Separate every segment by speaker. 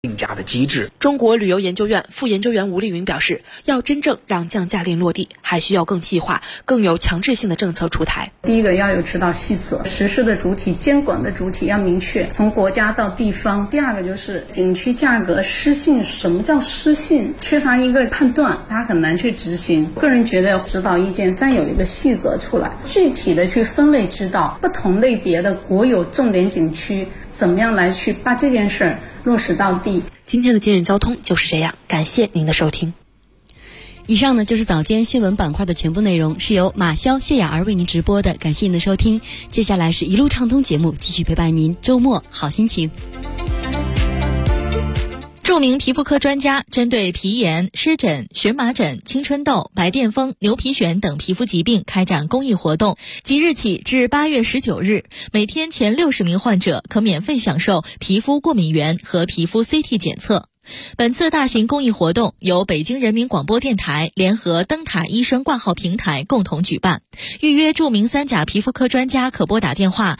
Speaker 1: 定价的机制。
Speaker 2: 中国旅游研究院副研究员吴丽云表示，要真正让降价令落地，还需要更细化、更有强制性的政策出台。
Speaker 3: 第一个要有指导细则，实施的主体、监管的主体要明确，从国家到地方。第二个就是景区价格失信，什么叫失信？缺乏一个判断，它很难去执行。个人觉得指导意见再有一个细则出来，具体的去分类指导不同类别的国有重点景区，怎么样来去把这件事儿落实到地。
Speaker 2: 今天的今日交通就是这样，感谢您的收听。
Speaker 4: 以上呢就是早间新闻板块的全部内容，是由马潇、谢雅儿为您直播的，感谢您的收听。接下来是一路畅通节目，继续陪伴您周末好心情。
Speaker 5: 著名皮肤科专家针对皮炎、湿疹、荨麻疹、青春痘、白癜风、牛皮癣等皮肤疾病开展公益活动，即日起至8月19日，每天前60名患者可免费享受皮肤过敏原和皮肤 CT 检测。本次大型公益活动由北京人民广播电台联合灯塔医生挂号平台共同举办。预约著名3甲皮肤科专家可拨打电话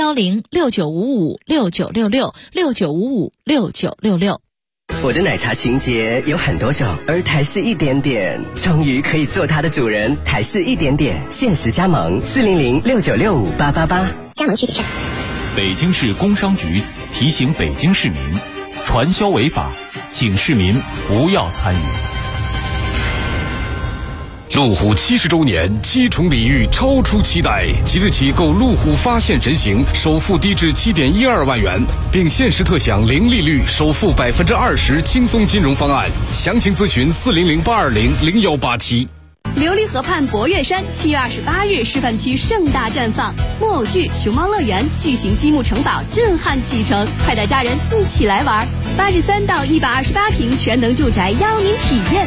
Speaker 5: 010-6955-6966
Speaker 6: 我的奶茶情节有很多种，而台式一点点终于可以做它的主人。台式一点点限时加盟400-6965-888，
Speaker 7: 加盟需谨慎。
Speaker 8: 北京市工商局提醒北京市民，传销违法，请市民不要参与。
Speaker 9: 路虎70周年7重礼遇超出期待，即日起购路虎发现神行，首付低至7.12万元，并限时特享零利率，首付20%轻松金融方案。详情咨询400-820-0187。
Speaker 10: 琉璃河畔博岳山7月28日示范区盛大绽放，木偶剧、熊猫乐园、巨型积木城堡震撼启程，快带家人一起来玩。83到128平全能住宅邀您体验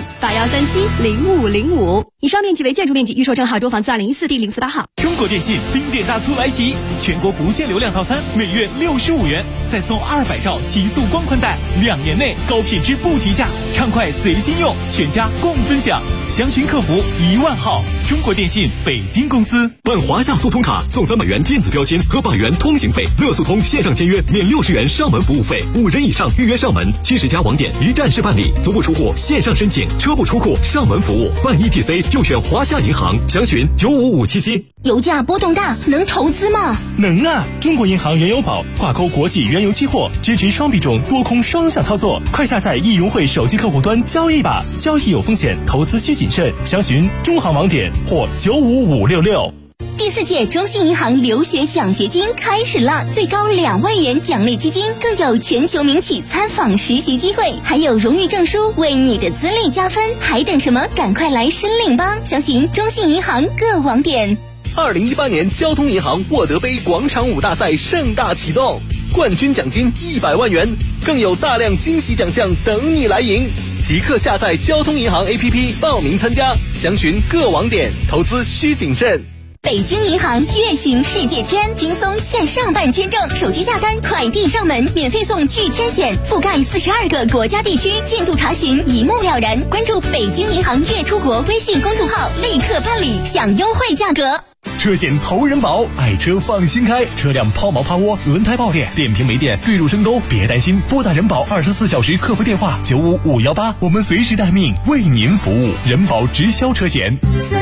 Speaker 10: ，81370505。以上面积为建筑面积，预售证号中房子2014第048号。
Speaker 11: 中国电信冰店大促来袭，全国不限流量套餐每月65元，再送200兆极速光宽带，2年内高品质不提价，畅快随心用，全家共分享。详询客服10000号。中国电信北京公司。
Speaker 12: 办华夏速通卡送300元电子标签和100元通行费，乐速通线上签约免60元上门服务费，5人以上预约上门，70家网点一站式办理，足不出户线上申请，车不出库上门服务，办 ETC 就选华夏银行，详询95577。
Speaker 7: 油价波动大，能投资吗？
Speaker 11: 能啊！中国银行原油宝挂钩国际原油期货，支持双币种多空双向操作，快下载易融汇手机客户端交易吧，交易有风险，投资需谨慎，详询中行网点或95566。
Speaker 7: 第4届中信银行留学奖学金开始了，最高2万元奖励基金，更有全球名企参访实习机会，还有荣誉证书为你的资历加分，还等什么？赶快来申领吧！详询中信银行各网点。
Speaker 13: 2018年交通银行沃德杯广场舞大赛盛大启动，冠军奖金100万元，更有大量惊喜奖项等你来赢。即刻下载交通银行 APP 报名参加，详询各网点，投资需谨慎。
Speaker 7: 北京银行月行世界签，轻松线上办签证，手机下单，快递上门，免费送拒签险，覆盖42个国家地区，进度查询一目了然。关注北京银行月出国微信公众号，立刻办理，享优惠价格。
Speaker 11: 车险投人保，爱车放心开，车辆抛锚趴窝、轮胎爆裂、电瓶没电、坠入深沟，别担心，拨打人保24小时客服电话95518，我们随时待命，为您服务。人保直销车险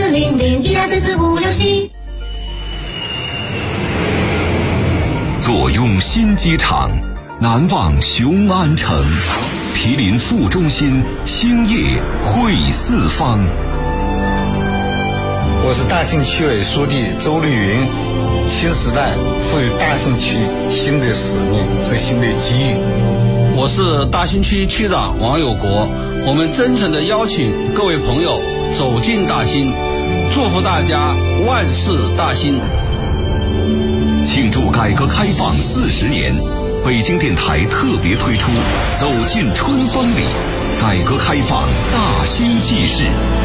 Speaker 7: 40012344567。
Speaker 12: 坐拥新机场，难忘雄安城，毗邻副中心，兴业汇四方。
Speaker 14: 我是大兴区委书记周丽云，新时代赋予大兴区新的使命和新的机遇。
Speaker 15: 我是大兴区区长王有国，我们真诚地邀请各位朋友走进大兴，祝福大家万事大兴。
Speaker 12: 庆祝改革开放40年，北京电台特别推出走进春风里，改革开放大兴纪事。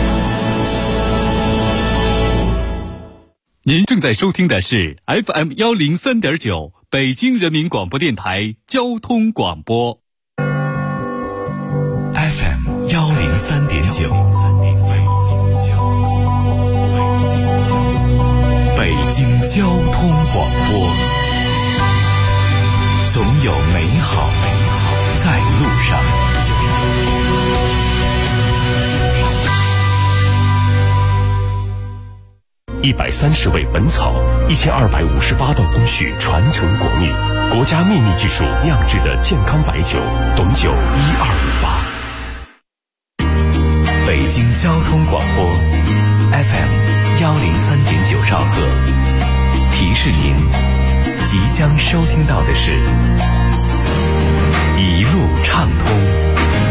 Speaker 8: 您正在收听的是 FM 103.9北京人民广播电台交通广播。
Speaker 12: FM 103.9北京交通广播，总有美好
Speaker 8: 在路上。130味本草，1258道工序传承国秘，国家秘密技术酿制的健康白酒，董酒1258。
Speaker 1: 北京交通广播 FM103.9兆赫，提示您，即将收听到的是一路畅通。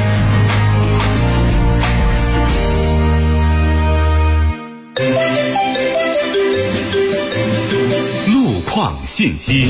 Speaker 8: 路况信息。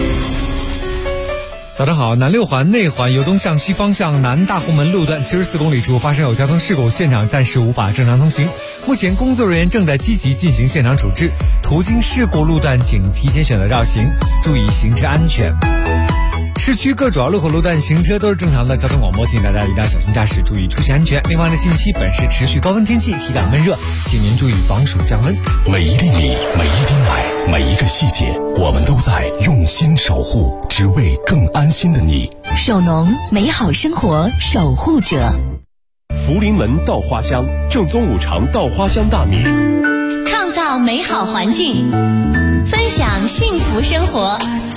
Speaker 16: 早上好，南六环内环由东向西方向南大红门路段74公里处发生有交通事故，现场暂时无法正常通行。目前工作人员正在积极进行现场处置，途经事故路段请提前选择绕行，注意行车安全。市区各主要路口路段行车都是正常的，交通广播提醒大家一定要小心驾驶，注意出行安全。另外的信息，本市持续高温天气，体感闷热，请您注意防暑降温。
Speaker 8: 每一粒米，每一滴奶，每一个细节，我们都在用心守护，只为更安心的你。
Speaker 7: 首农，美好生活守护者。
Speaker 8: 福临门稻花香，正宗五常稻花香大米，
Speaker 7: 创造美好环境，分享幸福生活。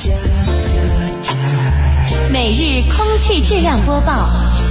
Speaker 7: 每日空气质量播报，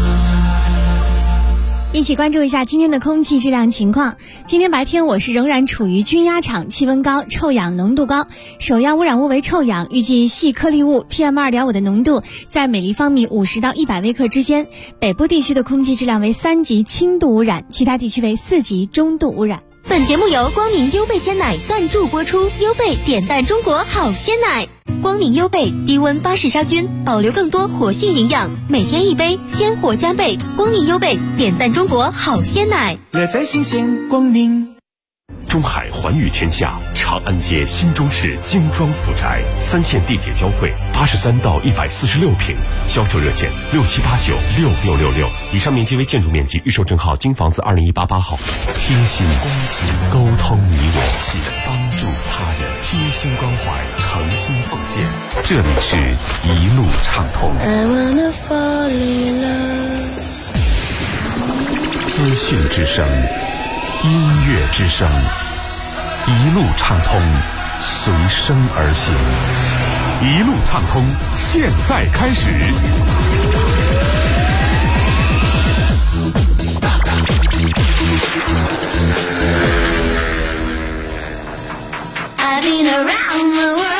Speaker 17: 一起关注一下今天的空气质量情况。今天白天我市仍然处于均压场，气温高，臭氧浓度高，首要污染物为臭氧，预计细颗粒物 PM2.5 的浓度在每立方米50到100微克之间。北部地区的空气质量为3级轻度污染，其他地区为4级中度污染。
Speaker 7: 本节目由光明优贝鲜奶赞助播出，优贝点赞中国好鲜奶。光明优贝低温巴氏杀菌，保留更多活性营养，每天一杯，鲜活加倍。光明优贝点赞中国好鲜奶，
Speaker 11: 乐在新鲜光明。
Speaker 8: 中海环宇天下长安街新中式精装复宅，3线地铁交汇，83到146平，销售热线67896666。以上面积为建筑面积，预售证号京房子20188号。贴心关心，沟通你我，帮助他人，贴心关怀，诚心奉献。这里是一路畅通。资讯之声，音乐之声，一路畅通，随声而行。一路畅通，现在开始。
Speaker 7: I've been around the world.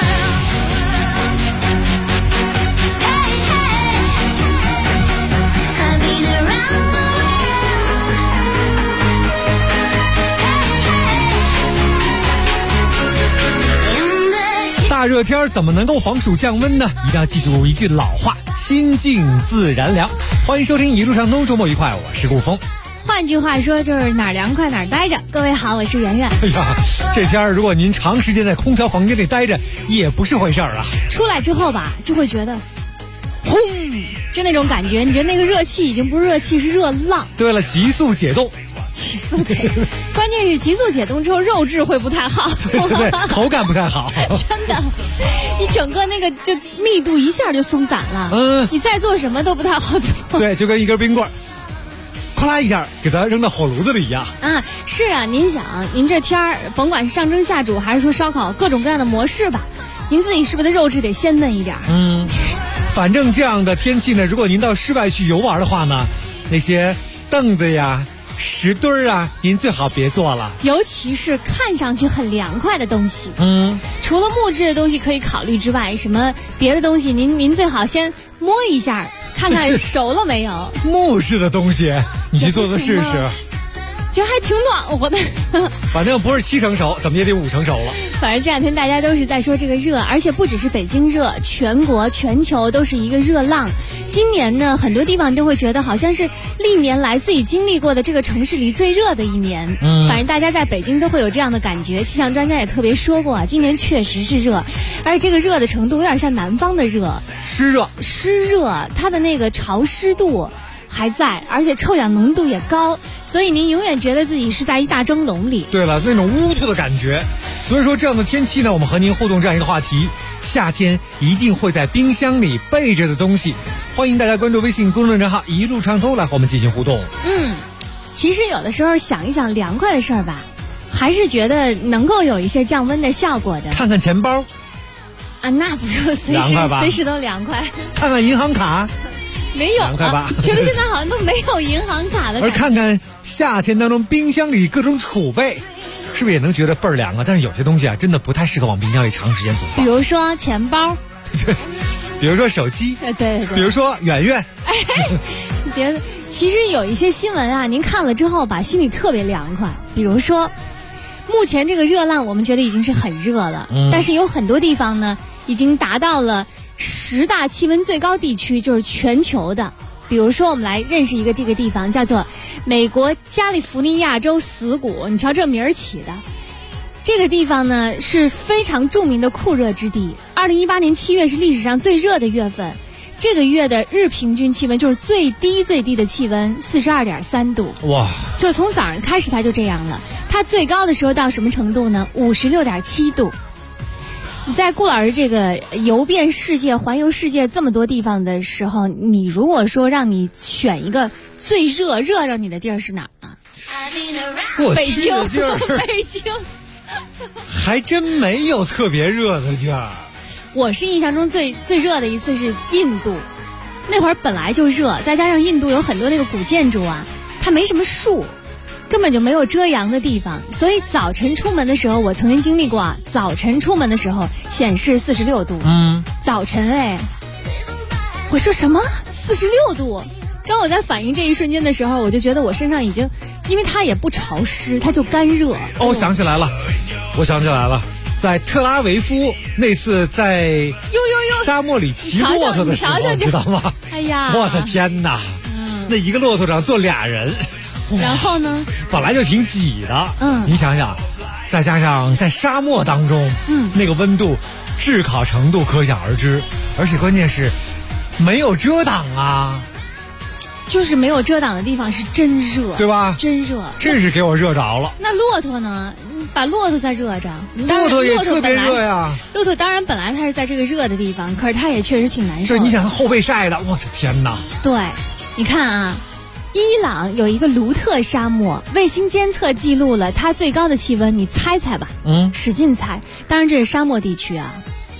Speaker 16: Hey, 大热天怎么能够防暑降温呢？一定要记住一句老话：心静自然凉。欢迎收听一路畅通，周末愉快，我是顾峰。
Speaker 17: 换句话说，就是哪儿凉快哪儿待着。各位好，我是圆圆。
Speaker 16: 哎呀，这天如果您长时间在空调房间里待着，也不是回事儿啊。
Speaker 17: 出来之后吧，就会觉得，轰，就那种感觉。你觉得那个热气已经不是热气，是热浪。
Speaker 16: 对了，急速解冻。
Speaker 17: 急速解冻，关键是急速解冻之后肉质会不太好，
Speaker 16: 对，口感不太好。
Speaker 17: 真的，你整个那个就密度一下就松散了。你再做什么都不太好做。
Speaker 16: 对，就跟一根冰棍。哗啦一下给它扔到火炉子里一样
Speaker 17: 啊！是啊，您想，您这天儿甭管是上蒸下煮还是说烧烤，各种各样的模式吧，您自己是不是的肉质得鲜嫩一点？
Speaker 16: 反正这样的天气呢，如果您到室外去游玩的话呢，那些凳子呀、石墩啊，您最好别坐了，
Speaker 17: 尤其是看上去很凉快的东西。除了木质的东西可以考虑之外，什么别的东西，您最好先摸一下。看看熟了没有？
Speaker 16: 木质的东西，你去做个试试，
Speaker 17: 觉得还挺暖和的。
Speaker 16: 反正不是7成熟，怎么也得5成熟了。
Speaker 17: 反正这两天大家都是在说这个热，而且不只是北京热，全国全球都是一个热浪。今年呢，很多地方都会觉得好像是历年来自己经历过的这个城市里最热的一年。反正大家在北京都会有这样的感觉。气象专家也特别说过啊，今年确实是热，而且这个热的程度有点像南方的热，
Speaker 16: 湿
Speaker 17: 热，它的那个潮湿度还在，而且臭氧浓度也高，所以您永远觉得自己是在一大蒸笼里。
Speaker 16: 对了，那种乌突的感觉。所以说这样的天气呢，我们和您互动这样一个话题： 夏天一定会在冰箱里备着的东西。欢迎大家关注微信公众账号一路畅通来和我们进行互动。
Speaker 17: 其实有的时候想一想凉快的事儿吧，还是觉得能够有一些降温的效果的。
Speaker 16: 看看钱包
Speaker 17: 啊，那不是随时都凉快。
Speaker 16: 看看银行卡，
Speaker 17: 没有
Speaker 16: 凉快吧？
Speaker 17: 觉得现在好像都没有银行卡的感觉。
Speaker 16: 而看看夏天当中冰箱里各种储备，是不是也能觉得倍儿凉啊？但是有些东西啊，真的不太适合往冰箱里长时间存放。
Speaker 17: 比如说钱包，
Speaker 16: 对，比如说手机，
Speaker 17: 对，
Speaker 16: 比如说圆圆。
Speaker 17: 别，其实有一些新闻啊，您看了之后吧，心里特别凉快。比如说，目前这个热浪，我们觉得已经是很热了，但是有很多地方呢，已经达到了10大气温最高地区，就是全球的。比如说，我们来认识一个这个地方，叫做美国加利福尼亚州死谷。你瞧这名儿起的，这个地方呢是非常著名的酷热之地。2018年7月是历史上最热的月份，这个月的日平均气温就是最低的气温42.3度。
Speaker 16: 哇！
Speaker 17: 就是从早上开始它就这样了。它最高的时候到什么程度呢？56.7度。你在顾老师这个游遍世界、环游世界这么多地方的时候，你如果说让你选一个最热着你的地儿是哪儿啊？北京。北京。
Speaker 16: 还真没有特别热的地儿。
Speaker 17: 我是印象中最热的一次是印度，那会儿本来就热，再加上印度有很多那个古建筑啊，它没什么树，根本就没有遮阳的地方，所以早晨出门的时候，我曾经经历过啊，早晨出门的时候显示46度。早晨我说什么46度？当我在反应这一瞬间的时候，我就觉得我身上已经，因为它也不潮湿，它就干热。
Speaker 16: 我想起来了，在特拉维夫那次在沙漠里骑骆驼的时候，你知道吗？
Speaker 17: 哎呀，
Speaker 16: 我的天哪！那一个骆驼上坐俩人，
Speaker 17: 然后呢？
Speaker 16: 本来就挺挤的，你想想，再加上在沙漠当中，那个温度，炙烤程度可想而知，而且关键是没有遮挡啊。
Speaker 17: 就是没有遮挡的地方是真热，
Speaker 16: 对吧？
Speaker 17: 真热，
Speaker 16: 真是给我热着了。
Speaker 17: 那骆驼呢？把骆驼再热着，
Speaker 16: 骆驼也特别热呀。
Speaker 17: 骆驼当然本来它是在这个热的地方，可是它也确实挺难受的。
Speaker 16: 对，你想它后背晒的，我的天哪！
Speaker 17: 对，你看啊，伊朗有一个卢特沙漠，卫星监测记录了它最高的气温，你猜猜吧？使劲猜。当然这是沙漠地区啊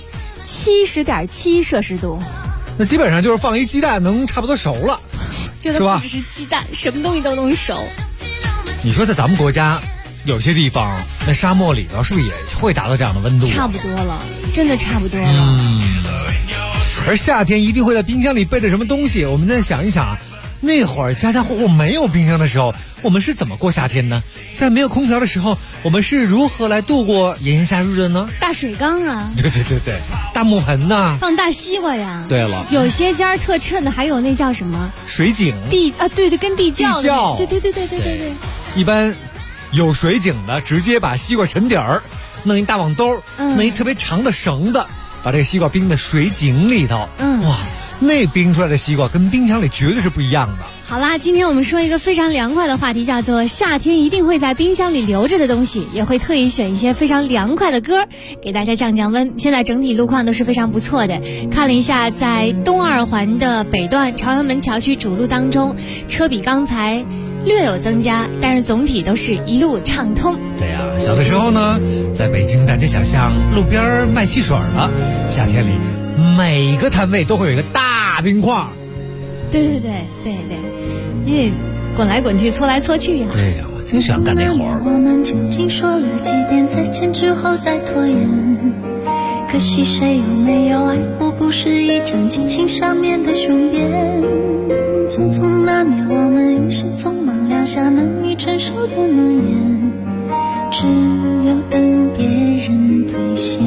Speaker 17: ，70.7摄氏度。
Speaker 16: 那基本上就是放一鸡蛋能差不多熟了。
Speaker 17: 觉得不只是鸡蛋，什么东西都能熟。
Speaker 16: 你说在咱们国家有些地方，那沙漠里头是不是也会达到这样的温度？
Speaker 17: 差不多了，真的差不多了。
Speaker 16: 而夏天一定会在冰箱里备着什么东西？我们再想一想，那会儿家家户户没有冰箱的时候，我们是怎么过夏天呢？在没有空调的时候，我们是如何来度过炎炎夏日的呢？
Speaker 17: 大水缸啊，
Speaker 16: 对，大木盆呐，
Speaker 17: 放大西瓜呀。
Speaker 16: 对了，
Speaker 17: 有些家特衬的还有那叫什么
Speaker 16: 水井
Speaker 17: 对，跟地窖。对。
Speaker 16: 一般有水井的，直接把西瓜沉底儿，弄一大网兜，弄一特别长的绳子，把这个西瓜冰在水井里头。哇，那冰出来的西瓜跟冰箱里绝对是不一样的。
Speaker 17: 好啦，今天我们说一个非常凉快的话题，叫做夏天一定会在冰箱里留着的东西，也会特意选一些非常凉快的歌给大家降降温。现在整体路况都是非常不错的，看了一下，在东二环的北段朝阳门桥区主路当中，车比刚才略有增加，但是总体都是一路畅通。
Speaker 16: 对呀，小的时候呢，在北京大街小巷路边卖汽水的，夏天里每个摊位都会有一个大冰块。
Speaker 17: 对，因为滚来滚去，搓来搓去呀。
Speaker 16: 对呀，我最喜欢干那活儿。
Speaker 18: 我们究竟说了几遍再见之后再拖延？可惜谁有没有爱过，不是一张激情上面的雄辩。匆匆那年，我们一时匆忙撂下难以承受的诺言，只有等别人兑现。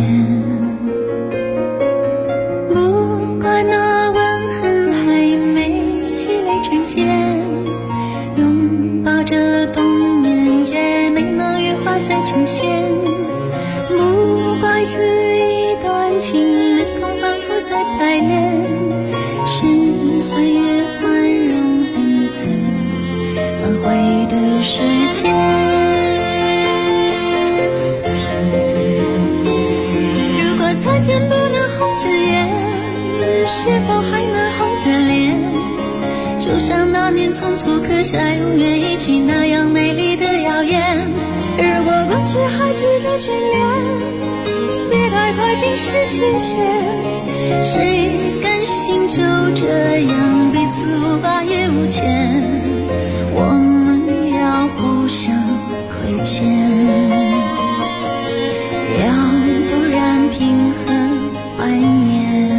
Speaker 18: 不怪那吻痕还没积累成茧，拥抱着冬眠也没能羽化再成仙。不怪这一段情没空反复再排练，是岁月宽容恩赐反悔的时间。如果再见不能那年匆促刻下永远一起那样美丽的谣言。如果过去还值得眷恋，别太快冰释前嫌。谁甘心就这样彼此无挂也无牵？我们要互相亏欠，要不然凭何怀念？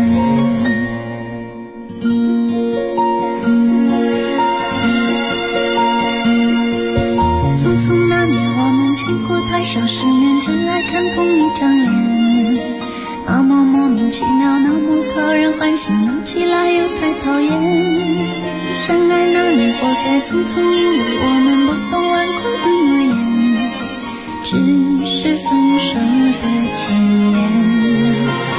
Speaker 18: 匆匆那年我们见过太少世面，只爱看同一张脸，那么莫名其妙，那么讨人欢喜，闹起来又太讨厌。相爱那年活该匆匆，因为我们不懂顽固的诺言，只是分手的前言。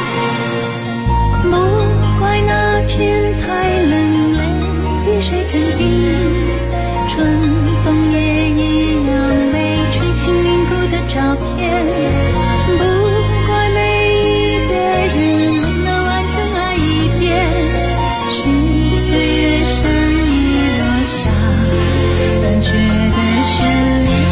Speaker 18: 不怪那天太冷，泪滴水成冰，春风也一样被吹进凝固的照片。不怪每一个人不能完整爱一遍，是岁月深遗落下残缺的眷恋。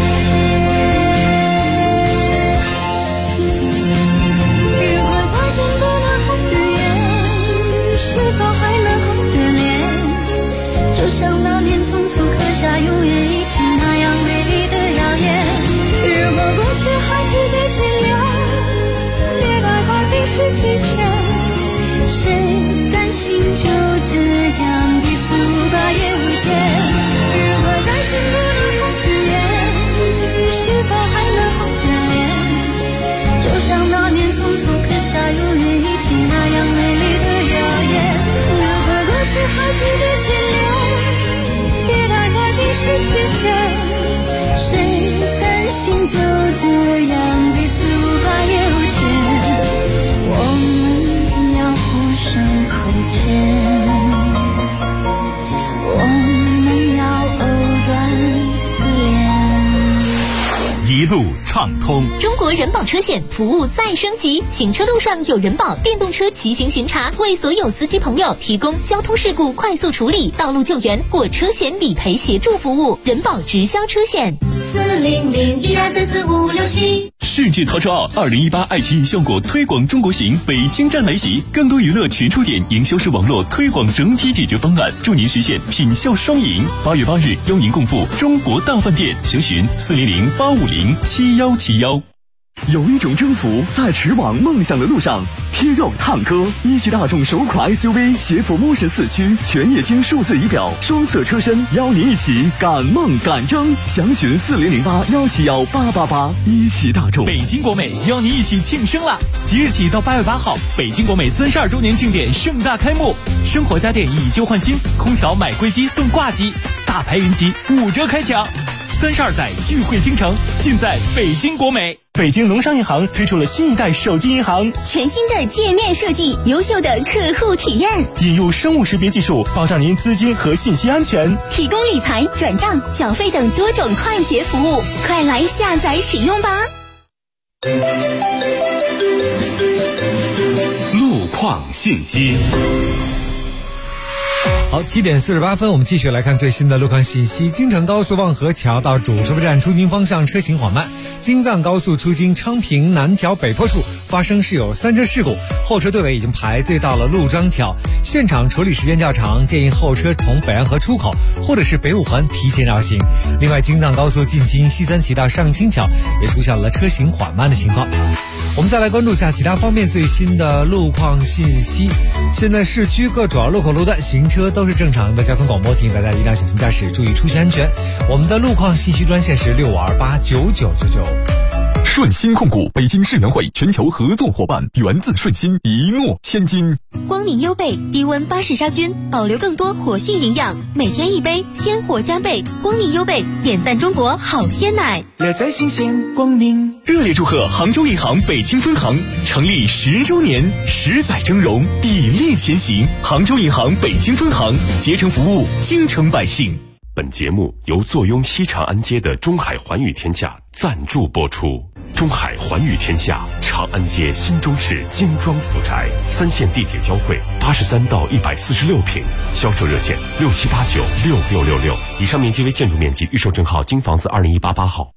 Speaker 18: 如果再见不能红着眼，是否还能红着脸？就像那年匆促刻下永远一起那样美丽的谣言。如果过去还值得眷恋，别太快冰释前嫌。谁甘心就这样彼此无挂也无牵？如果再见不能红着眼，是否还能红着脸？就像那年匆促刻下永远一起那样美丽的谣言。如果过去还值得眷恋，别太快冰释前嫌。谁甘心就这样彼此无挂也无牵？我们要互相亏欠，我们要藕断丝连。
Speaker 12: 一路畅通。
Speaker 7: 中国人保车险服务再升级，行车路上有人保电动车骑行巡查，为所有司机朋友提供交通事故快速处理、道路救援或车险理赔协助服务。人保直销车险40012344567。
Speaker 12: 世纪淘车奥2018爱奇艺效果推广中国行北京站来袭，更多娱乐全触点，营销式网络推广整体解决方案，助您实现品效双赢。8月8日，邀您共赴中国大饭店，详询400-850-7171。
Speaker 19: 有一种征服在驰往梦想的路上，贴肉探歌。一汽大众首款 SUV 携辅Motion4驱全液晶数字仪表，双色车身，邀您一起赶梦赶征。详询40081718888。一汽大众。
Speaker 11: 北京国美邀您一起庆生啦！即日起到8月8号，北京国美32周年庆典盛大开幕，生活家电以旧换新，空调买归机送挂机，大牌云集5折开抢。32载聚会京城，尽在北京国美。北京农商银行推出了新一代手机银行，
Speaker 7: 全新的界面设计，优秀的客户体验，
Speaker 11: 引入生物识别技术，保障您资金和信息安全，
Speaker 7: 提供理财、转账、缴费等多种快捷服务，快来下载使用吧。
Speaker 12: 路况信息。
Speaker 16: 好，7点48分，我们继续来看最新的路况信息。京承高速望河桥到主收费站出京方向车行缓慢，京藏高速出京昌平南桥北坡处发生是有3车事故，后车队尾已经排队到了陆庄桥，现场处理时间较长，建议后车从北安河出口或者是北五环提前绕行。另外，京藏高速进京西三旗到上清桥也出现了车行缓慢的情况。我们再来关注一下其他方面最新的路况信息。现在市区各主要路口路段行车都是正常的，交通广播提醒大家一定要小心驾驶，注意出行安全。我们的路况信息专线是65289999。
Speaker 19: 顺鑫控股北京世园会全球合作伙伴，源自顺鑫，一诺千金。
Speaker 7: 光明优贝低温巴氏杀菌，保留更多活性营养，每天一杯，鲜活加倍。光明优贝点赞中国好鲜奶，
Speaker 11: 乐在新鲜光明。
Speaker 12: 热烈祝贺杭州银行北京分行成立10周年，10载峥嵘，砥砺前行。杭州银行北京分行竭诚服务京城百姓。
Speaker 8: 本节目由坐拥西长安街的中海环宇天价赞助播出。中海环宇天下长安街新中式精装府宅，3线地铁交汇，83到146平，销售热线67896666，以上面积为建筑面积，预售证号京房子20188号。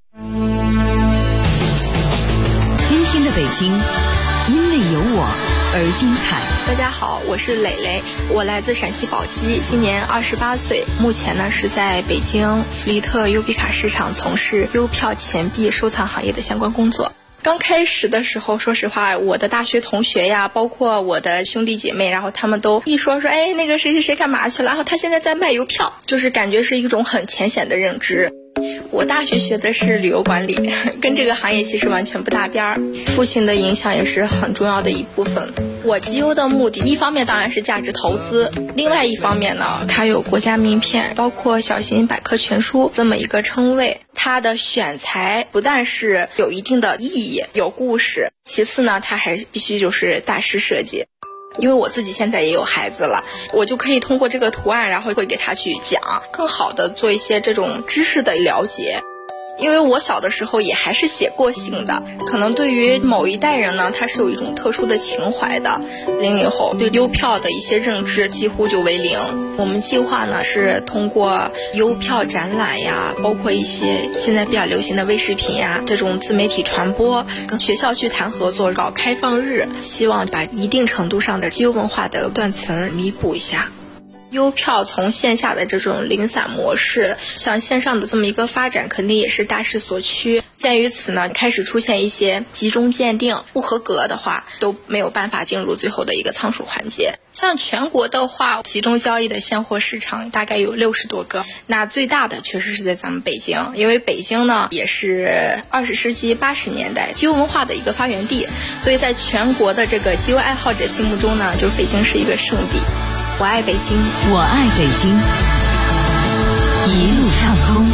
Speaker 4: 今天的北京，因为有我而精彩。
Speaker 20: 大家好，我是蕾蕾，我来自陕西宝鸡，今年28岁，目前呢是在北京福利特优比卡市场从事邮票钱币收藏行业的相关工作。刚开始的时候，说实话，我的大学同学呀，包括我的兄弟姐妹，然后他们都一说，哎，那个谁谁谁干嘛去了，然后他现在在卖邮票，就是感觉是一种很浅显的认知。我大学学的是旅游管理，跟这个行业其实完全不搭边儿。父亲的影响也是很重要的一部分。我集邮的目的，一方面当然是价值投资，另外一方面呢，它有国家名片，包括小型百科全书这么一个称谓。它的选材不但是有一定的意义、有故事，其次呢，它还必须就是大师设计。因为我自己现在也有孩子了，我就可以通过这个图案，然后会给他去讲，更好的做一些这种知识的了解。因为我小的时候也还是写过信的，可能对于某一代人呢，他是有一种特殊的情怀的。00后对邮票的一些认知几乎就为零。我们计划呢是通过邮票展览呀，包括一些现在比较流行的微视频呀，这种自媒体传播，跟学校剧团合作搞开放日，希望把一定程度上的集邮文化的断层弥补一下。邮票从线下的这种零散模式向线上的这么一个发展，肯定也是大势所趋。鉴于此呢，开始出现一些集中鉴定不合格的话，都没有办法进入最后的一个仓储环节。像全国的话，集中交易的现货市场大概有60多个，那最大的确实是在咱们北京，因为北京呢也是20世纪80年代集邮文化的一个发源地，所以在全国的这个集邮爱好者心目中呢，就是北京是一个圣地。我爱北京，
Speaker 4: 我爱北京，一路畅通。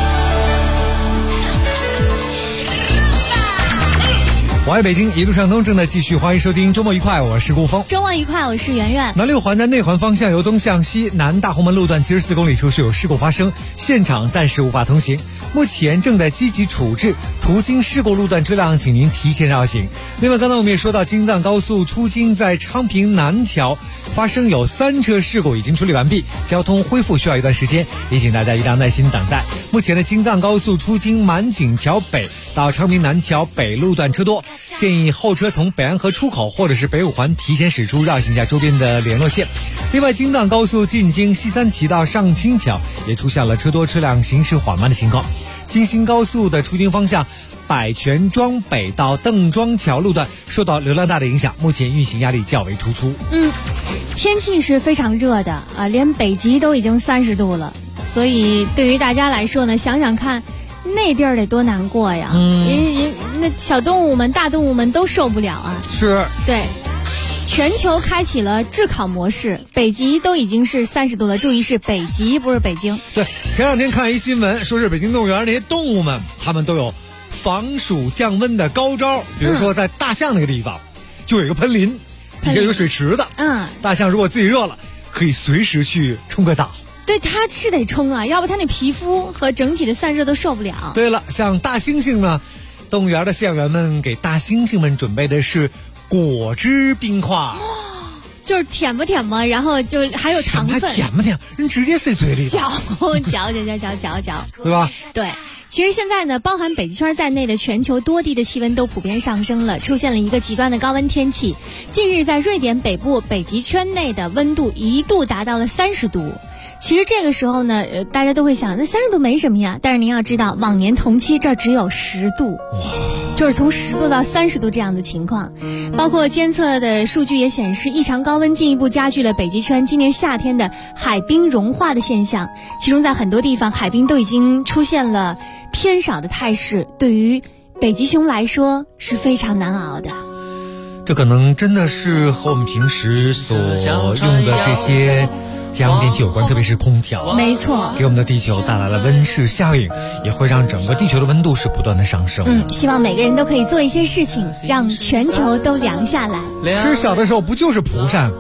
Speaker 16: 我爱北京，一路畅通正在继续，欢迎收听周末愉快，我是顾峰。
Speaker 17: 周末愉快，我是圆圆。
Speaker 16: 南6环的内环方向由东向西南大红门路段74公里处是有事故发生，现场暂时无法通行，目前正在积极处置，途经事故路段车辆请您提前绕行。另外刚才我们也说到，京藏高速出京在昌平南桥发生有3车事故已经处理完毕，交通恢复需要一段时间，也请大家一定要耐心等待。目前的京藏高速出京满景桥北到昌平南桥北路段车多，建议后车从北安河出口或者是北5环提前驶出，绕行一下周边的联络线。另外京藏高速进京西三旗到上清桥也出现了车多车辆行驶缓慢的情况。京新高速的出京方向百泉庄北到邓庄桥路段受到流量大的影响，目前运行压力较为突出。
Speaker 17: 天气是非常热的啊，连北极都已经30度了，所以对于大家来说呢，想想看那地儿得多难过呀！那小动物们、大动物们都受不了啊！
Speaker 16: 是，
Speaker 17: 对，全球开启了炙烤模式，北极都已经是30度了，注意是北极，不是北京。
Speaker 16: 对，前2天看一新闻，说是北京动物园那些动物们，他们都有防暑降温的高招，比如说在大象那个地方，就有一个喷淋，底下有个水池的，大象如果自己热了，可以随时去冲个澡。
Speaker 17: 对，它是得冲啊，要不它那皮肤和整体的散热都受不了。
Speaker 16: 对了，像大猩猩呢，动物园的饲养员们给大猩猩们准备的是果汁冰块，
Speaker 17: 就是舔吧舔吧，然后就还有糖分。
Speaker 16: 舔吧舔，人直接塞嘴里，
Speaker 17: 嚼，
Speaker 16: 对吧？
Speaker 17: 对。其实现在呢，包含北极圈在内的全球多地的气温都普遍上升了，出现了一个极端的高温天气。近日在瑞典北部北极圈内的温度一度达到了30度。其实这个时候呢，大家都会想，那30度没什么呀。但是您要知道，往年同期这儿只有10度，就是从10度到30度这样的情况。包括监测的数据也显示，异常高温进一步加剧了北极圈今年夏天的海冰融化的现象。其中在很多地方，海冰都已经出现了偏少的态势，对于北极熊来说是非常难熬的。
Speaker 16: 这可能真的是和我们平时所用的这些家用电器有关，特别是空调，
Speaker 17: 没错，
Speaker 16: 给我们的地球带来了温室效应，也会让整个地球的温度是不断的上升。
Speaker 17: 希望每个人都可以做一些事情，让全球都凉下来。
Speaker 16: 其实小的时候不就是蒲扇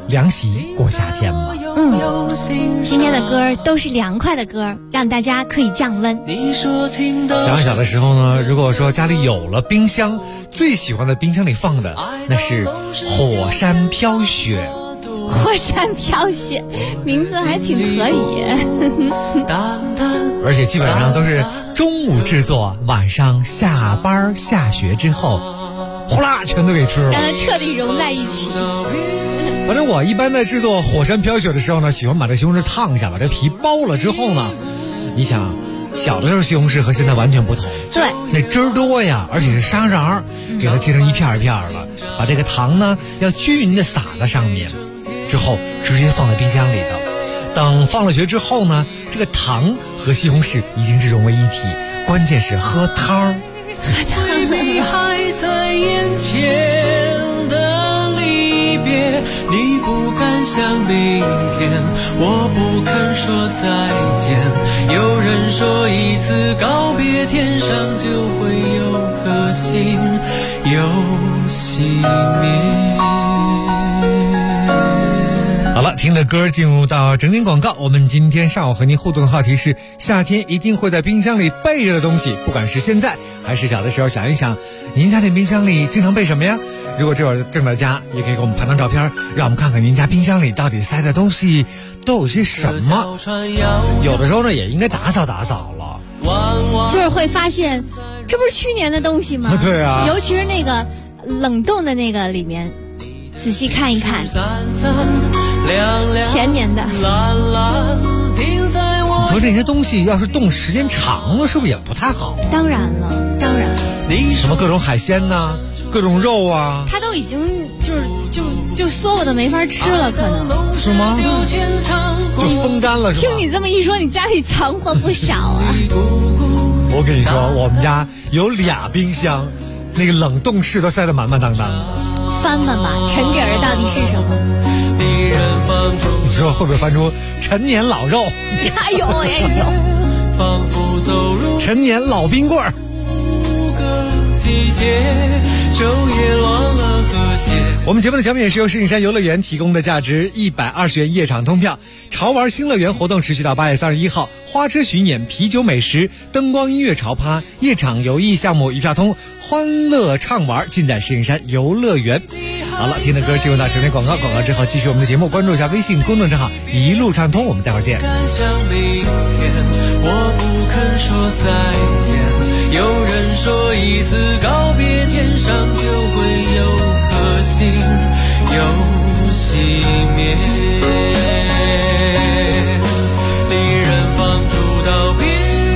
Speaker 16: 凉席过夏天嘛。
Speaker 17: 今天的歌都是凉快的歌，让大家可以降温。
Speaker 16: 想小的时候呢，如果说家里有了冰箱，最喜欢的冰箱里放的那是火山飘雪。
Speaker 17: 火山飘雪，名字还挺合理。
Speaker 16: 而且基本上都是中午制作，晚上下班下学之后，呼啦全都给吃了，
Speaker 17: 让它彻底融在一起。
Speaker 16: 反正我一般在制作火山飘雪的时候呢，喜欢把这西红柿烫下，把这皮剥了之后呢，你想小的时候西红柿和现在完全不同，
Speaker 17: 对，
Speaker 16: 那汁儿多呀，而且是沙瓤，给它切成一片一片的，把这个糖呢要均匀的撒在上面，之后直接放在冰箱里头。等放了学之后呢，这个糖和西红柿已经是融为一体，关键是喝汤。
Speaker 21: 你还在眼前的离别，你不敢想明天，我不肯说再见。有人说一次告别，天上就会有颗星又熄灭。
Speaker 16: 好了，听了歌进入到整点广告。我们今天上午和您互动的话题是夏天一定会在冰箱里备着的东西，不管是现在还是小的时候，想一想您家的冰箱里经常备什么呀？如果这会儿正在家，也可以给我们拍张照片，让我们看看您家冰箱里到底塞的东西都有些什么。有的时候呢也应该打扫打扫了，
Speaker 17: 就是会发现这不是去年的东西吗？
Speaker 16: 对啊，
Speaker 17: 尤其是那个冷冻的那个里面，仔细看一看，前年的。
Speaker 16: 你说这些东西要是冻时间长了，是不是也不太好？
Speaker 17: 当然了，当然。
Speaker 16: 什么各种海鲜呐，各种肉啊，
Speaker 17: 它都已经就缩的没法吃了，可能
Speaker 16: 是吗？就风干了是吧？
Speaker 17: 听你这么一说，你家里藏货不少啊。
Speaker 16: 我跟你说，我们家有2冰箱，那个冷冻室都塞得满满当当的。
Speaker 17: 翻翻吧，沉底儿到底是什么？
Speaker 16: 你说会不会翻出陈年老肉？
Speaker 17: 哎呦哎
Speaker 16: 呦！陈年老冰棍儿。我们节目的奖品是由石景山游乐园提供的，价值120元夜场通票。潮玩新乐园活动持续到8月31号，花车巡演、啤酒美食、灯光音乐潮趴、夜场游艺项目一票通，欢乐畅玩尽在石景山游乐园。好了，听的歌进入到整点广告，广告之后继续我们的节目，关注一下微信公众账号一路畅通，我们待会儿见。
Speaker 21: 我不肯说再见，有人说一次告别，天上就会有颗星又熄灭。离人放逐到边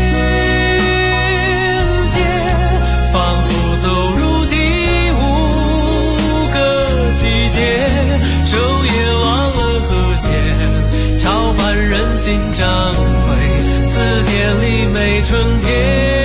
Speaker 21: 界，仿佛走入第5个季节，昼夜忘了和谐，超凡人心涨退，字典里没春天。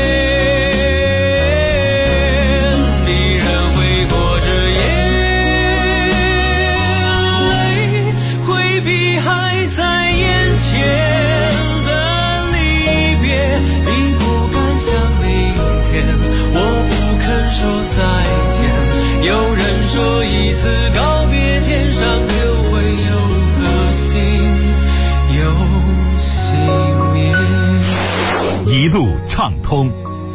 Speaker 21: 说一次告别，天上就会有颗星又熄灭。
Speaker 12: 一路畅通。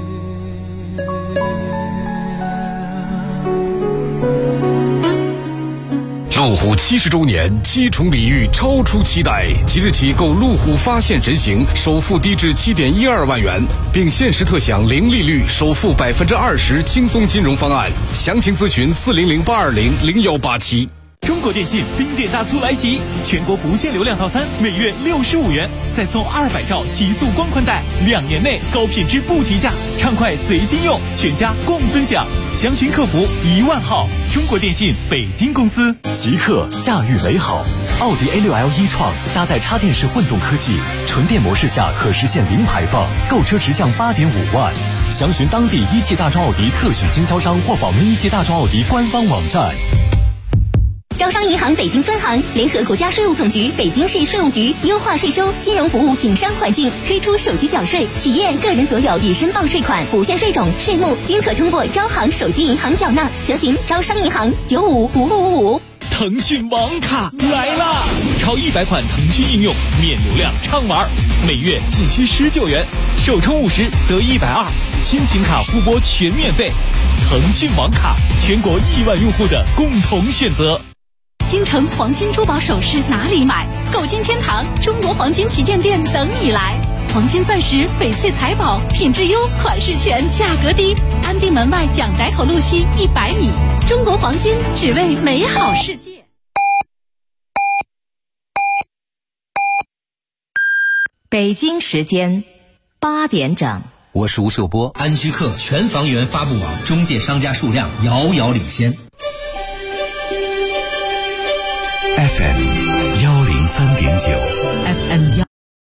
Speaker 9: 路虎70周年7重礼遇超出期待，即日起购路虎发现神行，首付低至7.12万元，并限时特享零利率，首付20%轻松金融方案。详情咨询400-820-0187。
Speaker 11: 中国电信冰点大促来袭，全国不限流量套餐，每月65元，再送200兆极速光宽带，2年内高品质不提价，畅快随心用，全家共分享。详询客服10000号。中国电信北京公司。
Speaker 12: 极客驾驭美好，奥迪A6L e-tron搭载插电式混动科技，纯电模式下可实现零排放，购车直降8.5万。详询当地一汽大众奥迪特许经销商或访问一汽大众奥迪官方网站。
Speaker 7: 招商银行北京分行联合国家税务总局、北京市税务局优化税收金融服务营商环境，推出手机缴税、企业个人所有已申报税款、不限税种、税目均可通过招行手机银行缴纳。详询招商银行955555。
Speaker 11: 腾讯网卡来啦！超100款腾讯应用，免流量畅玩，每月仅需19元，首充50得120，亲情卡互拨全免费。腾讯网卡，全国亿万用户的共同选择。
Speaker 3: 京城黄金珠宝首饰哪里买？购金天堂中国黄金旗舰店等你来。黄金钻石、翡翠财宝，品质优，款式全，价格低。安定门外蒋宅口路西100米。中国黄金，只为美好世界。
Speaker 22: 北京时间8点整。
Speaker 23: 我是吴秀波。
Speaker 24: 安居客全房源发布网中介商家数量遥遥领先。
Speaker 1: FM 103.9
Speaker 22: FM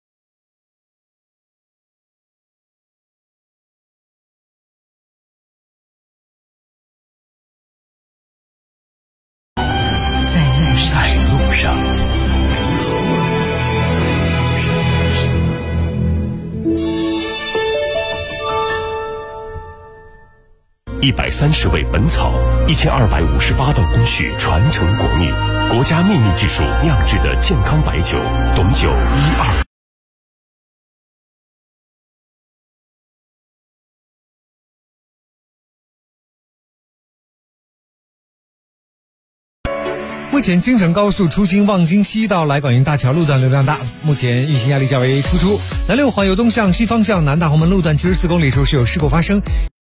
Speaker 1: 在路上。
Speaker 8: 130味本草，1258道工序传承国秘，国家秘密技术酿制的健康白酒，董酒12。
Speaker 16: 目前京承高速出京望京西到来广运大桥路段流量大，目前运行压力较为突出。南6环由东向西方向南大红门路段74公里处是有事故发生。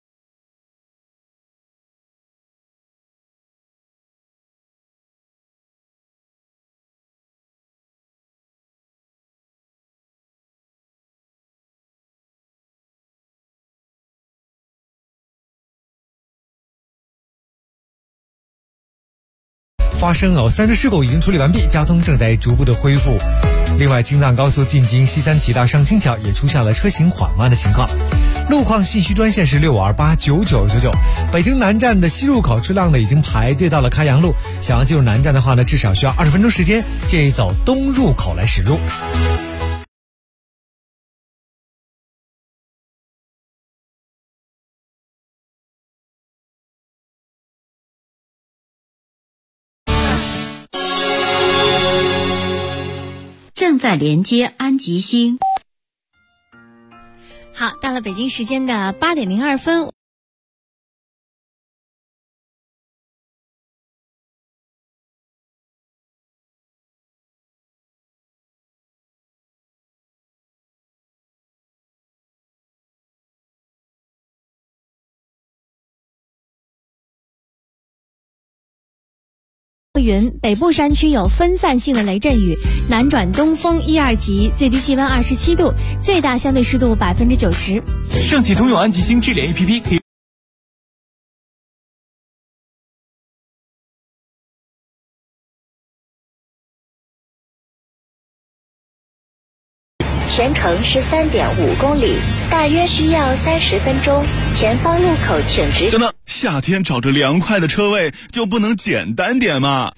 Speaker 16: 发生3只事故已经处理完毕，交通正在逐步的恢复。另外，京藏高速进京西三旗到上清桥也出现了车行缓慢的情况。路况信息专线是65289999。北京南站的西入口车辆呢已经排队到了开阳路，想要进入南站的话呢，至少需要20分钟时间，建议走东入口来驶入。
Speaker 22: 正在连接安吉星。
Speaker 17: 好，到了北京时间的8点02分。云北部山区有分散性的雷阵雨，南转东风1、2级，最低气温27度，最大相对湿度90%。
Speaker 11: 上汽通用安吉星智联 APP 可以。
Speaker 22: 全程是3.5公里，大约需要30分钟。前方路口请直。
Speaker 25: 等等，夏天找着凉快的车位就不能简单点吗？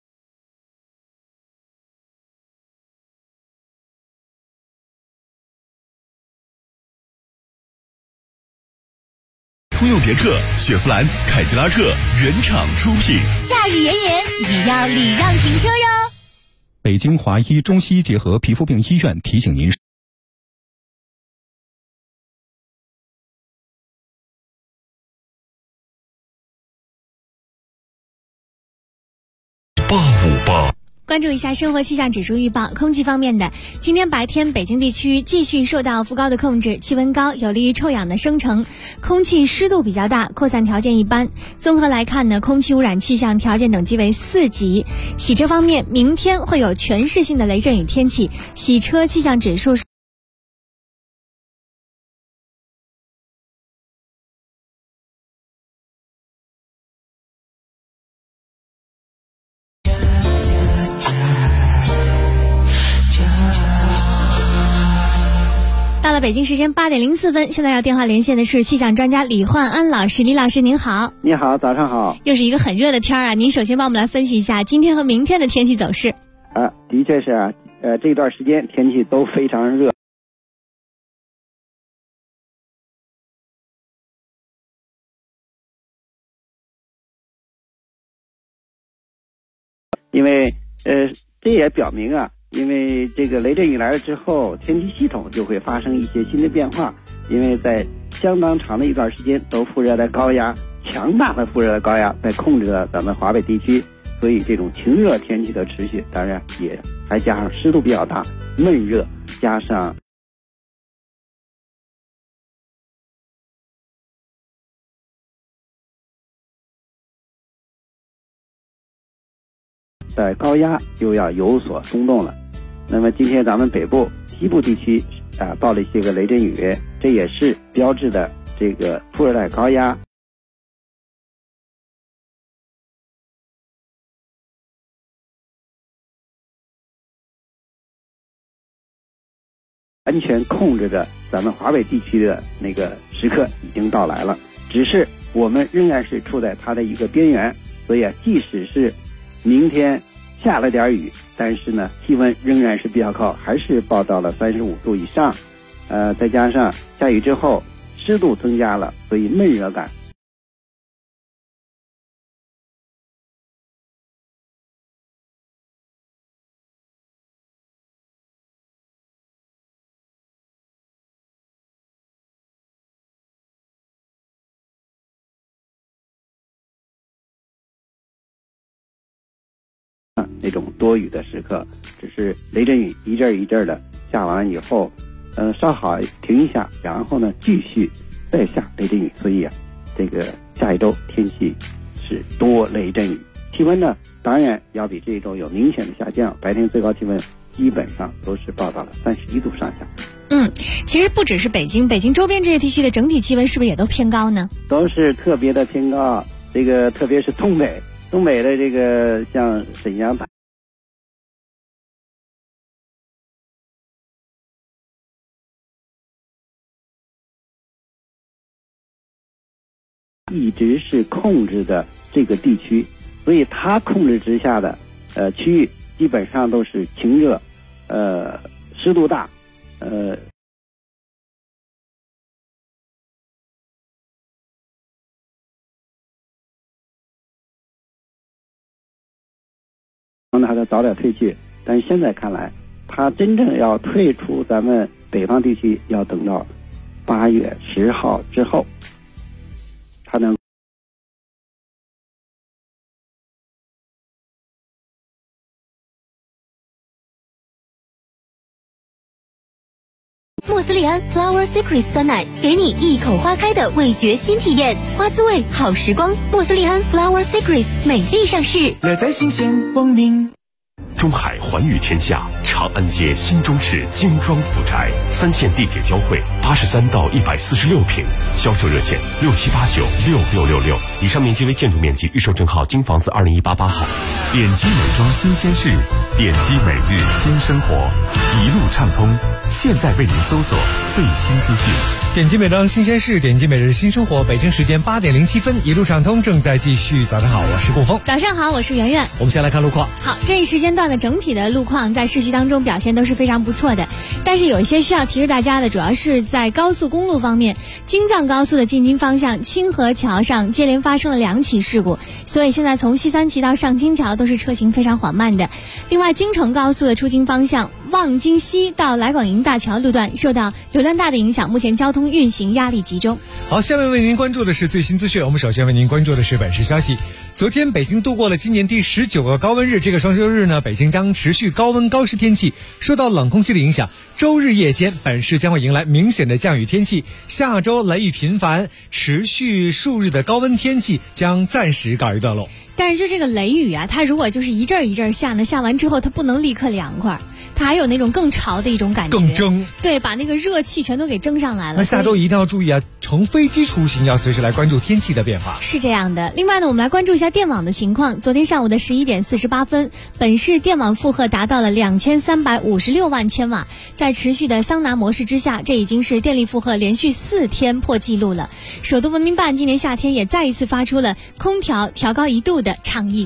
Speaker 25: 通用别克、雪佛兰、凯迪拉克原厂出品。
Speaker 7: 夏日炎炎，也要礼让停车哟。
Speaker 26: 北京华医中西医结合皮肤病医院提醒您。
Speaker 8: 858
Speaker 17: 关注一下生活气象指数预报。空气方面的，今天白天北京地区继续受到副高的控制，气温高，有利于臭氧的生成，空气湿度比较大，扩散条件一般。综合来看呢，空气污染气象条件等级为4级。洗车方面，明天会有全市性的雷阵雨天气，洗车气象指数是到了北京时间8点04分，现在要电话连线的是气象专家李焕安老师。李老师您好。
Speaker 27: 你好，早上好。
Speaker 17: 又是一个很热的天啊，您首先帮我们来分析一下今天和明天的天气走势。
Speaker 27: 的确是这段时间天气都非常热。 因为这也表明啊，因为这个雷阵雨来了之后，天气系统就会发生一些新的变化，因为在相当长的一段时间都副热带高压，强大的副热带高压在控制着咱们华北地区，所以这种晴热天气的持续，当然也还加上湿度比较大，闷热加上在高压就要有所松动了。那么今天咱们北部、西部地区报了一些个雷阵雨，这也是标志的这个副热带高压完全控制着咱们华北地区的那个时刻已经到来了，只是我们仍然是处在它的一个边缘，所以即使是明天下了点雨，但是呢气温仍然是比较高，还是报到了35度以上，再加上下雨之后湿度增加了，所以闷热感那种多雨的时刻，只是雷阵雨一阵一阵的下完以后，稍好停一下，然后呢继续再下雷阵雨，所以这个下一周天气是多雷阵雨，气温呢当然要比这一周有明显的下降，白天最高气温基本上都是报到了31度上下。
Speaker 17: 其实不只是北京周边这些地区的整体气温是不是也都偏高呢？
Speaker 27: 都是特别的偏高，这个特别是东北的这个像沈阳一直是控制的这个地区，所以它控制之下的区域基本上都是晴热，湿度大，让它早点退去。但是现在看来，它真正要退出咱们北方地区，要等到8月10号之后。它能
Speaker 7: 莫斯利安 Flower Secrets 酸奶，给你一口花开的味觉新体验，花滋味好时光。莫斯利安 Flower Secrets 美丽上市，
Speaker 11: 乐在新鲜光明。
Speaker 8: 中海环宇天下长安街新中式精装府宅，3线地铁交汇，83到146平，销售热线67896666，以上面积为建筑面积，预售证号京房子20188号。
Speaker 1: 点击美妆新鲜事，点击每日新生活，一路畅通。现在为您搜索最新资讯。
Speaker 16: 点击美妆新鲜事，点击每日新生活。北京时间8点07分，一路畅通正在继续。早上好，我是顾峰。
Speaker 17: 早上好，我是圆圆。
Speaker 16: 我们先来看路况。
Speaker 17: 好，这一时间段的整体的路况在市区当中表现都是非常不错的，但是有一些需要提示大家的，主要是在高速公路方面，京藏高速的进京方向清河桥上接连发生了2起事故，所以现在从西三旗到上京桥都是车行非常缓慢的。另外，京承高速的出京方向望京西到来广营大桥路段受到流量大的影响，目前交通运行压力集中。
Speaker 16: 好，下面为您关注的是最新资讯。我们首先为您关注的是本市消息。昨天北京度过了今年第19个高温日，这个双休日呢，北京将持续高温高湿天气，受到冷空气的影响，周日夜间本市将会迎来明显的降雨天气，下周雷雨频繁，持续数日的高温天气将暂时告一段落。
Speaker 17: 但是就这个雷雨啊，它如果就是一阵一阵下呢，下完之后它不能立刻凉快，它还有那种更潮的一种感觉，
Speaker 16: 更蒸，
Speaker 17: 对，把那个热气全都给蒸上来了。
Speaker 16: 那下周一定要注意啊，乘飞机出行要随时来关注天气的变化。
Speaker 17: 是这样的。另外呢，我们来关注一下电网的情况。昨天上午的11点48分，本市电网负荷达到了2356万千瓦，在持续的桑拿模式之下，这已经是电力负荷连续4天破纪录了。首都文明办今年夏天也再一次发出了空调调高1度的倡议。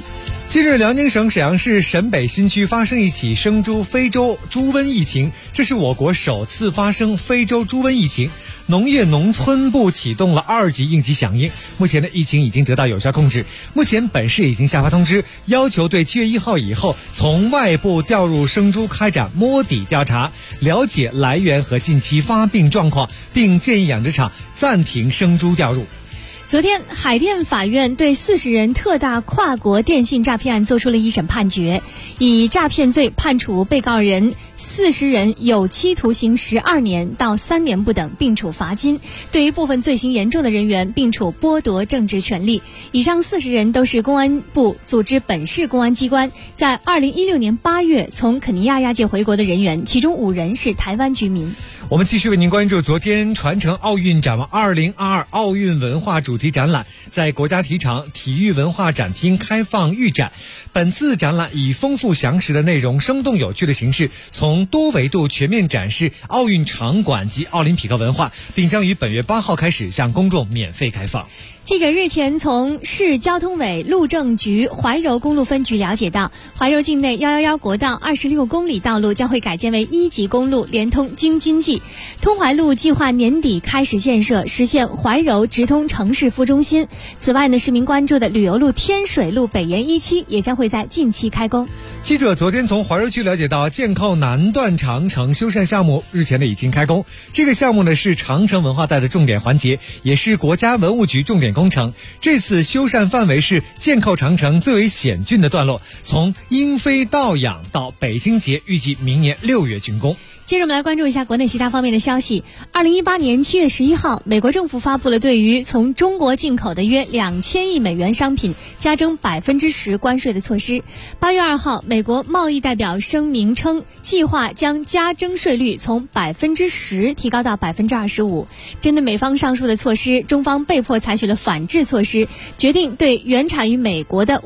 Speaker 16: 近日，辽宁省沈阳市沈北新区发生一起生猪非洲猪瘟疫情，这是我国首次发生非洲猪瘟疫情。农业农村部启动了2级应急响应，目前的疫情已经得到有效控制。目前本市已经下发通知，要求对7月1号以后从外部调入生猪开展摸底调查，了解来源和近期发病状况，并建议养殖场暂停生猪调入。
Speaker 17: 昨天，海淀法院对40人特大跨国电信诈骗案作出了一审判决，以诈骗罪判处被告人40人有期徒刑12年到3年不等，并处罚金。对于部分罪行严重的人员，并处剥夺政治权利。以上40人都是公安部组织本市公安机关在2016年8月从肯尼亚亚界回国的人员，其中5人是台湾居民。
Speaker 16: 我们继续为您关注昨天传承奥运展望2022奥运文化主题展览在国家体场体育文化展厅开放预展。本次展览以丰富详实的内容、生动有趣的形式，从多维度全面展示奥运场馆及奥林匹克文化，并将于本月8号开始向公众免费开放。
Speaker 17: 记者日前从市交通委路政局怀柔公路分局了解到，怀柔境内111国道26公里道路将会改建为1级公路，连通京津冀。通怀路计划年底开始建设，实现怀柔直通城市副中心。此外呢，市民关注的旅游路天水路北延1期也将会在近期开工。
Speaker 16: 记者昨天从怀柔区了解到，建靠南段长城修缮项目日前已经开工。这个项目呢是长城文化带的重点环节，也是国家文物局重点工程。这次修缮范围是建靠长城最为险峻的段落，从英飞到养到北京节，预计明年6月竣工。
Speaker 17: 接着我们来关注一下国内其他方面的消息。2018年7月11号，美国政府发布了对于从中国进口的约2000亿美元商品加征10%关税的措施。8月2号，美国贸易代表声明称，计划将加征税率从10%提高到25%。针对美方上述的措施，中方被迫采取了反制措施，决定对原产于美国的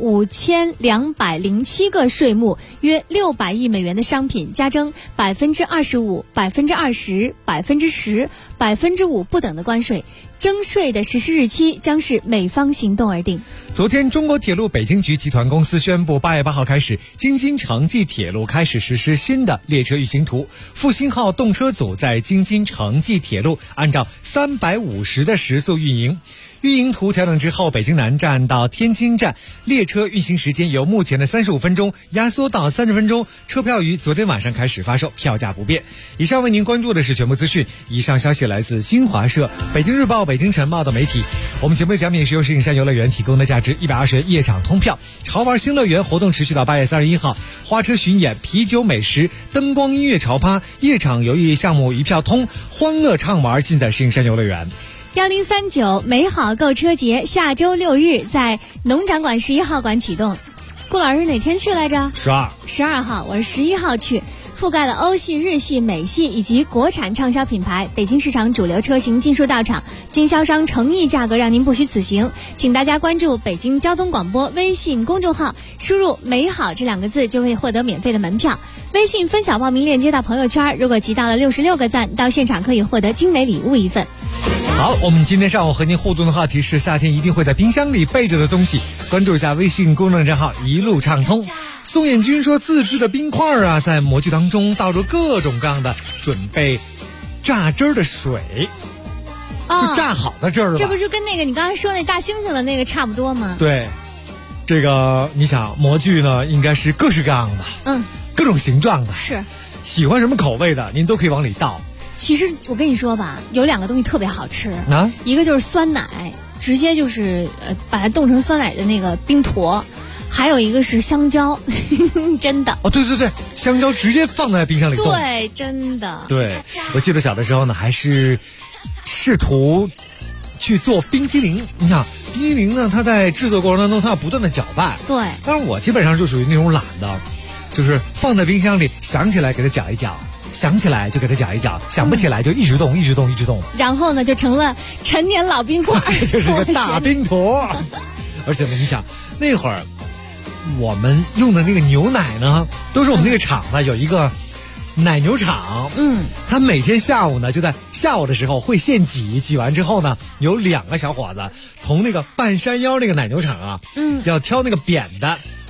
Speaker 17: 5207个税目约600亿美元的商品加征25%、20%、10%、5%不等的关税。征税的实施日期将是美方行动而定。
Speaker 16: 昨天，中国铁路北京局集团公司宣布，8月8号开始，京津城际铁路开始实施新的列车运行图。复兴号动车组在京津城际铁路按照350的时速运营。运营图调整之后，北京南站到天津站列车运行时间由目前的35分钟压缩到30分钟，车票于昨天晚上开始发售，票价不变。以上为您关注的是全部资讯，以上消息来自新华社、北京日报、北京晨报的媒体。我们节目的奖品是由石景山游乐园提供的价值120元夜场通票。潮玩新乐园活动持续到8月31号，花车巡演、啤酒美食、灯光音乐潮趴、夜场游艺项目一票通，欢乐畅玩尽在石景山游乐园。
Speaker 17: 1039美好购车节下周6日在农展馆11号馆启动。顾老师哪天去来着？12号，我是11号去。覆盖了欧系、日系、美系以及国产畅销品牌，北京市场主流车型尽数到场，经销商诚意价格让您不虚此行。请大家关注北京交通广播微信公众号，输入美好这2个字就可以获得免费的门票。微信分享报名链接到朋友圈，如果集到了66个赞，到现场可以获得精美礼物1份。
Speaker 16: 好，我们今天上午和您互动的话题是夏天一定会在冰箱里备着的东西，关注一下微信公众账号一路畅通。宋彦军说，自制的冰块啊，在模具当中倒入各种各样的准备榨汁儿的水，就榨好的汁儿了。
Speaker 17: 这不就跟那个你刚才说那大猩猩的那个差不多吗？
Speaker 16: 对，这个你想模具呢，应该是各式各样的，各种形状的，
Speaker 17: 是
Speaker 16: 喜欢什么口味的，您都可以往里倒。
Speaker 17: 其实我跟你说吧，有2个东西特别好吃
Speaker 16: 啊，
Speaker 17: 一个就是酸奶，直接就是把它冻成酸奶的那个冰坨，还有一个是香蕉，真的。
Speaker 16: 哦，对对对，香蕉直接放在冰箱里冻。
Speaker 17: 对，真的。
Speaker 16: 对，我记得小的时候呢，还是试图去做冰激凌。你想，冰激凌呢，它在制作过程当中，它要不断的搅拌。
Speaker 17: 对。
Speaker 16: 当然，我基本上就属于那种懒的，就是放在冰箱里，想起来给它搅一搅。想起来就给它搅一搅，想不起来就一直动，一直动，一直动。
Speaker 17: 然后呢，就成了陈年老冰块，
Speaker 16: 就是个大冰坨。而且呢，你想那会儿我们用的那个牛奶呢，都是我们那个厂呢有一个奶牛场，他每天下午呢就在下午的时候会现挤，挤完之后呢，有2个小伙子从那个半山腰那个奶牛场啊，要挑那个扁的。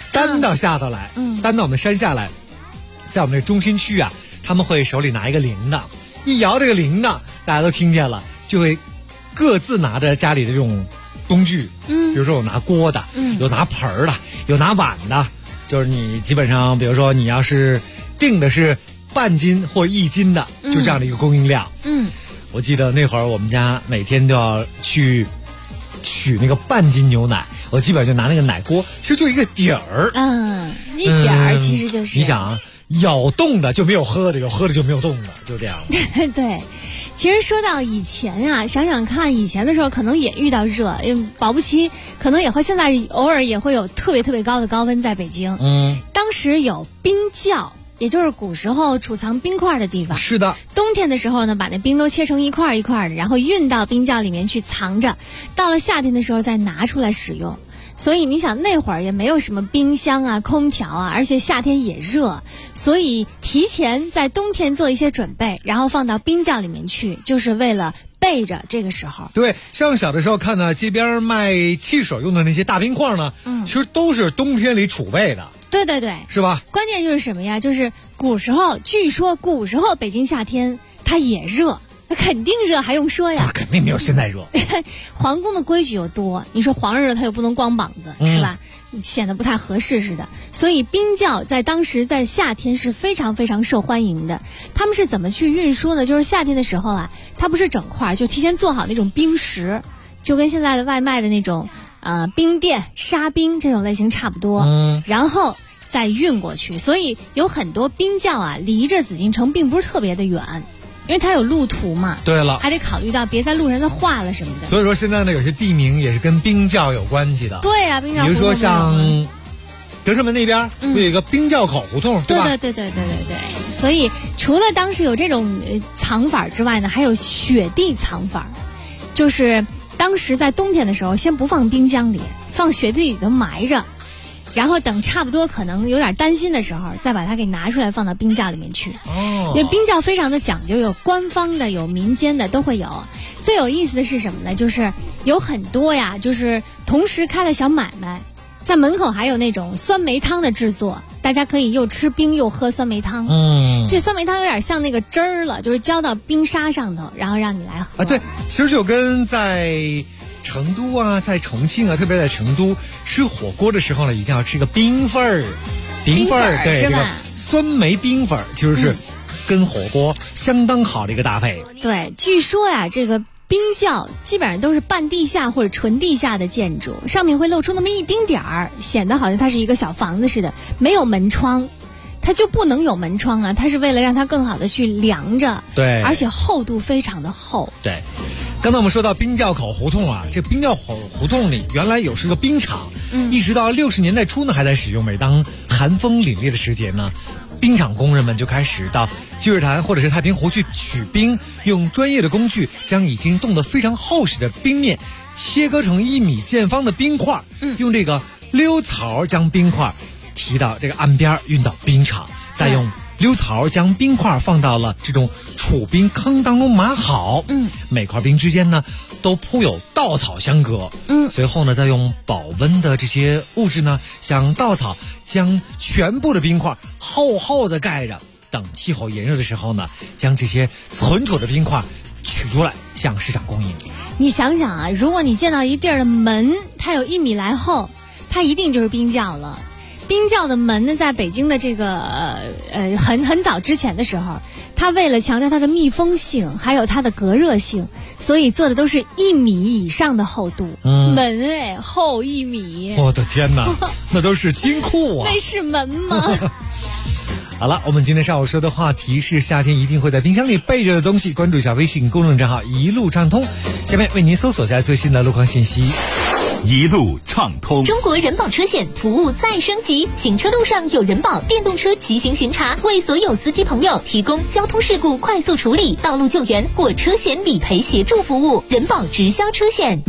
Speaker 16: 担到下头来，担到我们山下来，在我们这中心区啊，他们会手里拿一个铃铛，一摇这个铃铛，大家都听见了，就会各自拿着家里的这种工具，比如说有拿锅的，有拿盆儿的，有拿碗的，就是你基本上，比如说你要是定的是半斤或1斤的，就这样的一个供应量。我记得那会儿我们家每天都要去取那个半斤牛奶，我基本上就拿那个奶锅，其实就一个底儿，
Speaker 17: 一点儿其实就是。
Speaker 16: 你想啊，有冻的就没有喝的，有喝的就没有冻的，就这样。
Speaker 17: 对，其实说到以前啊，想想看，以前的时候可能也遇到热，保不齐可能也和现在偶尔也会有特别特别高的高温在北京。当时有冰窖。也就是古时候储藏冰块的地方。
Speaker 16: 是的。
Speaker 17: 冬天的时候呢，把那冰都切成一块一块的，然后运到冰窖里面去藏着，到了夏天的时候再拿出来使用。所以你想那会儿也没有什么冰箱啊、空调啊，而且夏天也热，所以提前在冬天做一些准备，然后放到冰窖里面去，就是为了备着这个时候。
Speaker 16: 对，像小的时候看呢，街边卖汽水用的那些大冰块呢，其实都是冬天里储备的。
Speaker 17: 对对对，
Speaker 16: 是吧？
Speaker 17: 关键就是什么呀？就是据说古时候北京夏天它也热，那肯定热，还用说呀？
Speaker 16: 肯定没有现在热。
Speaker 17: 皇宫的规矩又多，你说皇上热他又不能光膀子，是吧？显得不太合适似的。所以冰窖在当时在夏天是非常非常受欢迎的。他们是怎么去运输呢？就是夏天的时候啊，它不是整块，就提前做好那种冰石，就跟现在的外卖的那种冰店沙冰这种类型差不多，然后再运过去。所以有很多冰窖啊，离着紫禁城并不是特别的远，因为它有路途嘛。
Speaker 16: 对了，
Speaker 17: 还得考虑到别在路上再化了什么的。
Speaker 16: 所以说现在呢，有些地名也是跟冰窖有关系的。
Speaker 17: 对啊，冰窖。
Speaker 16: 比如说像德胜门那边有一个冰窖口胡同，对吧？
Speaker 17: 对。所以除了当时有这种藏法之外呢，还有雪地藏法，就是当时在冬天的时候，先不放冰箱里，放雪地里头埋着，然后等差不多可能有点担心的时候，再把它给拿出来放到冰窖里面去。因为冰窖非常的讲究，有官方的，有民间的，都会有。最有意思的是什么呢？就是有很多呀，就是同时开了小买卖，在门口还有那种酸梅汤的制作，大家可以又吃冰又喝酸梅汤。这酸梅汤有点像那个汁儿了，就是浇到冰沙上头，然后让你来喝。
Speaker 16: 对，其实就跟在成都啊，在重庆啊，特别在成都吃火锅的时候呢，一定要吃个冰粉儿，对，这个酸梅冰粉其实是跟火锅相当好的一个搭配。
Speaker 17: 对，据说呀，这个冰窖基本上都是半地下或者纯地下的建筑，上面会露出那么一丁点儿，显得好像它是一个小房子似的，没有门窗。它就不能有门窗啊，它是为了让它更好的去凉着。
Speaker 16: 对，
Speaker 17: 而且厚度非常的厚。
Speaker 16: 对，刚才我们说到冰窖口胡同啊，这冰窖口胡同里原来是个冰厂，一直到60年代初呢还在使用。每当寒风凛冽的时节呢，冰厂工人们就开始到积水潭或者是太平湖去取冰，用专业的工具将已经冻得非常厚实的冰面切割成1米见方的冰块，用这个溜槽将冰块提到这个岸边，运到冰场，再用溜槽将冰块放到了这种储冰坑当中码好。每块冰之间呢都铺有稻草相隔。随后呢再用保温的这些物质呢，像稻草将全部的冰块厚厚的盖着，等气候炎热的时候呢，将这些存储的冰块取出来向市场供应。
Speaker 17: 你想想啊，如果你见到一地儿的门它有1米来厚，它一定就是冰窖了。冰窖的门呢，在北京的这个很早之前的时候，它为了强调它的密封性，还有它的隔热性，所以做的都是1米以上的厚度。门厚1米，
Speaker 16: 我的天哪，那都是金库啊！
Speaker 17: 那是门吗？
Speaker 16: 好了，我们今天上午说的话题是夏天一定会在冰箱里备着的东西。关注一下微信公众账号一路畅通，下面为您搜索下最新的路况信息。
Speaker 12: 一路畅通。
Speaker 7: 中国人保车险服务再升级，行车路上有人保电动车骑行巡查，为所有司机朋友提供交通事故快速处理、道路救援或车险理赔协助服务。人保直销车险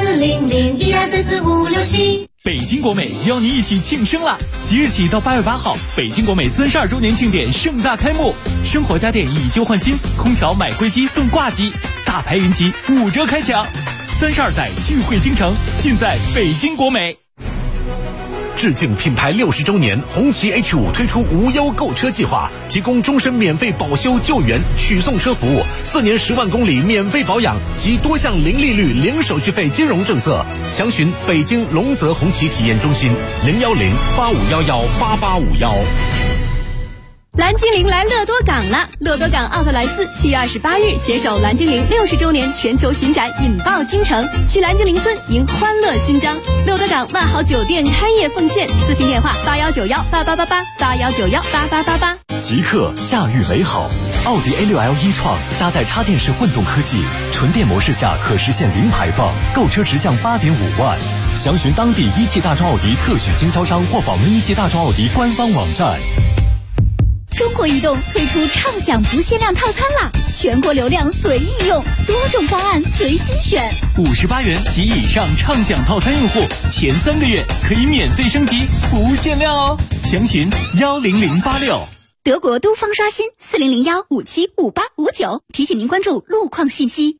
Speaker 11: 40012344567。北京国美邀您一起庆生了！即日起到8月8号，北京国美32周年庆典盛大开幕，生活家电以旧换新，空调买贵机送挂机，大牌云集5折开抢，32载聚会京城，尽在北京国美。
Speaker 12: 致敬品牌60周年，红旗 H5 推出无忧购车计划，提供终身免费保修救援、取送车服务，4年10万公里免费保养及多项零利率、零手续费金融政策。详询北京龙泽红旗体验中心010-8511-8851。
Speaker 2: 蓝精灵来乐多港了！乐多港奥特莱斯7月28日携手蓝精灵60周年全球巡展，引爆京城，去蓝精灵村迎欢乐勋章。乐多港万豪酒店开业奉献，咨询电话8191888881918888。
Speaker 5: 极客驾驭美好，奥迪 A6L e-tron搭载插电式混动科技，纯电模式下可实现零排放，购车直降8.5万。详询当地一汽大众奥迪特许经销商或访问一汽大众奥迪官方网站。
Speaker 7: 中国移动推出畅享不限量套餐啦，全国流量随意用，多种方案随心选。
Speaker 11: 58元及以上畅享套餐用户，前3个月可以免费升级，不限量哦。详询10086。
Speaker 7: 德国都方刷新4001575859，提醒您关注路况信息。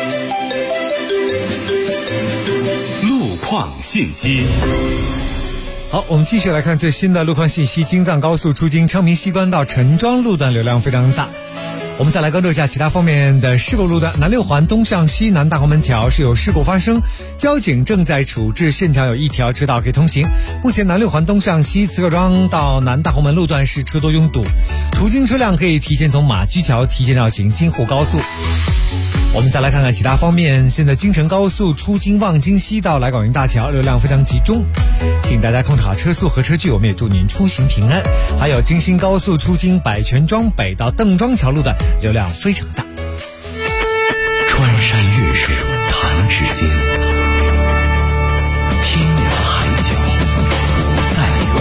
Speaker 12: 路况信息。
Speaker 16: 好，我们继续来看最新的路况信息。京藏高速出京昌平西关到陈庄路段流量非常大。我们再来关注一下其他方面的事故路段。南六环东向西南大红门桥是有事故发生，交警正在处置，现场有1条车道可以通行。目前南六环东向西慈各庄到南大红门路段是车多拥堵，途经车辆可以提前从马驹桥提前绕行京沪高速。我们再来看看其他方面。现在京承高速出京望京西到来广运大桥流量非常集中，请大家控制好车速和车距，我们也祝您出行平安。还有京新高速出京百泉庄北到邓庄桥路段流量非常大。
Speaker 5: 穿山越水弹指间，天涯海角不再远。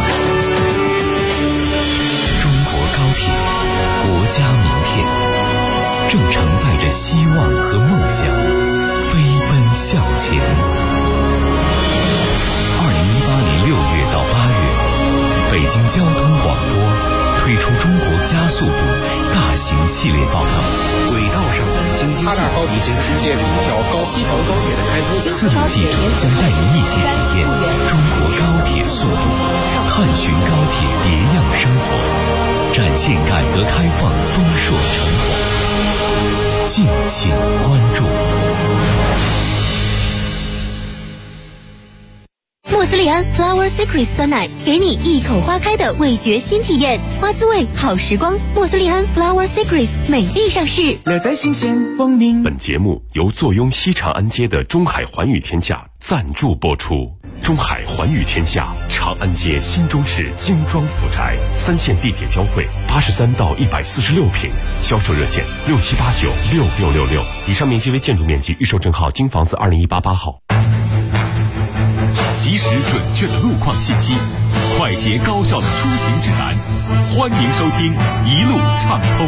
Speaker 5: 中国高铁，国家名片，正承载着希望和梦想，飞奔向前。2018年6月到8月，北京交通广播推出中国加速度大型系列报道。轨道上的京津冀已经世界第一条西条高铁的开通，4名记者将带您一起体验中国高铁速度，探寻高铁别样生活，展现改革开放丰硕成果。敬请关注。
Speaker 7: 莫斯利安 Flower Secret 酸奶，给你一口花开的味觉新体验，花滋味好时光。莫斯利安 Flower Secret 美丽上市，
Speaker 11: 乐在新鲜光明。
Speaker 8: 本节目由坐拥西长安街的中海环宇天下赞助播出。中海环宇天下，长安街新中市精装府宅，3线地铁交汇，83到146平，销售热线67896666。以上面积为建筑面积，预售证号京房子2018-8号。
Speaker 12: 及时准确的路况信息，快捷高效的出行指南，欢迎收听一路畅通。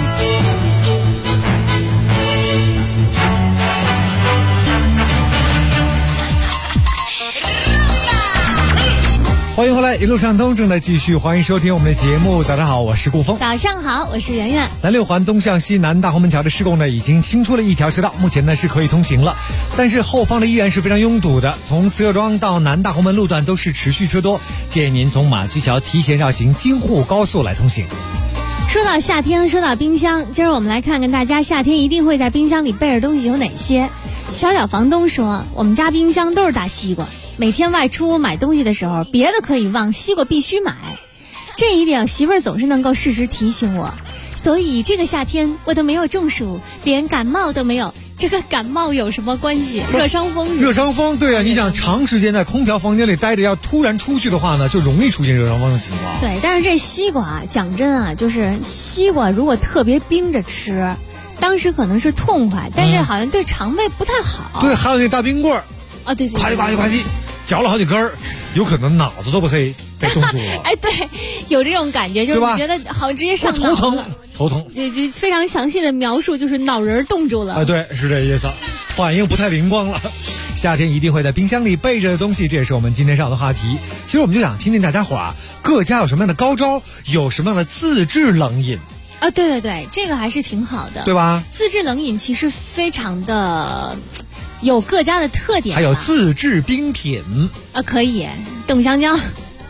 Speaker 16: 欢迎回来，一路畅通正在继续，欢迎收听我们的节目。早上好，我是顾峰。
Speaker 17: 早上好，我是圆圆。
Speaker 16: 南六环东向西南大红门桥的施工呢，已经清出了1条车道，目前呢是可以通行了，但是后方的依然是非常拥堵的。从慈各庄到南大红门路段都是持续车多，建议您从马驹桥提前绕行京沪高速来通行。
Speaker 17: 说到夏天，说到冰箱，今儿我们来看看大家夏天一定会在冰箱里备着东西有哪些。小房东说，我们家冰箱都是大西瓜，每天外出买东西的时候，别的可以忘，西瓜必须买。这一点媳妇儿总是能够适时提醒我，所以这个夏天我都没有中暑，连感冒都没有。这个感冒有什么关系？热伤风。
Speaker 16: 热伤风，对啊，你想长时间在空调房间里待着，要突然出去的话呢，就容易出现热伤风的情况。
Speaker 17: 对，但是这西瓜啊，讲真啊，就是西瓜如果特别冰着吃，当时可能是痛快，但是好像对肠胃不太好。
Speaker 16: 对，还有那大冰棍儿
Speaker 17: 啊，对，
Speaker 16: 呱唧呱唧呱唧，嚼了好几根儿，有可能脑子都被冻住了。
Speaker 17: 哎，对，有这种感觉，就是你觉得好像直接上脑了。
Speaker 16: 头疼，
Speaker 17: 就非常详细的描述，就是脑仁冻住了。
Speaker 16: 对，是这意思，反应不太灵光了。夏天一定会在冰箱里备着的东西，这也是我们今天上的话题。其实我们就想听听大家伙儿各家有什么样的高招，有什么样的自制冷饮
Speaker 17: 啊？对，这个还是挺好的，
Speaker 16: 对吧？
Speaker 17: 自制冷饮其实非常的有各家的特点，
Speaker 16: 还有自制冰品
Speaker 17: 啊，可以冻香蕉。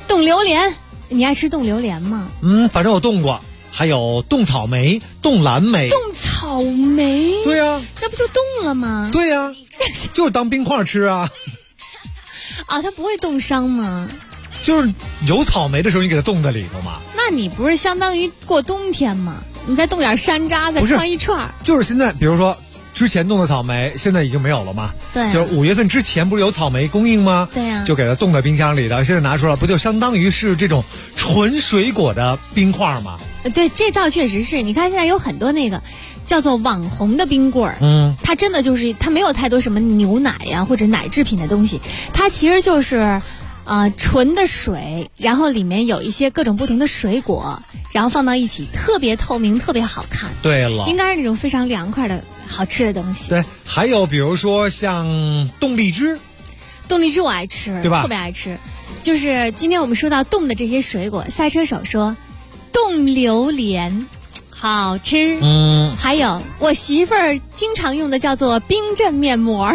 Speaker 17: 冻榴莲，你爱吃冻榴莲吗？
Speaker 16: 反正我冻过，还有冻草莓、冻蓝莓。
Speaker 17: 冻草莓？
Speaker 16: 对呀，
Speaker 17: 那不就冻了吗？
Speaker 16: 对呀，就是当冰块吃啊。
Speaker 17: 啊，它不会冻伤吗？
Speaker 16: 就是有草莓的时候，你给它冻在里头嘛。
Speaker 17: 那你不是相当于过冬天吗？你再冻点山楂，再穿一串。
Speaker 16: 就是现在，比如说之前冻的草莓，现在已经没有了嘛。
Speaker 17: 对、啊。
Speaker 16: 就是5月份之前不是有草莓供应吗？
Speaker 17: 对呀、啊。
Speaker 16: 就给它冻在冰箱里的，现在拿出来，不就相当于是这种纯水果的冰块吗？
Speaker 17: 对，这倒确实是。你看现在有很多那个叫做网红的冰棍儿，它真的就是它没有太多什么牛奶呀、或者奶制品的东西，它其实就是纯的水，然后里面有一些各种不同的水果，然后放到一起，特别透明，特别好看。
Speaker 16: 对了，
Speaker 17: 应该是那种非常凉快的好吃的东西。
Speaker 16: 对，还有比如说像冻荔枝，
Speaker 17: 冻荔枝我爱吃，
Speaker 16: 对吧？
Speaker 17: 特别爱吃。就是今天我们说到冻的这些水果，赛车手说冻榴莲好吃。还有我媳妇儿经常用的叫做冰镇面膜。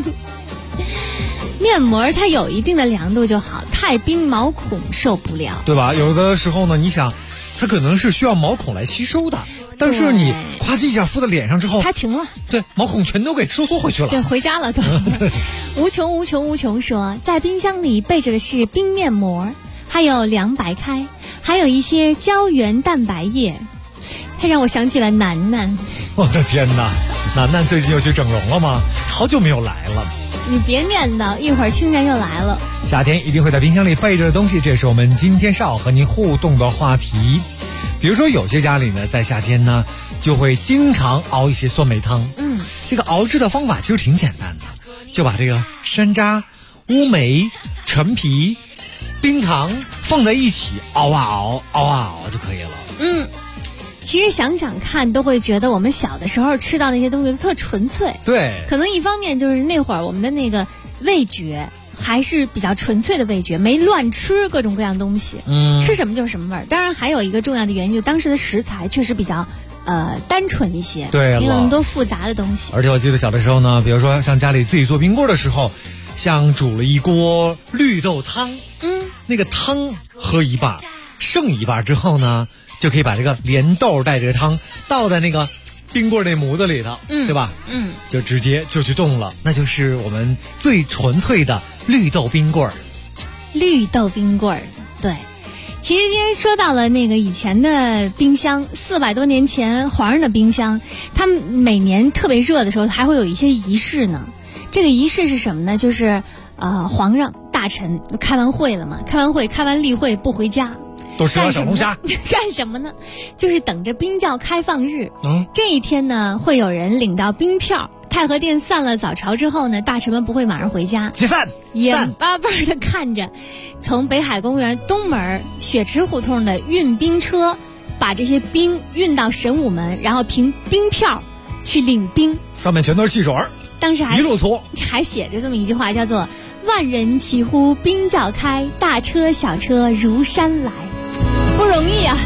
Speaker 17: 面膜它有一定的凉度就好，太冰毛孔受不了，
Speaker 16: 对吧？有的时候呢，你想它可能是需要毛孔来吸收的，但是你夸叽一下敷在脸上之后，
Speaker 17: 它停了，
Speaker 16: 对，毛孔全都给收缩回去了，
Speaker 17: 对，回家了都。无穷说，在冰箱里备着的是冰面膜，还有凉白开，还有一些胶原蛋白液，它让我想起了楠楠。
Speaker 16: 我的天哪，楠楠最近又去整容了吗？好久没有来了。
Speaker 17: 你别念叨，一会儿听见又来了。
Speaker 16: 夏天一定会在冰箱里备着的东西，这是我们今天上午和您互动的话题。比如说有些家里呢，在夏天呢就会经常熬一些酸梅汤。这个熬制的方法其实挺简单的，就把这个山楂、乌梅、陈皮、冰糖放在一起熬啊熬就可以了。
Speaker 17: 其实想想看，都会觉得我们小的时候吃到那些东西都特纯粹。
Speaker 16: 对，
Speaker 17: 可能一方面就是那会儿我们的那个味觉还是比较纯粹的味觉，没乱吃各种各样东西，吃什么就是什么味儿。当然还有一个重要的原因，就当时的食材确实比较单纯一些，
Speaker 16: 对了，
Speaker 17: 没有那么多复杂的东西。
Speaker 16: 而且我记得小的时候呢，比如说像家里自己做冰棍的时候，像煮了一锅绿豆汤，那个汤喝一半，剩一半之后呢，就可以把这个莲豆带着汤倒在那个冰棍那模子里头，对吧？就直接就去冻了，那就是我们最纯粹的绿豆冰棍儿。
Speaker 17: 绿豆冰棍儿，对。其实今天说到了那个以前的冰箱，400多年前皇上的冰箱，他们每年特别热的时候还会有一些仪式呢。这个仪式是什么呢？就是皇上大臣开完会了嘛，开完例会不回家，
Speaker 16: 都吃了小龙虾，
Speaker 17: 干什么呢？就是等着冰窖开放日。这一天呢，会有人领到冰票。太和殿散了早朝之后呢，大臣们不会马上回家，
Speaker 16: 解散，
Speaker 17: 眼巴巴的看着从北海公园东门雪池胡同的运冰车把这些冰运到神武门，然后凭冰票去领冰，
Speaker 16: 上面全都是汽水，
Speaker 17: 当时
Speaker 16: 一路搓，
Speaker 17: 还写着这么一句话，叫做万人齐呼冰窖开，大车小车如山来，不容易啊。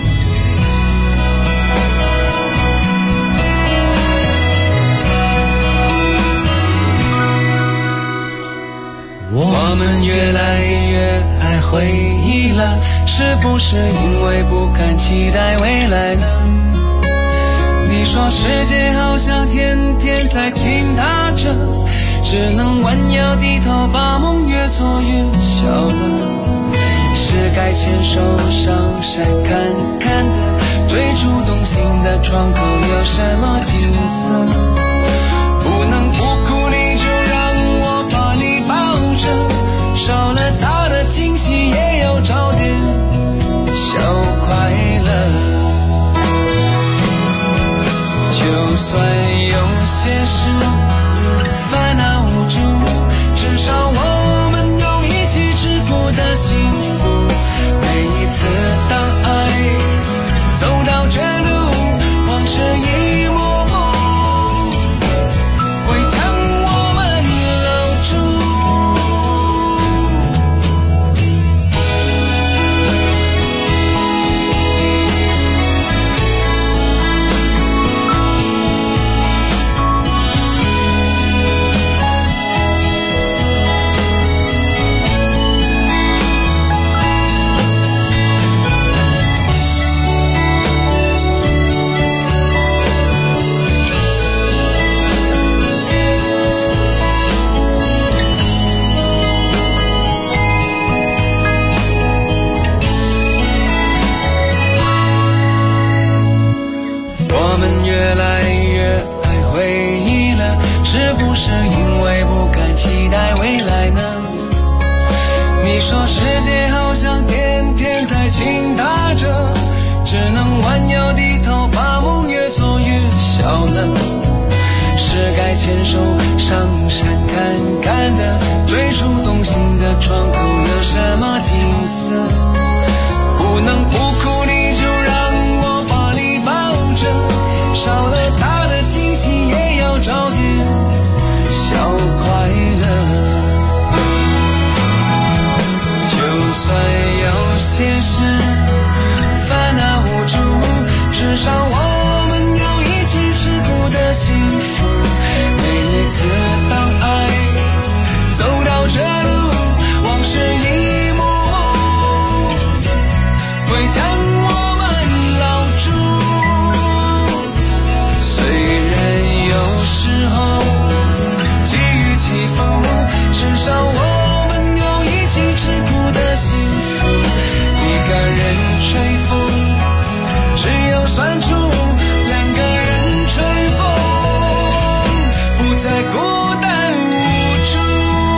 Speaker 21: 我们越来越爱回忆了，是不是因为不敢期待未来呢？你说世界好像天天在倾塌着，只能弯腰低头，把梦越做越小了。是该牵手上山看看的，最初动心的窗口有什么景色？不能不哭，你就让我把你抱着，少了大的惊喜，也有找点小快乐。就算有些事烦恼无助，至少我们有一起吃过的幸福。每一次当爱走到绝路，往事一幕幕会将我们留住。 是不是因为不敢期待未来呢？你说世界好像天天在倾塌着，只能弯腰低头，把梦越做越小了。是该牵手上山看看的，最初动心的窗口有什么景色？不能不哭，你就让我把你抱着，少了他的惊喜也要找点小快乐。就算有些事烦恼无助，至少我们有一起吃苦的幸福。每一次当爱走到这路，往事一幕会将我们牢住。虽然有时候际遇起伏，至少我们有一起吃苦的幸福。一个人吹风，只有酸楚；两个人吹风，不再孤单无助。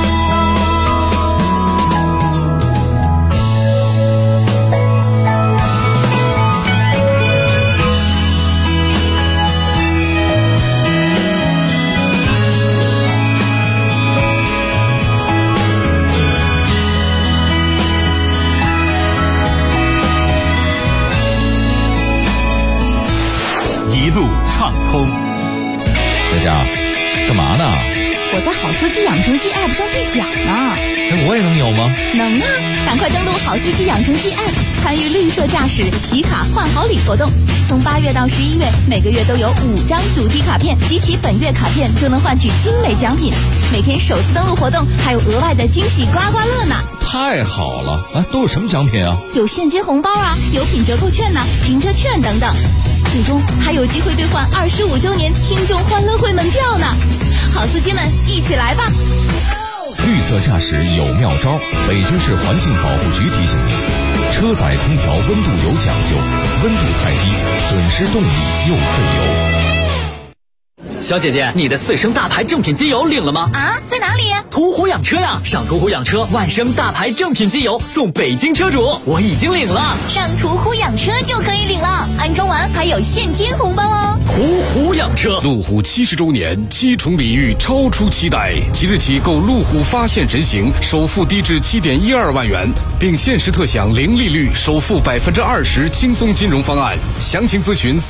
Speaker 1: 一路畅通。
Speaker 6: 佳佳，干嘛呢？
Speaker 7: 我在好司机养成记 App 上兑奖呢。
Speaker 6: 我也能有吗？
Speaker 7: 能啊！赶快登录好司机养成记 App， 参与绿色驾驶集卡换好礼活动。从8月到11月，每个月都有5张主题卡片，集齐本月卡片就能换取精美奖品。每天首次登录活动还有额外的惊喜刮刮乐呢！
Speaker 6: 太好了！都有什么奖品啊？
Speaker 7: 有现金红包啊，有品折扣券呐，停车券等等。最终还有机会兑换25周年听众欢乐会门票呢！好司机们，一起来吧！
Speaker 6: 绿色驾驶有妙招，北京市环境保护局提醒您：车载空调温度有讲究，温度太低，损失动力又费油。
Speaker 12: 小姐姐，你的4升大牌正品机油领了吗？
Speaker 7: 啊，在哪里？
Speaker 12: 途虎养车呀！上途虎养车万升大牌正品机油送北京车主，我已经领了。
Speaker 7: 上途虎养车就可以领了，安装完还有现金红包哦。
Speaker 12: 途虎养车，
Speaker 9: 路虎70周年7重礼遇超出期待，即日起购路虎发现神行，首付低至7.12万元，并限时特享零利率，首付20%轻松金融方案。详情咨询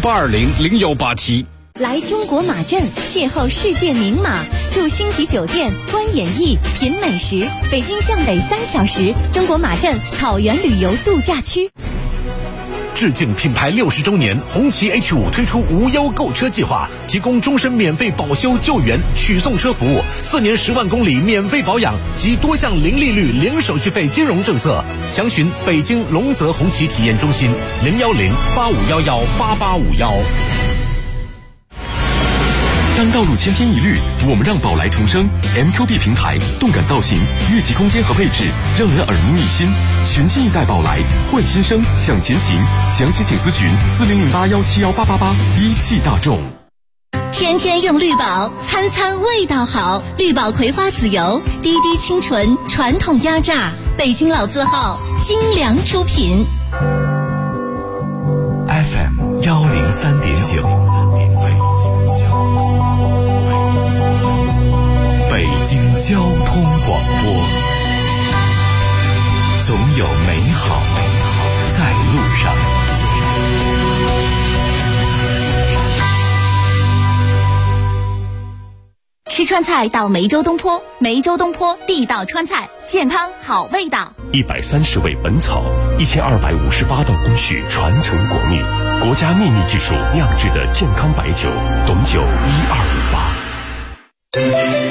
Speaker 9: 400-820-0187。
Speaker 7: 来中国马镇邂逅世界名马，住星级酒店，观演艺，品美食。北京向北3小时，中国马镇草原旅游度假区。
Speaker 10: 致敬品牌60周年，红旗 H5 推出无忧购车计划，提供终身免费保修救援、取送车服务，4年10万公里免费保养及多项零利率、零手续费金融政策。详询北京龙泽红旗体验中心010-8511-8851。
Speaker 8: 当道路千篇一律，我们让宝来重生。MQB 平台动感造型、越级空间和配置，让人耳目一新。全新一代宝来，换新生，向前行。详细请咨询4008171888。一汽大众。
Speaker 7: 天天用绿宝，餐餐味道好。绿宝葵花籽油，滴滴清纯，传统压榨，北京老字号，精良出品。
Speaker 1: FM 103.9。北京交通广播，总有美好在路上。
Speaker 7: 吃川菜到梅州东坡，梅州东坡地道川菜，健康好味道。
Speaker 8: 130味本草，1258道工序传承国秘，国家秘密技术酿制的健康白酒，董酒1258。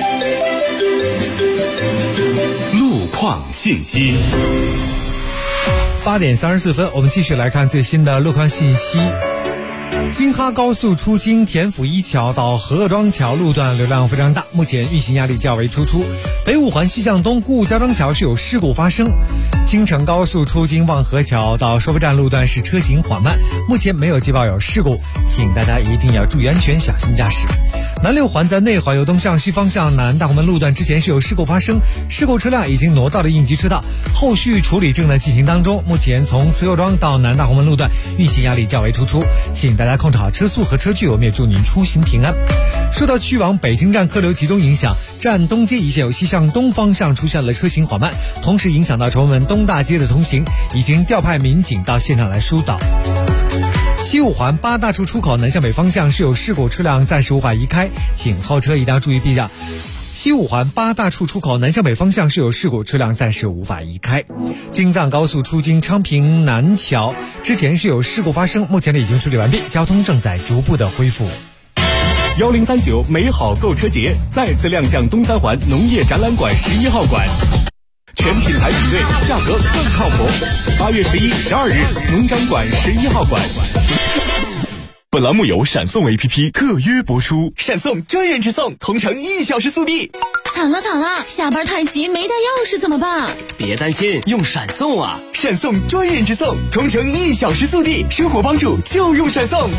Speaker 1: 路况信息。
Speaker 16: 8点34分，我们继续来看最新的路况信息。 京哈高速出京田府一桥到河庄桥路段流量非常大，目前运行压力较为突出。北五环西向东顾家庄桥是有事故发生。京承高速出京望河桥到收费站路段是车行缓慢，目前没有接报有事故，请大家一定要注意安全，小心驾驶。南六环在内环由东向西方向南大红门路段之前是有事故发生，事故车辆已经挪到了应急车道，后续处理正在进行当中。目前从慈幼庄到南大红门路段运行压力较为突出，请大家控制好车速和车距，我们也祝您出行平安。受到去往北京站客流集中影响，站东街一线有西向东方向出现了车行缓慢，同时影响到崇文门东大街的通行，已经调派民警到现场来疏导。西五环八大处出口南向北方向是有事故，车辆暂时无法移开，请后车一定要注意避让。西五环八大处出口南向北方向是有事故，车辆暂时无法移开。京藏高速出京昌平南桥之前是有事故发生，目前已经处理完毕，交通正在逐步的恢复。
Speaker 12: 1039美好购车节再次亮相东三环农业展览馆11号馆，全品牌品类，价格更靠谱。8月11、12日，农展馆11号馆。
Speaker 1: 本栏目由闪送 APP 特约播出。
Speaker 11: 闪送专人直送，同城1小时速递。
Speaker 7: 惨了，下班太急没带钥匙怎么办？
Speaker 11: 别担心，用闪送啊！闪送专人直送，同城1小时速递，生活帮助就用闪送。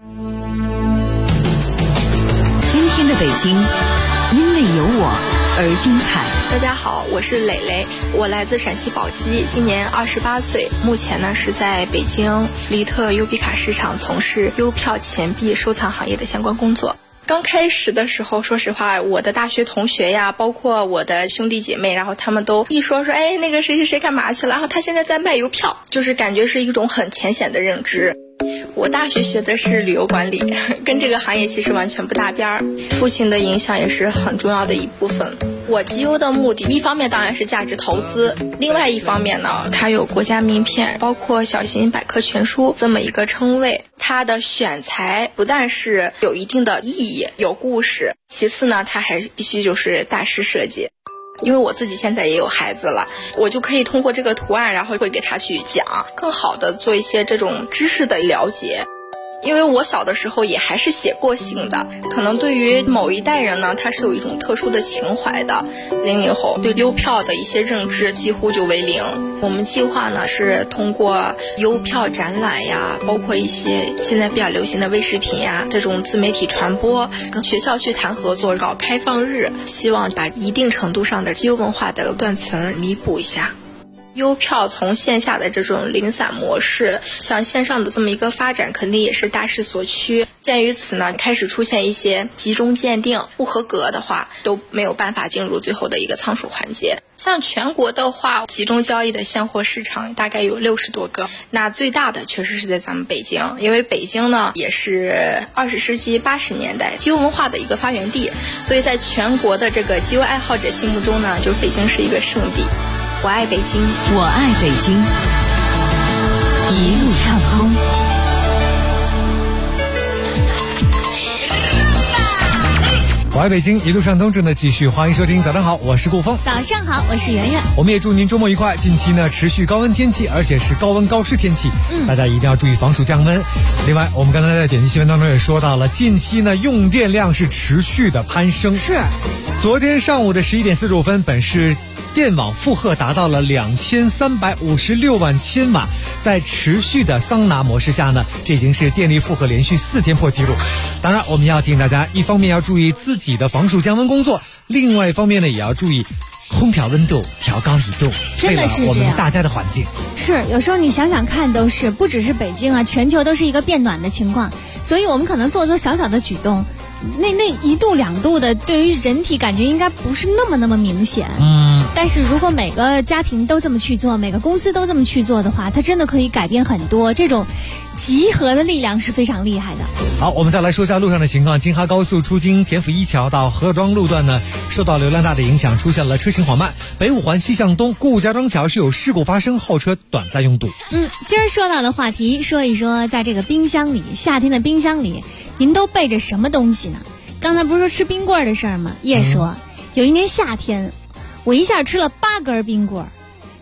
Speaker 3: 今天的北京，因为有我而精彩。
Speaker 13: 大家好，我是蕾蕾，我来自陕西宝鸡，今年28岁，目前呢是在北京福利特优比卡市场从事邮票钱币收藏行业的相关工作。刚开始的时候，说实话，我的大学同学呀，包括我的兄弟姐妹，然后他们都一说，哎，那个谁谁谁干嘛去了，然后他现在在卖邮票，就是感觉是一种很浅显的认知。我大学学的是旅游管理，跟这个行业其实完全不搭边儿。父亲的影响也是很重要的一部分。我集邮的目的，一方面当然是价值投资，另外一方面呢，它有国家名片，包括小型百科全书这么一个称谓。它的选材不但是有一定的意义，有故事，其次呢，它还必须就是大师设计。因为我自己现在也有孩子了，我就可以通过这个图案，然后会给他去讲，更好的做一些这种知识的了解。因为我小的时候也还是写过信的，可能对于某一代人呢，他是有一种特殊的情怀的。00后对邮票的一些认知几乎就为零。我们计划呢是通过邮票展览呀，包括一些现在比较流行的微视频呀，这种自媒体传播，跟学校去谈合作，搞开放日，希望把一定程度上的集邮文化的断层弥补一下。邮票从线下的这种零散模式向线上的这么一个发展，肯定也是大势所趋。鉴于此呢，开始出现一些集中鉴定不合格的话，都没有办法进入最后的一个仓储环节。像全国的话，集中交易的现货市场大概有60多个，那最大的确实是在咱们北京，因为北京呢也是20世纪80年代集邮文化的一个发源地，所以在全国的这个集邮爱好者心目中呢，就是北京是一个圣地。我爱北京，
Speaker 3: 我爱北京，一路畅通。
Speaker 16: 我爱北京，一路畅通正在继续，欢迎收听。早上好，我是顾峰。
Speaker 17: 早上好，我是圆圆。
Speaker 16: 我们也祝您周末愉快。近期呢持续高温天气，而且是高温高湿天气，大家一定要注意防暑降温。另外，我们刚才在点击新闻当中也说到了，近期呢用电量是持续的攀升。
Speaker 17: 是，昨
Speaker 16: 天上午的11点45分，本市电网负荷达到了2356万千瓦，在持续的桑拿模式下呢，这已经是电力负荷连续4天破纪录。当然，我们要提醒大家，一方面要注意自己的防暑降温工作，另外一方面呢，也要注意空调温度调高1度，
Speaker 17: 真的是
Speaker 16: 为了我们大家的环境。
Speaker 17: 是，有时候你想想看，都是不只是北京啊，全球都是一个变暖的情况，所以我们可能做小小的举动。那1度2度的，对于人体感觉应该不是那么明显。但是如果每个家庭都这么去做，每个公司都这么去做的话，它真的可以改变很多。这种集合的力量是非常厉害的。
Speaker 16: 好，我们再来说一下路上的情况。京哈高速出京田府一桥到河庄路段呢，受到流量大的影响，出现了车行缓慢。北五环西向东顾家庄桥是有事故发生，后车短暂拥堵。
Speaker 17: 今儿说到的话题，说一说在这个冰箱里，夏天的冰箱里，您都备着什么东西呢？刚才不是说吃冰棍的事儿吗？叶说，有一年夏天，我一下吃了8根冰棍，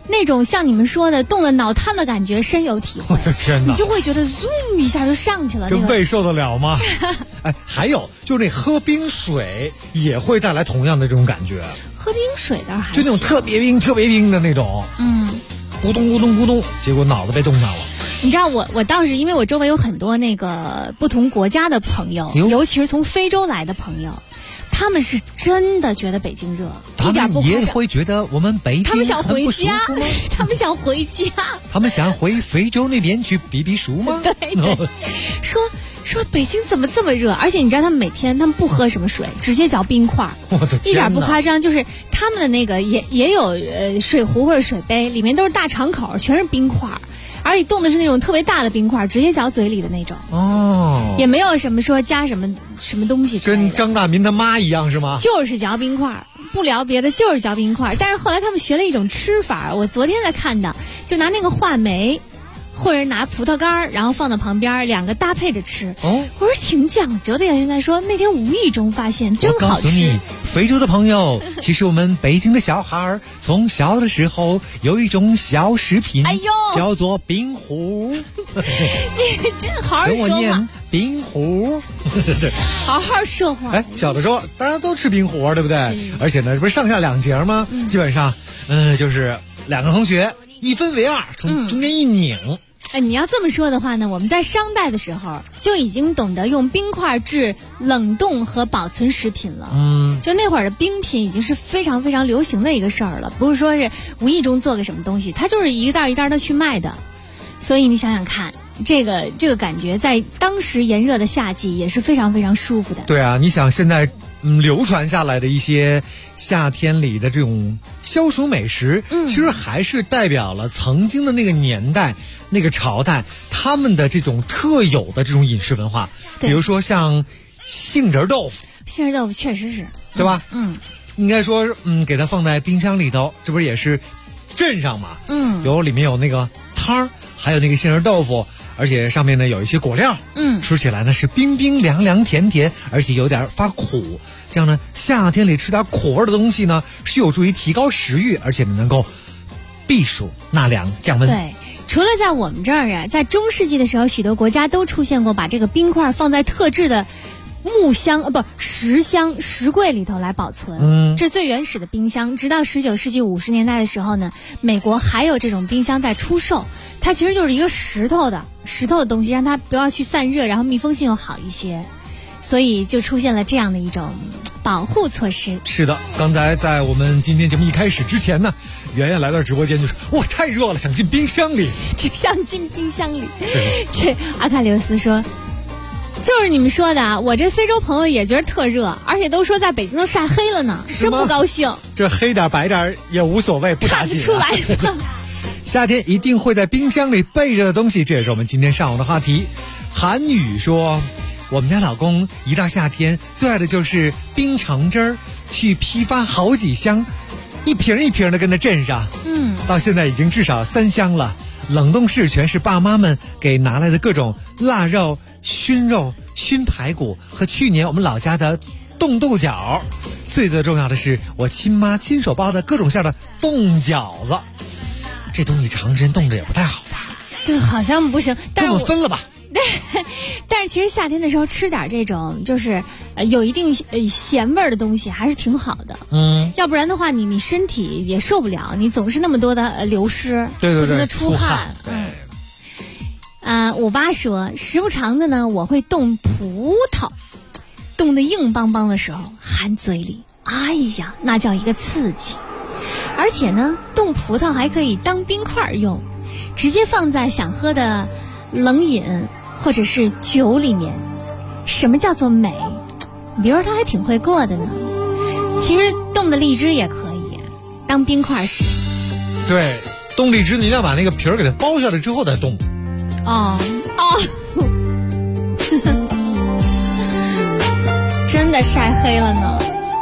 Speaker 17: 那种像你们说的冻得脑瘫的感觉深有体会。
Speaker 16: 我的天哪！
Speaker 17: 你就会觉得zoom一下就上去了，
Speaker 16: 这胃受得了吗？哎，还有就是那喝冰水也会带来同样的这种感觉。
Speaker 17: 喝冰水倒是还
Speaker 16: 就那种特别冰的那种，咕咚咕咚咕咚，结果脑子被冻上了。
Speaker 17: 你知道我倒是因为我周围有很多那个不同国家的朋友，尤其是从非洲来的朋友，他们是真的觉得北京热，一点不夸张。
Speaker 16: 也会觉得我们北京
Speaker 17: 他们想回家，
Speaker 16: 他们想回非洲那边去避避暑吗？
Speaker 17: 对，说北京怎么这么热？而且你知道他们每天他们不喝什么水，直接嚼冰块，一点不夸张。就是他们的那个也有水壶或者水杯，里面都是大敞口，全是冰块。而且冻的是那种特别大的冰块，直接嚼嘴里的那种。也没有什么说加什么东西之类的。
Speaker 16: 跟张大民他妈一样是吗？
Speaker 17: 就是嚼冰块，不聊别的，就是嚼冰块。但是后来他们学了一种吃法，我昨天才看到，就拿那个话梅，或者拿葡萄干，然后放到旁边，两个搭配着吃。我说挺讲究的呀。原来说那天无意中发现，真好吃。
Speaker 16: 我告诉你，非洲的朋友，其实我们北京的小孩从小的时候有一种小食品，叫做冰壶。
Speaker 17: 你真好好说话。
Speaker 16: 冰壶，
Speaker 17: 好好说话。
Speaker 16: 哎，小的时候大家都吃冰壶，对不对？而且呢，这不是上下两节吗？基本上，就是两个同学一分为二，从中间一拧。
Speaker 17: 你要这么说的话呢，我们在商代的时候就已经懂得用冰块制冷冻和保存食品了。就那会儿的冰品已经是非常非常流行的一个事儿了，不是说是无意中做个什么东西，它就是一袋一袋的去卖的。所以你想想看，这个感觉在当时炎热的夏季也是非常非常舒服的。
Speaker 16: 对啊，你想现在流传下来的一些夏天里的这种消暑美食，其实还是代表了曾经的那个年代、那个朝代他们的这种特有的这种饮食文化。比如说像杏仁豆腐，
Speaker 17: 杏仁豆腐确实是，
Speaker 16: 对吧？应该说，给它放在冰箱里头，这不是也是镇上嘛？里面有那个汤，还有那个杏仁豆腐。而且上面呢有一些果料，吃起来呢是冰冰凉凉甜甜，而且有点发苦。这样呢，夏天里吃点苦味的东西呢，是有助于提高食欲，而且能够避暑纳凉降温。
Speaker 17: 对，除了在我们这儿啊，在中世纪的时候，许多国家都出现过把这个冰块放在特制的石柜里头来保存。这最原始的冰箱，直到19世纪50年代的时候呢，美国还有这种冰箱在出售。它其实就是一个石头的东西，让它不要去散热，然后密封性又好一些，所以就出现了这样的一种保护措施。
Speaker 16: 是的，刚才在我们今天节目一开始之前呢，圆圆来到直播间就说：“哇，太热了，想进冰箱里。”
Speaker 17: 想进冰箱里。这阿卡琉斯说。就是你们说的啊，我这非洲朋友也觉得特热，而且都说在北京都晒黑了呢，真不高兴。
Speaker 16: 这黑点白点也无所谓，不打紧。
Speaker 17: 看得出来的。
Speaker 16: 夏天一定会在冰箱里备着的东西，这也是我们今天上午的话题。韩宇说，我们家老公一到夏天最爱的就是冰橙汁儿，去批发好几箱，一瓶一瓶的跟他镇上。到现在已经至少3箱了。冷冻室全是爸妈们给拿来的各种腊肉、熏肉、熏排骨和去年我们老家的冻豆角。最重要的是我亲妈亲手包的各种馅的冻饺子。这东西长时间冻着也不太好吧？
Speaker 17: 对，好像不行。但是
Speaker 16: 我分了吧。
Speaker 17: 但是其实夏天的时候吃点这种就是有一定咸味的东西还是挺好的。要不然的话你身体也受不了，你总是那么多的流失，
Speaker 16: 对，
Speaker 17: 不停的出汗。我爸说时不常的呢，我会冻葡萄，冻得硬邦邦的时候含嘴里，哎呀，那叫一个刺激。而且呢，冻葡萄还可以当冰块用，直接放在想喝的冷饮或者是酒里面。什么叫做美？比如说他还挺会过的呢。其实冻的荔枝也可以当冰块使。
Speaker 16: 对，冻荔枝你要把那个皮儿给它剥下来之后再冻。
Speaker 17: 真的晒黑了呢。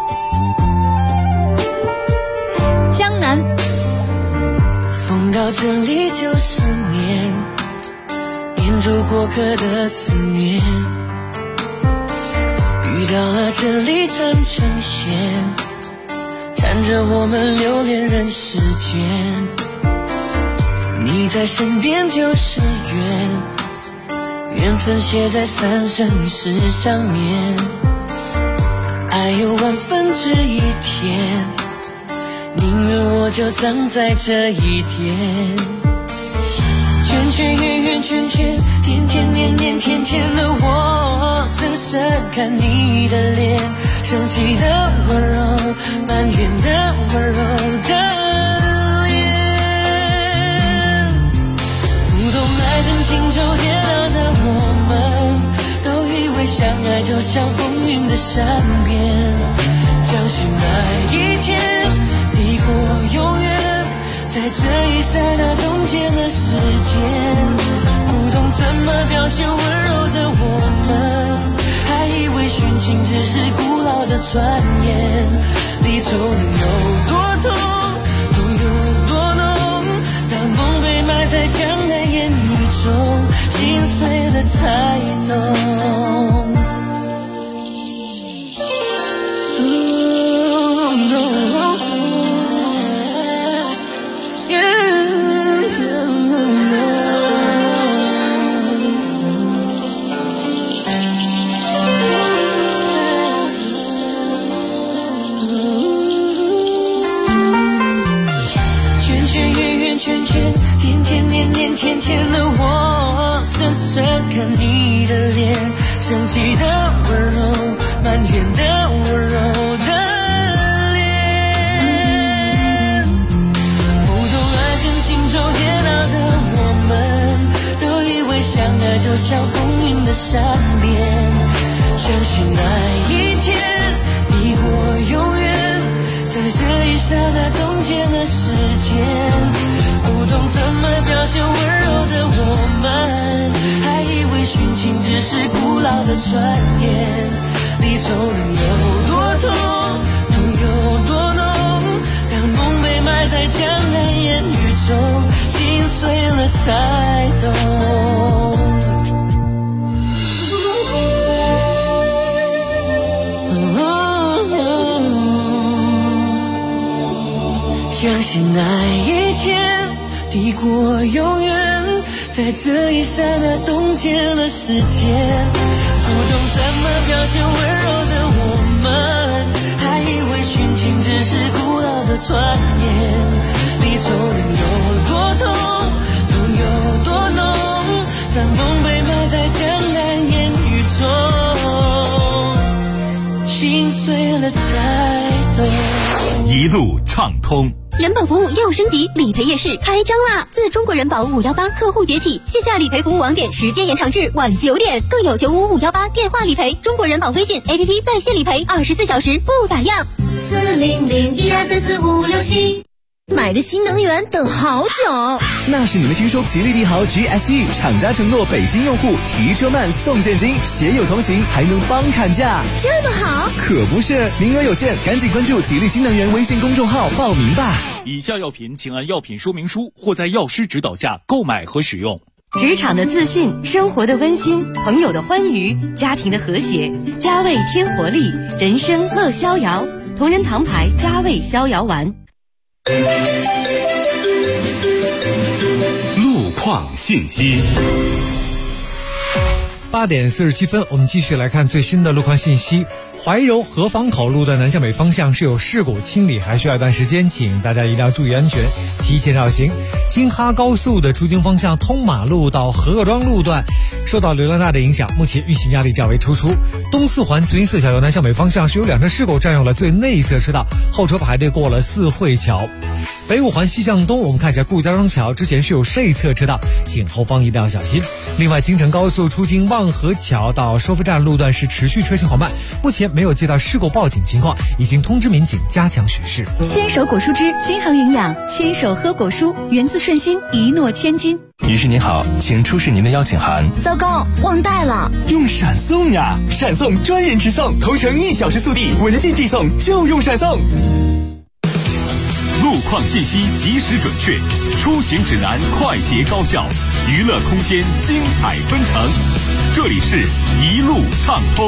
Speaker 17: 江南，
Speaker 21: 风到这里就是念，念住过客的思念，遇到了这里缠成线，缠着我们留恋人世间。 你在身边就是缘，缘分写在3生石上面，爱有1/1000，宁愿我就葬在这一天。圈圈圆圆圈圈，天天年年天天的我，深深看你的脸，生气的温柔，埋怨的温柔的脸，不懂爱恨情仇煎熬的我们，都以为相爱就像风云的善变，相信那一天抵过永远，在这一刹那冻结了时间，不懂怎么表现温柔的我们，还以为殉情只是古老的传言，离愁能有多痛，痛有多浓，当梦被埋在江南烟雨中，心碎了才懂。甜甜的我，深深看你的脸，生气的温柔，埋怨的温柔的脸，不懂爱恨情仇煎熬的我们，都以为相爱就像风云的善变，相信那一天抵过永远，在这一刹那冻结了时间，不懂怎么表现温柔的我们，还以为殉情只是古老的传言，离愁能有多痛，痛有多浓，当梦被埋在江南烟雨中，心碎了才懂。相信那一天抵过永远，在这一刹那冻结了时间，不懂怎么表现温柔的我们，还以为殉情只是古老的传言，离愁能有多痛，痛有多浓，当梦被埋在江南烟雨中，心碎了才懂。
Speaker 1: 一路畅通。
Speaker 2: 人保服务又升级，理赔夜市开张啦！自中国人保518客户节起，线下理赔服务网点时间延长至晚9点，更有95518电话理赔，中国人保微信 APP 在线理赔，24小时不打烊。40012344567。
Speaker 4: 买个新能源等好久，
Speaker 14: 那是你们听说吉利帝豪 GSE 厂家承诺北京用户提车慢送现金，携友同行还能帮砍价，
Speaker 4: 这么好？
Speaker 14: 可不是，名额有限，赶紧关注吉利新能源微信公众号报名吧。
Speaker 11: 以下药品请按药品说明书或在药师指导下购买和使用。
Speaker 15: 职场的自信，生活的温馨，朋友的欢愉，家庭的和谐，佳味添活力，人生乐逍遥。同仁堂牌佳味逍遥丸。
Speaker 1: 路况信息。
Speaker 16: 8点47分，我们继续来看最新的路况信息。怀柔河坊口路段南向北方向是有事故清理，还需要一段时间，请大家一定要注意安全，提前绕行。京哈高速的出京方向通马路到何庄路段受到流量大的影响，目前运行压力较为突出。东四环慈云寺小桥南向北方向是有2车事故占用了最内侧车道，后车排队过了四惠桥。北五环西向东，我们看一下顾家庄桥之前是有内侧车道，请后方一定要小心。另外，京承高速出京望河桥到收费站路段是持续车行缓慢，目前没有接到事故报警情况，已经通知民警加强巡视。
Speaker 15: 牵手果蔬汁均衡营养，牵手喝果蔬，源自顺心，一诺千金。
Speaker 12: 女士您好，请出示您的邀请函。
Speaker 4: 糟糕，忘带了。
Speaker 12: 用闪送呀，闪送专人直送，同城1小时速递，文件递送就用闪送。
Speaker 1: 路况信息及时准确，出行指南快捷高效，娱乐空间精彩纷呈。这里是一路畅通。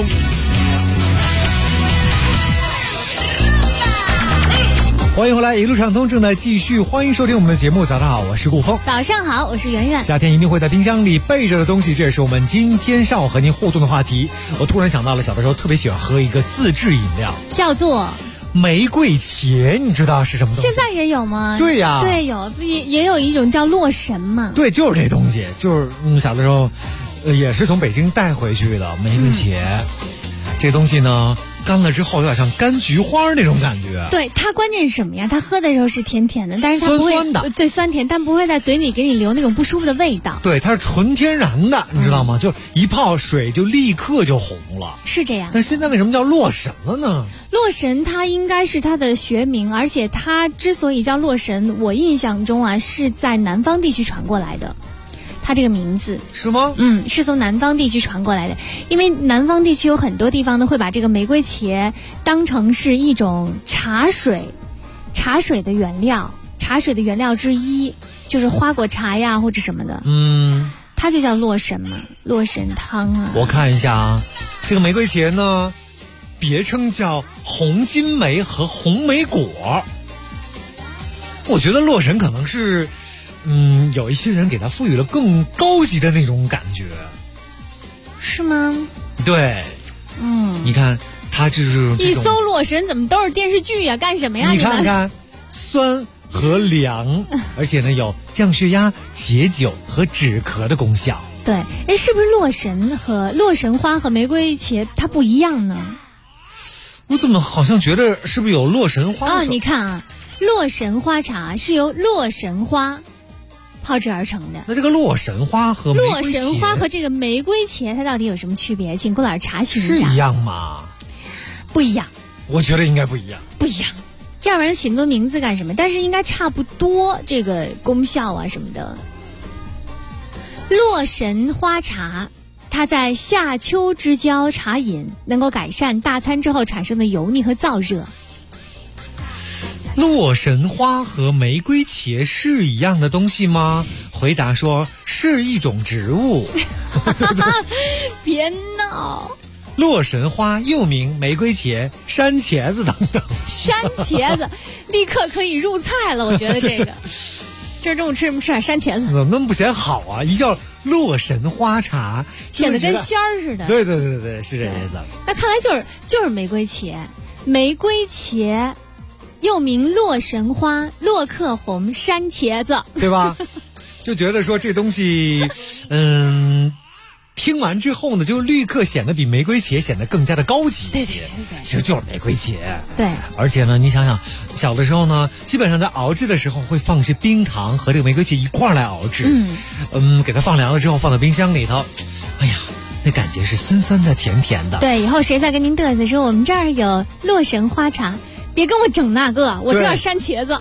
Speaker 16: 欢迎回来，一路畅通正在继续，欢迎收听我们的节目。早上好，我是顾峰。
Speaker 17: 早上好，我是圆圆。
Speaker 16: 夏天一定会在冰箱里备着的东西，这也是我们今天上午和您互动的话题。我突然想到了，小的时候特别喜欢喝一个自制饮料，
Speaker 17: 叫做
Speaker 16: 玫瑰茄，你知道是什么东西？
Speaker 17: 现在也有吗？
Speaker 16: 对呀，
Speaker 17: 对，有，也有一种叫洛神嘛。
Speaker 16: 对，就是这东西，就是小的时候，也是从北京带回去的玫瑰茄。这东西呢，干了之后有点像柑橘花那种感觉。
Speaker 17: 对，它关键是什么呀？它喝的时候是甜甜的，但是它不会
Speaker 16: 酸的，
Speaker 17: 对，酸甜，但不会在嘴里给你留那种不舒服的味道。
Speaker 16: 对，它是纯天然的，你知道吗？就一泡水就立刻就红了。
Speaker 17: 是这样。
Speaker 16: 但现在为什么叫洛神了呢？
Speaker 17: 洛神它应该是它的学名，而且它之所以叫洛神，我印象中啊是在南方地区传过来的。它这个名字
Speaker 16: 是吗？
Speaker 17: 是从南方地区传过来的，因为南方地区有很多地方呢会把这个玫瑰茄当成是一种茶水的原料，茶水的原料之一，就是花果茶呀或者什么的。它就叫洛神嘛，洛神汤啊。
Speaker 16: 我看一下啊，这个玫瑰茄呢，别称叫红金梅和红莓果。我觉得洛神可能是。有一些人给它赋予了更高级的那种感觉，
Speaker 17: 是吗？
Speaker 16: 对，你看它就是
Speaker 17: 一搜洛神怎么都是电视剧呀？干什么呀？
Speaker 16: 你看看，酸和凉，而且呢有降血压、解酒和止咳的功效。
Speaker 17: 对，是不是洛神和洛神花和玫瑰茄它不一样呢？
Speaker 16: 我怎么好像觉得是不是有洛神花
Speaker 17: 啊？你看啊，洛神花茶是由洛神花泡制而成的。
Speaker 16: 那这个洛神花和玫瑰茄，
Speaker 17: 洛神花和这个玫瑰茄它到底有什么区别？请顾老师查询一下。
Speaker 16: 是一样吗？
Speaker 17: 不一样。
Speaker 16: 我觉得应该不一样。
Speaker 17: 不一样，要不然起那么多名字干什么？但是应该差不多，这个功效啊什么的。洛神花茶，它在夏秋之交茶饮，能够改善大餐之后产生的油腻和燥热。
Speaker 16: 洛神花和玫瑰茄是一样的东西吗？回答说是一种植物。
Speaker 17: 别闹。
Speaker 16: 洛神花又名玫瑰茄、山茄子等等。
Speaker 17: 山茄子立刻可以入菜了，我觉得这个。今儿中午吃什么？吃点山茄子。
Speaker 16: 怎么那么不显好啊？一叫洛神花茶，
Speaker 17: 显得跟仙儿似的。
Speaker 16: 对，是这意思。
Speaker 17: 那看来就是玫瑰茄，玫瑰茄。又名洛神花、洛克红、山茄子，
Speaker 16: 对吧？就觉得说这东西，听完之后呢，就立刻显得比玫瑰茄显得更加的高级一些。对，其实就是玫瑰茄。
Speaker 17: 对，
Speaker 16: 而且呢，你想想，小的时候呢，基本上在熬制的时候会放些冰糖和这个玫瑰茄一块来熬制。给它放凉了之后放到冰箱里头，哎呀，那感觉是酸酸的、甜甜的。
Speaker 17: 对，以后谁再跟您嘚瑟说我们这儿有洛神花茶。别跟我整那个，我就要山茄子。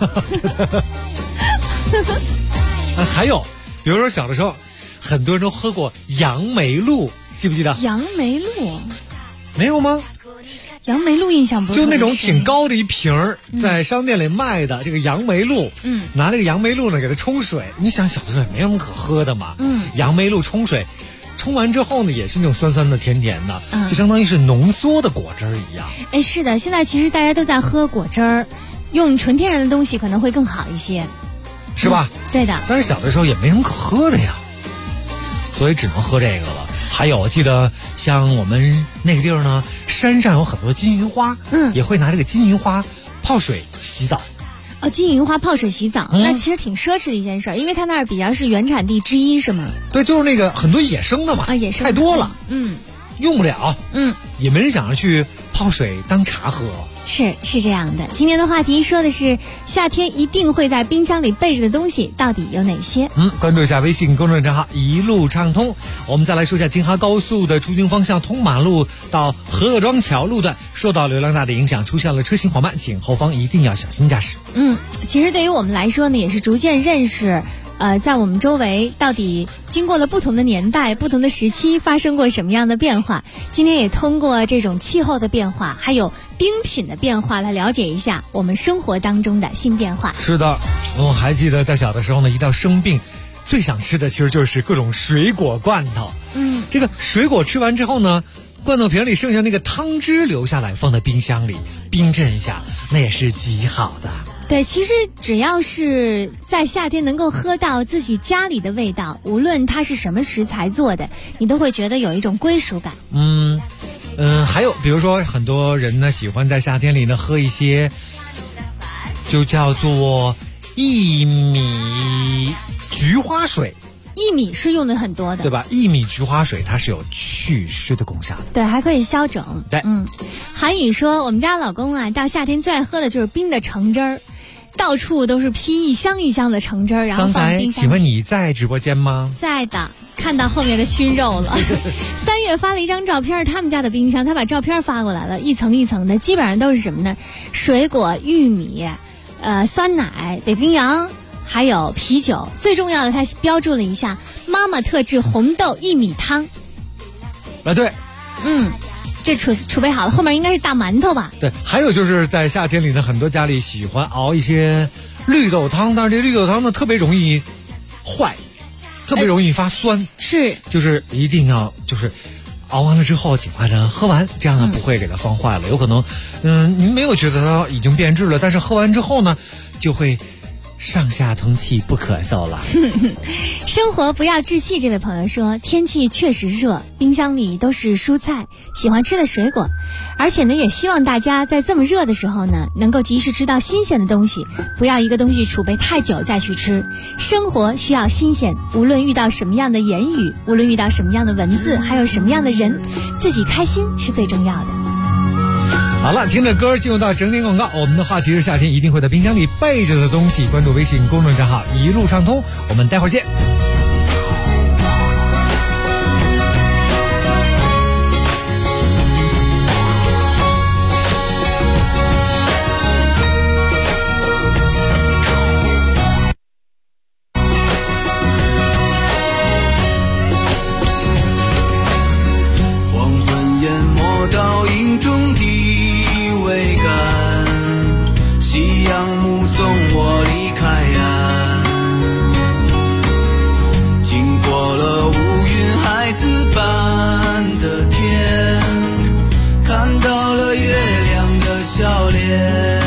Speaker 16: 还有，比如说小的时候，很多人都喝过杨梅露，记不记得？
Speaker 17: 杨梅露
Speaker 16: 没有吗？
Speaker 17: 杨梅露印象不是
Speaker 16: 就那种挺高的一瓶儿，在商店里卖的这个杨梅露，拿这个杨梅露呢给它冲水。你想小的时候也没什么可喝的嘛，杨梅露冲水。冲完之后呢，也是那种酸酸的、甜甜的，就相当于是浓缩的果汁儿一样。
Speaker 17: 是的，现在其实大家都在喝果汁儿，用纯天然的东西可能会更好一些，
Speaker 16: 是吧？
Speaker 17: 对的。
Speaker 16: 但是小的时候也没什么可喝的呀，所以只能喝这个了。还有，我记得像我们那个地儿呢，山上有很多金银花，也会拿这个金银花泡水洗澡。
Speaker 17: 金银花泡水洗澡，那其实挺奢侈的一件事，因为它那儿比较是原产地之一，是吗？
Speaker 16: 对，就是那个很多野生的嘛，
Speaker 17: 野生
Speaker 16: 太多了，用不了，也没人想着去泡水当茶喝。
Speaker 17: 是这样的。今天的话题说的是夏天一定会在冰箱里备着的东西到底有哪些？
Speaker 16: 关注一下微信公众账号一路畅通。我们再来说一下京哈高速的出京方向通马路到河鄂庄桥路段受到流量大的影响，出现了车行缓慢，请后方一定要小心驾驶。
Speaker 17: 其实对于我们来说呢，也是逐渐认识在我们周围到底经过了不同的年代、不同的时期发生过什么样的变化。今天也通过这种气候的变化，还有冰品的变化来了解一下我们生活当中的新变化。
Speaker 16: 是的，我还记得在小的时候呢，一到生病最想吃的其实就是各种水果罐头。这个水果吃完之后呢，罐头瓶里剩下那个汤汁留下来放在冰箱里冰镇一下，那也是极好的。
Speaker 17: 对，其实只要是在夏天能够喝到自己家里的味道，无论它是什么食材做的，你都会觉得有一种归属感。
Speaker 16: 还有比如说很多人呢喜欢在夏天里呢喝一些就叫做薏米菊花水。
Speaker 17: 薏米是用的很多的，
Speaker 16: 对吧？薏米菊花水它是有祛湿的功效的，
Speaker 17: 对，还可以消肿。
Speaker 16: 对，
Speaker 17: 韩宇说我们家老公啊，到夏天最爱喝的就是冰的橙汁儿，到处都是批一箱一箱的橙汁儿，然后放冰箱。
Speaker 16: 请问你在直播间吗？
Speaker 17: 在的，看到后面的熏肉了。3月发了一张照片，他们家的冰箱，他把照片发过来了，一层一层的，基本上都是什么呢？水果、玉米、酸奶、北冰洋。还有啤酒，最重要的他标注了一下妈妈特制红豆薏米汤。
Speaker 16: 对，
Speaker 17: 这储备好了，后面应该是大馒头吧？
Speaker 16: 对，还有就是在夏天里呢，很多家里喜欢熬一些绿豆汤，但是这绿豆汤呢特别容易坏，特别容易发酸，
Speaker 17: 是，
Speaker 16: 就是一定要就是熬完了之后尽快的喝完，这样呢不会给它放坏了。有可能您没有觉得它已经变质了，但是喝完之后呢就会上下通气不咳嗽了。
Speaker 17: 生活不要置气这位朋友说，天气确实热，冰箱里都是蔬菜，喜欢吃的水果，而且呢也希望大家在这么热的时候呢能够及时吃到新鲜的东西，不要一个东西储备太久再去吃。生活需要新鲜，无论遇到什么样的言语，无论遇到什么样的文字，还有什么样的人，自己开心是最重要的。
Speaker 16: 好了，听着歌进入到整点广告。我们的话题是夏天一定会在冰箱里备着的东西。关注微信公众账号一路畅通，我们待会儿见。
Speaker 21: 黄昏淹没倒影中的桅杆，夕阳目送我离开岸，经过了乌云孩子般的天，看到了月亮的笑脸，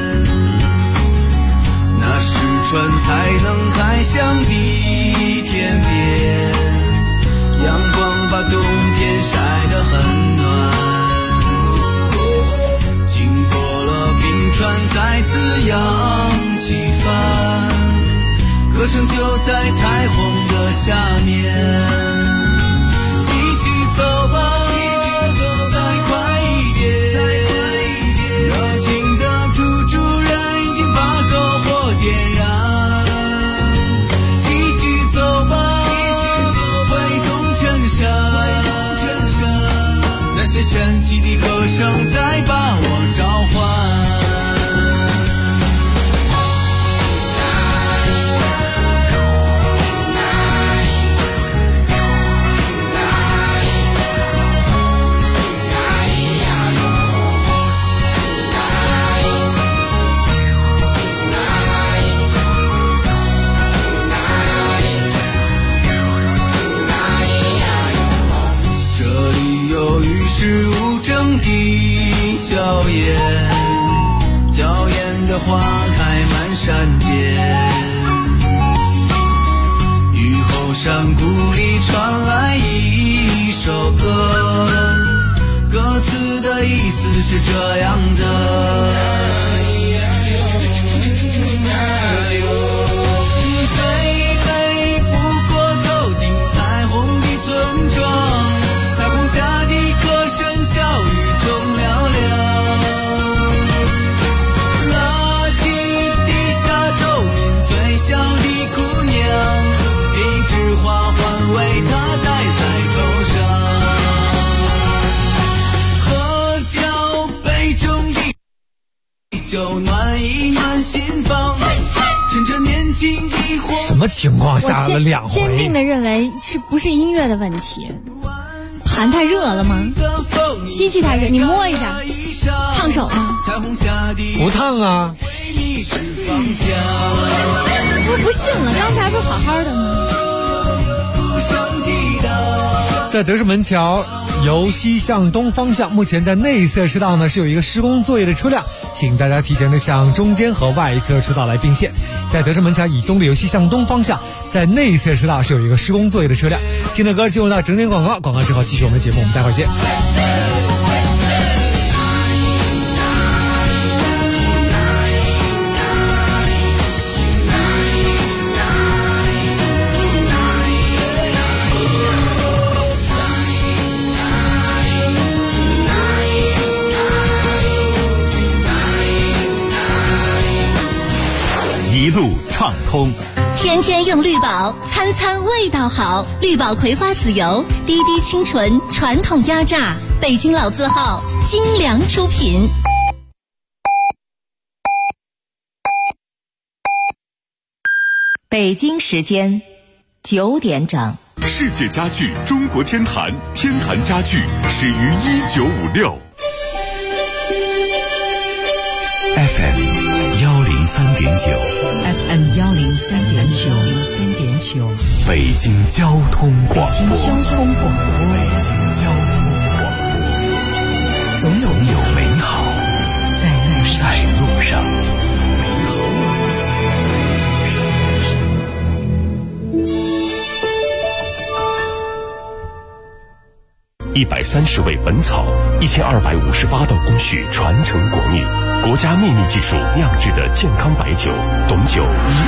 Speaker 21: 那是船才能开向的天边，阳光把冬天晒得很暖，船再次扬起帆，歌声就在彩虹的下面，继续走吧，再快一点，热情的土著人已经把篝火点燃，继续走吧，挥动衬衫，那些神奇的歌声在把我召唤。是无争的硝烟，娇艳的花开满山间，雨后山谷里传来一首歌，歌词的意思是这样的，最美不过头顶彩虹的村庄，彩虹下的歌声笑语中嘹亮，垃圾地下透明最小的姑娘，一枝花环为她戴在头上，喝掉杯中的酒暖一暖心房，趁着年轻的火。
Speaker 16: 什么情况下了2回？
Speaker 17: 坚定的认为是不是音乐的问题？盘太热了吗？机器太热，你摸一下，烫手吗？
Speaker 16: 不烫啊。
Speaker 17: 我不信了，刚才不是好好的吗？
Speaker 16: 在德胜门桥由西向东方向，目前在内侧车道呢是有一个施工作业的车辆，请大家提前的向中间和外侧车道来并线。在德胜门桥以东的由西向东方向，在内侧车道是有一个施工作业的车辆。听着歌进入到整点广告，广告之后继续我们的节目，我们待会儿见。
Speaker 1: 一路畅通，
Speaker 7: 天天用绿宝，餐餐味道好。绿宝葵花籽油，滴滴清纯，传统压榨，北京老字号，精良出品。
Speaker 3: 北京时间9点整。
Speaker 1: 世界家具中国天坛，天坛家具始于1956。
Speaker 5: FM 103.9，FM
Speaker 3: 103.9，
Speaker 5: 北京交通广播，
Speaker 3: 北京交通广播，
Speaker 5: 总有美好在路上。
Speaker 8: 130味本草，1258道工序传承国秘，国家秘密技术酿制的健康白酒，董酒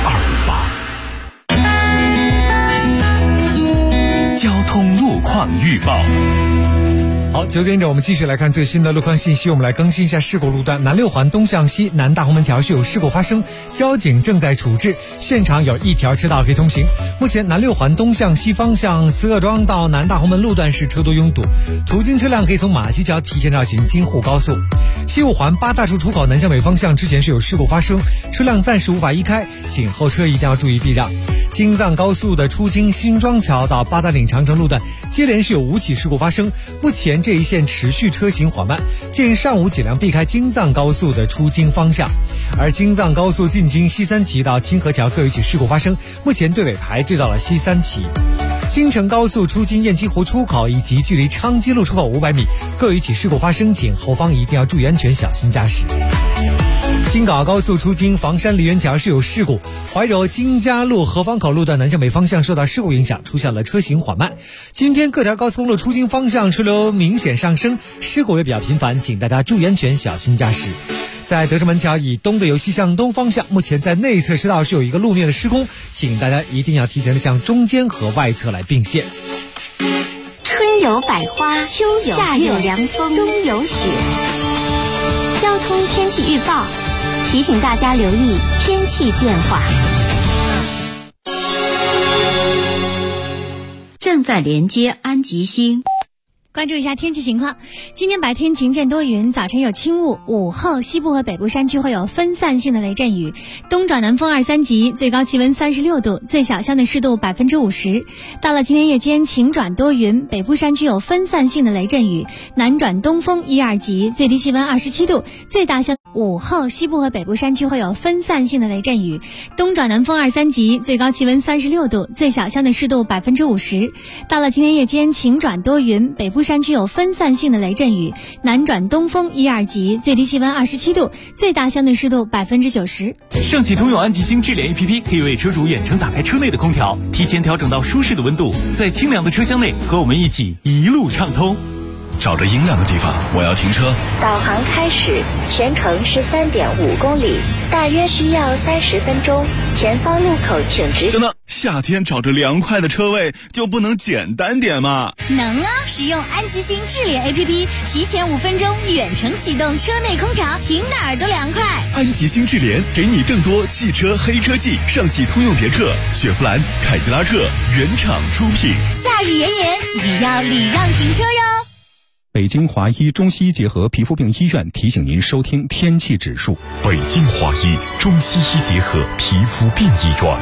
Speaker 8: 1258。
Speaker 1: 交通路况预报。
Speaker 16: 好，9点整，我们继续来看最新的路况信息。我们来更新一下事故路段：南六环东向西，南大红门桥是有事故发生，交警正在处置，现场有一条车道可以通行。目前南六环东向西方向四各庄到南大红门路段是车多拥堵，途经车辆可以从马溪桥提前绕行京沪高速。西五环八大处出口南向北方向之前是有事故发生，车辆暂时无法移开，请后车一定要注意避让。京藏高速的出京新庄桥到八达岭长城路段接连是有5起事故发生，目前这一线持续车行缓慢，建议上午尽量避开京藏高速的出京方向。而京藏高速进京西三旗到清河桥各有一起事故发生，目前队尾排至到了西三旗。京承高速出京雁栖湖出口以及距离昌基路出口500米各有一起事故发生，请后方一定要注意安全，小心驾驶。京港澳高速出京房山梨园桥是有事故，怀柔金家路合方口路段南向北方向受到事故影响，出现了车行缓慢。今天各条高速公路出京方向车流明显上升，事故也比较频繁，请大家注意安全，小心驾驶。在德胜门桥以东的由西向东方向，目前在内侧车道是有一个路面的施工，请大家一定要提前的向中间和外侧来并线。
Speaker 7: 春有百花，秋有夏有凉风，冬有雪。交通天气预报提醒大家留意天气变化。
Speaker 3: 正在连接安吉星。
Speaker 17: 关注一下天气情况，今天白天晴间多云，早晨有轻雾，午后西部和北部山区会有分散性的雷阵雨，东转南风2、3级，最高气温36度，最小相对湿度50%。到了今天夜间晴转多云，北部山区有分散性的雷阵雨，南转东风1、2级，最低气温27度，最大相午后西部和北部山区会有分散性的雷阵雨，东转南风2、3级，最高气温36度，最小相对湿度50%。到了今天夜间晴转多云，北部山区有分散性的雷阵雨，南转东风1、2级，最低气温27度，最大相对湿度90%。
Speaker 11: 上汽通用安吉星智联 APP 可以为车主远程打开车内的空调，提前调整到舒适的温度，在清凉的车厢内和我们一起一路畅通。
Speaker 18: 找着阴凉的地方，我要停车。
Speaker 7: 导航开始，全程13.5公里，大约需要30分钟。前方路口请直行。
Speaker 18: 等等，夏天找着凉快的车位就不能简单点吗？
Speaker 7: 能啊！使用安吉星智联 APP， 提前5分钟远程启动车内空调，停哪儿都凉快。
Speaker 18: 安吉星智联给你更多汽车黑科技，上汽通用别克、雪佛兰、凯迪拉克原厂出品。
Speaker 7: 夏日炎炎，也要礼让停车哟。
Speaker 26: 北京华医中西医结合皮肤病医院提醒您收听天气指数。
Speaker 1: 北京华医中西医结合皮肤病医院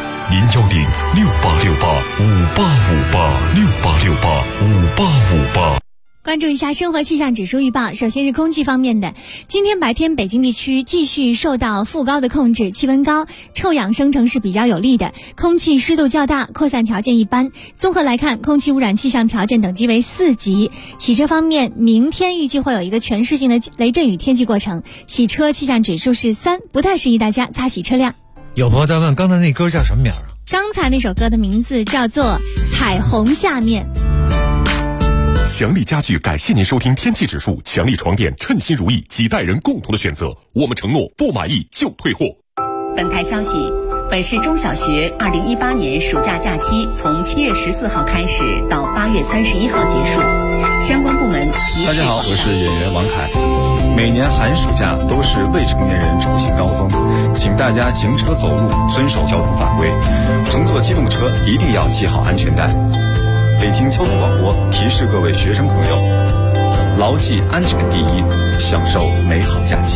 Speaker 1: ，01068685858，68685858。
Speaker 17: 关注一下生活气象指数预报。首先是空气方面的，今天白天北京地区继续受到副高的控制，气温高，臭氧生成是比较有利的，空气湿度较大，扩散条件一般。综合来看，空气污染气象条件等级为4级。洗车方面，明天预计会有一个全市性的雷阵雨天气过程，洗车气象指数是3，不太适宜大家擦洗车辆。
Speaker 16: 有朋友在问，刚才那歌叫什么名啊？
Speaker 17: 刚才那首歌的名字叫做《彩虹下面》。
Speaker 8: 强力家具感谢您收听天气指数，强力床垫称心如意，几代人共同的选择。我们承诺不满意就退货。
Speaker 3: 本台消息，本市中小学2018年暑假假期从7月14号开始到8月31号结束，相关部门
Speaker 19: 大家好，我是演员王凯。每年寒暑假都是未成年人出行高峰，请大家行车走路遵守交通法规，乘坐机动车一定要系好安全带。北京交通广播提示各位学生朋友，牢记安全第一，享受美好假期。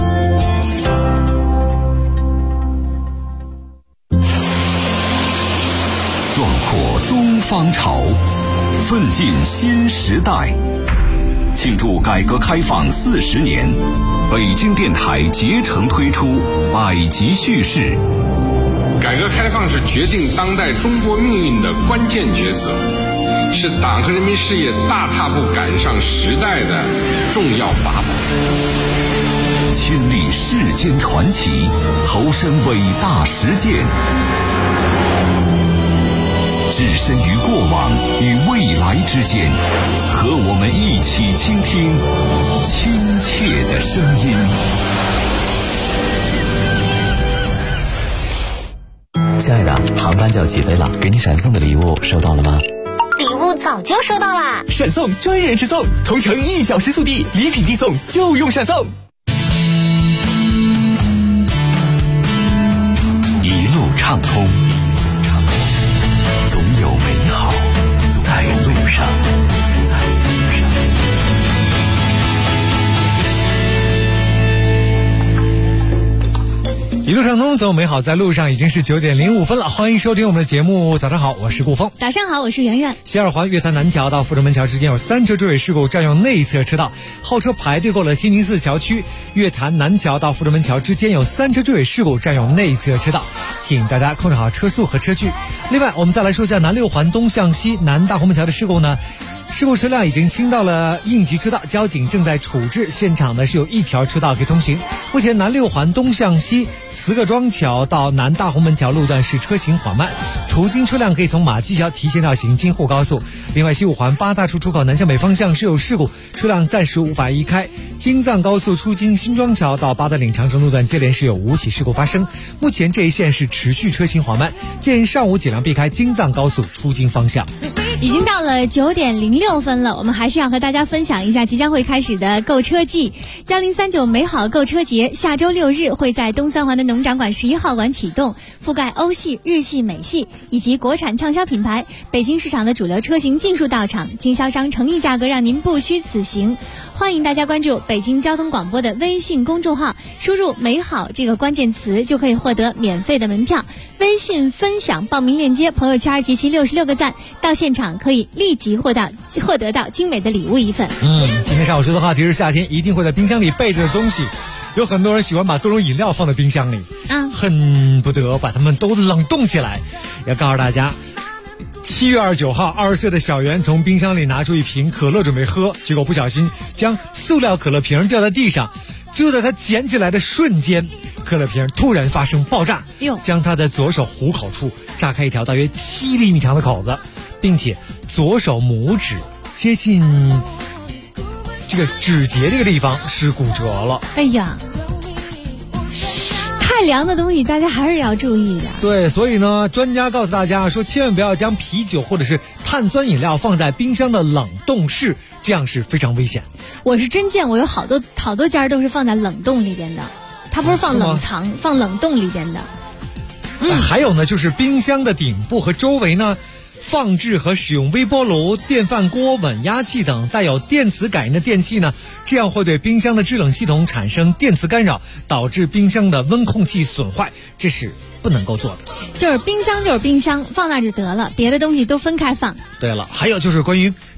Speaker 12: 壮阔东方潮，奋进新时代。庆祝改革开放40年，北京电台竭诚推出百集叙事。
Speaker 20: 改革开放是决定当代中国命运的关键抉择，是党和人民事业大踏步赶上时代的重要法宝。
Speaker 12: 亲历世间传奇，投身伟大实践，置身于过往与未来之间，和我们一起倾听亲切的声音。
Speaker 22: 亲爱的，航班就要起飞了，给你闪送的礼物收到了吗？
Speaker 7: 礼物早就收到啦！
Speaker 11: 闪送专人直送，同城1小时速递，礼品递送就用闪送。
Speaker 12: 一路畅通，总有美好在路上。
Speaker 16: 一路畅通，总有美好在路上。已经是9点05分了，欢迎收听我们的节目。早上好，我是顾峰。
Speaker 17: 早上好，我是圆圆。
Speaker 16: 西二环月坛南桥到阜成门桥之间有3车追尾事故，占用内侧车道，后车排队过了天宁寺桥区。月坛南桥到阜成门桥之间有3车追尾事故，占用内侧车道，请大家控制好车速和车距。另外，我们再来说一下南6环东向西南大红门桥的事故呢。事故车辆已经倾到了应急车道，交警正在处置。现场呢是有1条车道可以通行。目前南6环东向西慈各庄桥到南大红门桥路段是车行缓慢，途经车辆可以从马驹桥提前绕行京沪高速。另外，西5环8大处出口南向北方向是有事故，车辆暂时无法移开。京藏高速出京新庄桥到八达岭长城路段接连是有5起事故发生，目前这一线是持续车行缓慢，建议上午尽量避开京藏高速出京方向。
Speaker 17: 已经到了9点06分了，我们还是要和大家分享一下即将会开始的购车季。1039美好购车节下周6日会在东3环的农展馆11号馆启动，覆盖欧系、日系、美系以及国产畅销品牌，北京市场的主流车型尽数到场，经销商诚意价格让您不虚此行。欢迎大家关注北京交通广播的微信公众号，输入美好这个关键词就可以获得免费的门票，微信分享报名链接，朋友圈集齐66个赞，到现场可以立即获得到精美的礼物1份。
Speaker 16: 今天上午说的话题是夏天一定会在冰箱里备着的东西，有很多人喜欢把各种饮料放在冰箱里，恨不得把它们都冷冻起来。要告诉大家，7月29号20岁的小袁从冰箱里拿出一瓶可乐准备喝，结果不小心将塑料可乐瓶掉在地上，就在他捡起来的瞬间，可乐瓶突然发生爆炸，将他的左手虎口处炸开一条大约7厘米长的口子，并且左手拇指接近这个指节这个地方是骨折了。
Speaker 17: 哎呀，太凉的东西大家还是要注意的。
Speaker 16: 对，所以呢，专家告诉大家说，千万不要将啤酒或者是碳酸饮料放在冰箱的冷冻室，这样是非常危险。
Speaker 17: 我是真见过有好多家都是放在冷冻里边的，它不是放冷藏，放冷冻里边的。
Speaker 16: 还有呢，就是冰箱的顶部和周围呢，放置和使用微波炉、电饭锅、稳压器等带有电磁感应的电器呢，这样会对冰箱的制冷系统产生电磁干扰，导致冰箱的温控器损坏，这是不能够做的。
Speaker 17: 就是冰箱就是冰箱，放那就得了，别的东西都分开放。
Speaker 16: 对了，还有就是关于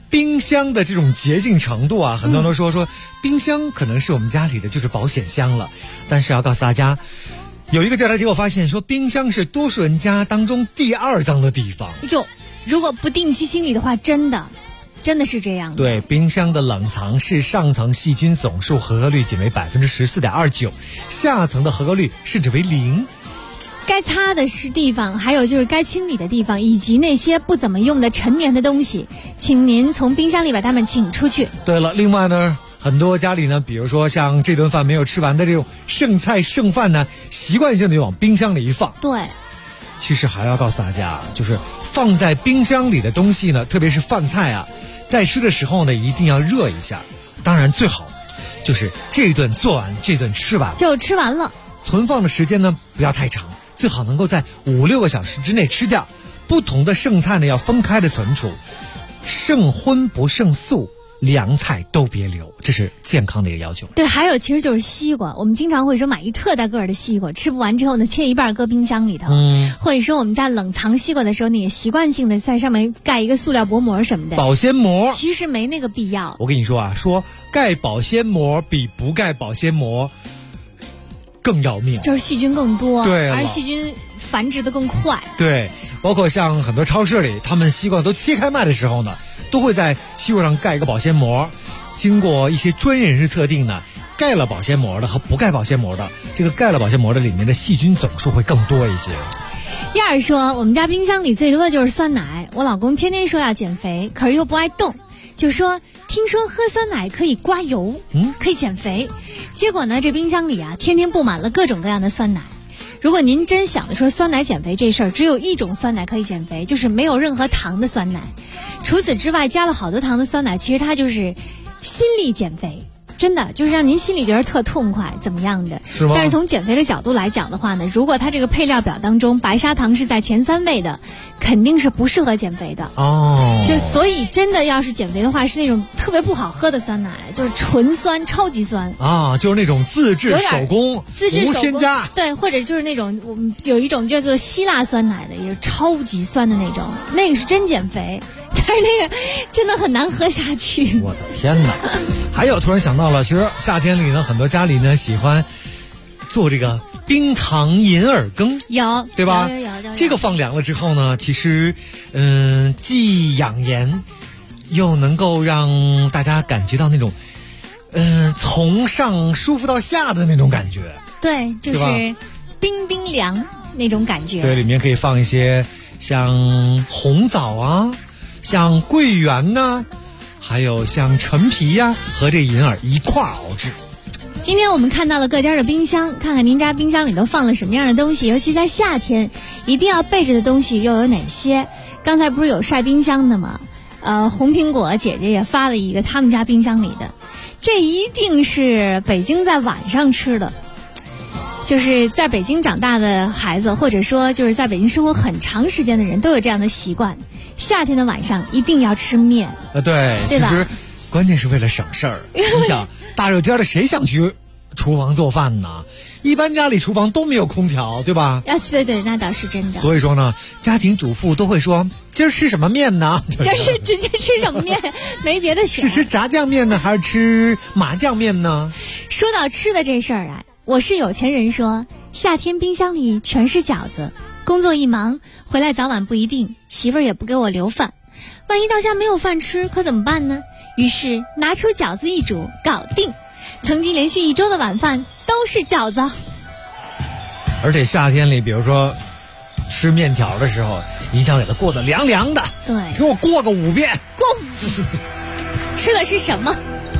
Speaker 16: 冰箱的这种洁净程度啊，很多人都说冰箱可能是我们家里的就是保险箱了。但是要告诉大家，有一个调查结果发现说，冰箱是多数人家当中第2脏的地方。
Speaker 17: 哟，如果不定期清理的话，真的是这样的。
Speaker 16: 对，冰箱的冷藏室上层细菌总数合格率仅为14.29%，下层的合格率甚至为0。
Speaker 17: 该擦的是地方，还有就是该清理的地方，以及那些不怎么用的陈年的东西，请您从冰箱里把它们请出去。
Speaker 16: 对了，另外呢，很多家里呢，比如说像这顿饭没有吃完的这种剩菜剩饭呢，习惯性的就往冰箱里一放。
Speaker 17: 对，
Speaker 16: 其实还要告诉大家，就是放在冰箱里的东西呢，特别是饭菜啊，在吃的时候呢，一定要热一下。当然最好就是这顿做完，这顿吃完
Speaker 17: 就吃完了。
Speaker 16: 存放的时间呢不要太长，最好能够在5-6个小时之内吃掉。不同的剩菜呢要分开的存储，剩荤不剩素，凉菜都别留，这是健康的一个要求。
Speaker 17: 对，还有其实就是西瓜，我们经常会说买一特大个的西瓜，吃不完之后呢，切一半搁冰箱里头。或者说我们在冷藏西瓜的时候呢，也习惯性的在上面盖一个塑料薄膜什么的，
Speaker 16: 保鲜膜。
Speaker 17: 其实没那个必要。
Speaker 16: 我跟你说啊，说盖保鲜膜比不盖保鲜膜更要命，
Speaker 17: 就是细菌更多，
Speaker 16: 对，
Speaker 17: 而细菌繁殖的更快。
Speaker 16: 对，包括像很多超市里，他们西瓜都切开卖的时候呢，都会在西瓜上盖一个保鲜膜。经过一些专业人士测定呢，盖了保鲜膜的和不盖保鲜膜的，这个盖了保鲜膜的里面的细菌总数会更多一些。
Speaker 17: 燕儿说，我们家冰箱里最多的就是酸奶，我老公天天说要减肥，可是又不爱动，就说听说喝酸奶可以刮油，可以减肥。结果呢，这冰箱里啊，天天布满了各种各样的酸奶。如果您真想着说酸奶减肥这事儿，只有一种酸奶可以减肥，就是没有任何糖的酸奶。除此之外，加了好多糖的酸奶，其实它就是心理减肥，真的就是让您心里觉得特痛快，怎么样的？
Speaker 16: 是吗？
Speaker 17: 但是从减肥的角度来讲的话呢，如果它这个配料表当中白砂糖是在前3位的，肯定是不适合减肥的
Speaker 16: 哦。
Speaker 17: 就所以真的要是减肥的话，是那种特别不好喝的酸奶，就是纯酸，超级酸
Speaker 16: 啊，就是那种自制手工、无添加，
Speaker 17: 对，或者就是那种我们有一种叫做希腊酸奶的，也是超级酸的那种，那个是真减肥。但是那个真的很难喝下去。
Speaker 16: 我的天哪！还有突然想到了，其实夏天里呢，很多家里呢喜欢做这个冰糖银耳羹，
Speaker 17: 有
Speaker 16: 对吧？
Speaker 17: 有。
Speaker 16: 这个放凉了之后呢，其实既养颜，又能够让大家感觉到那种从上舒服到下的那种感觉。
Speaker 17: 对，就是冰冰凉那种感觉。
Speaker 16: 对，里面可以放一些像红枣啊，像桂圆呐，还有像陈皮呀，和这银耳一块熬制。
Speaker 17: 今天我们看到了各家的冰箱，看看您家冰箱里都放了什么样的东西，尤其在夏天一定要备着的东西又有哪些。刚才不是有晒冰箱的吗？红苹果姐姐也发了一个他们家冰箱里的，这一定是北京在晚上吃的，就是在北京长大的孩子，或者说就是在北京生活很长时间的人都有这样的习惯，夏天的晚上一定要吃面。
Speaker 16: 对，其实关键是为了省事儿。你想大热天的谁想去厨房做饭呢？一般家里厨房都没有空调，对吧？
Speaker 17: 对，那倒是真的。
Speaker 16: 所以说呢，家庭主妇都会说，今儿吃什么面呢？
Speaker 17: 就是直接吃什么面，没别的选。
Speaker 16: 是吃炸酱面呢，还是吃麻酱面呢？
Speaker 17: 说到吃的这事儿啊，我是有钱人说，夏天冰箱里全是饺子，工作一忙回来早晚不一定，媳妇儿也不给我留饭，万一到家没有饭吃可怎么办呢？于是拿出饺子一煮，搞定。曾经连续1周的晚饭都是饺子。
Speaker 16: 而且夏天里，比如说吃面条的时候，一定要给它过得凉凉的。
Speaker 17: 对，
Speaker 16: 给我过个5遍。
Speaker 17: 吃的是什么？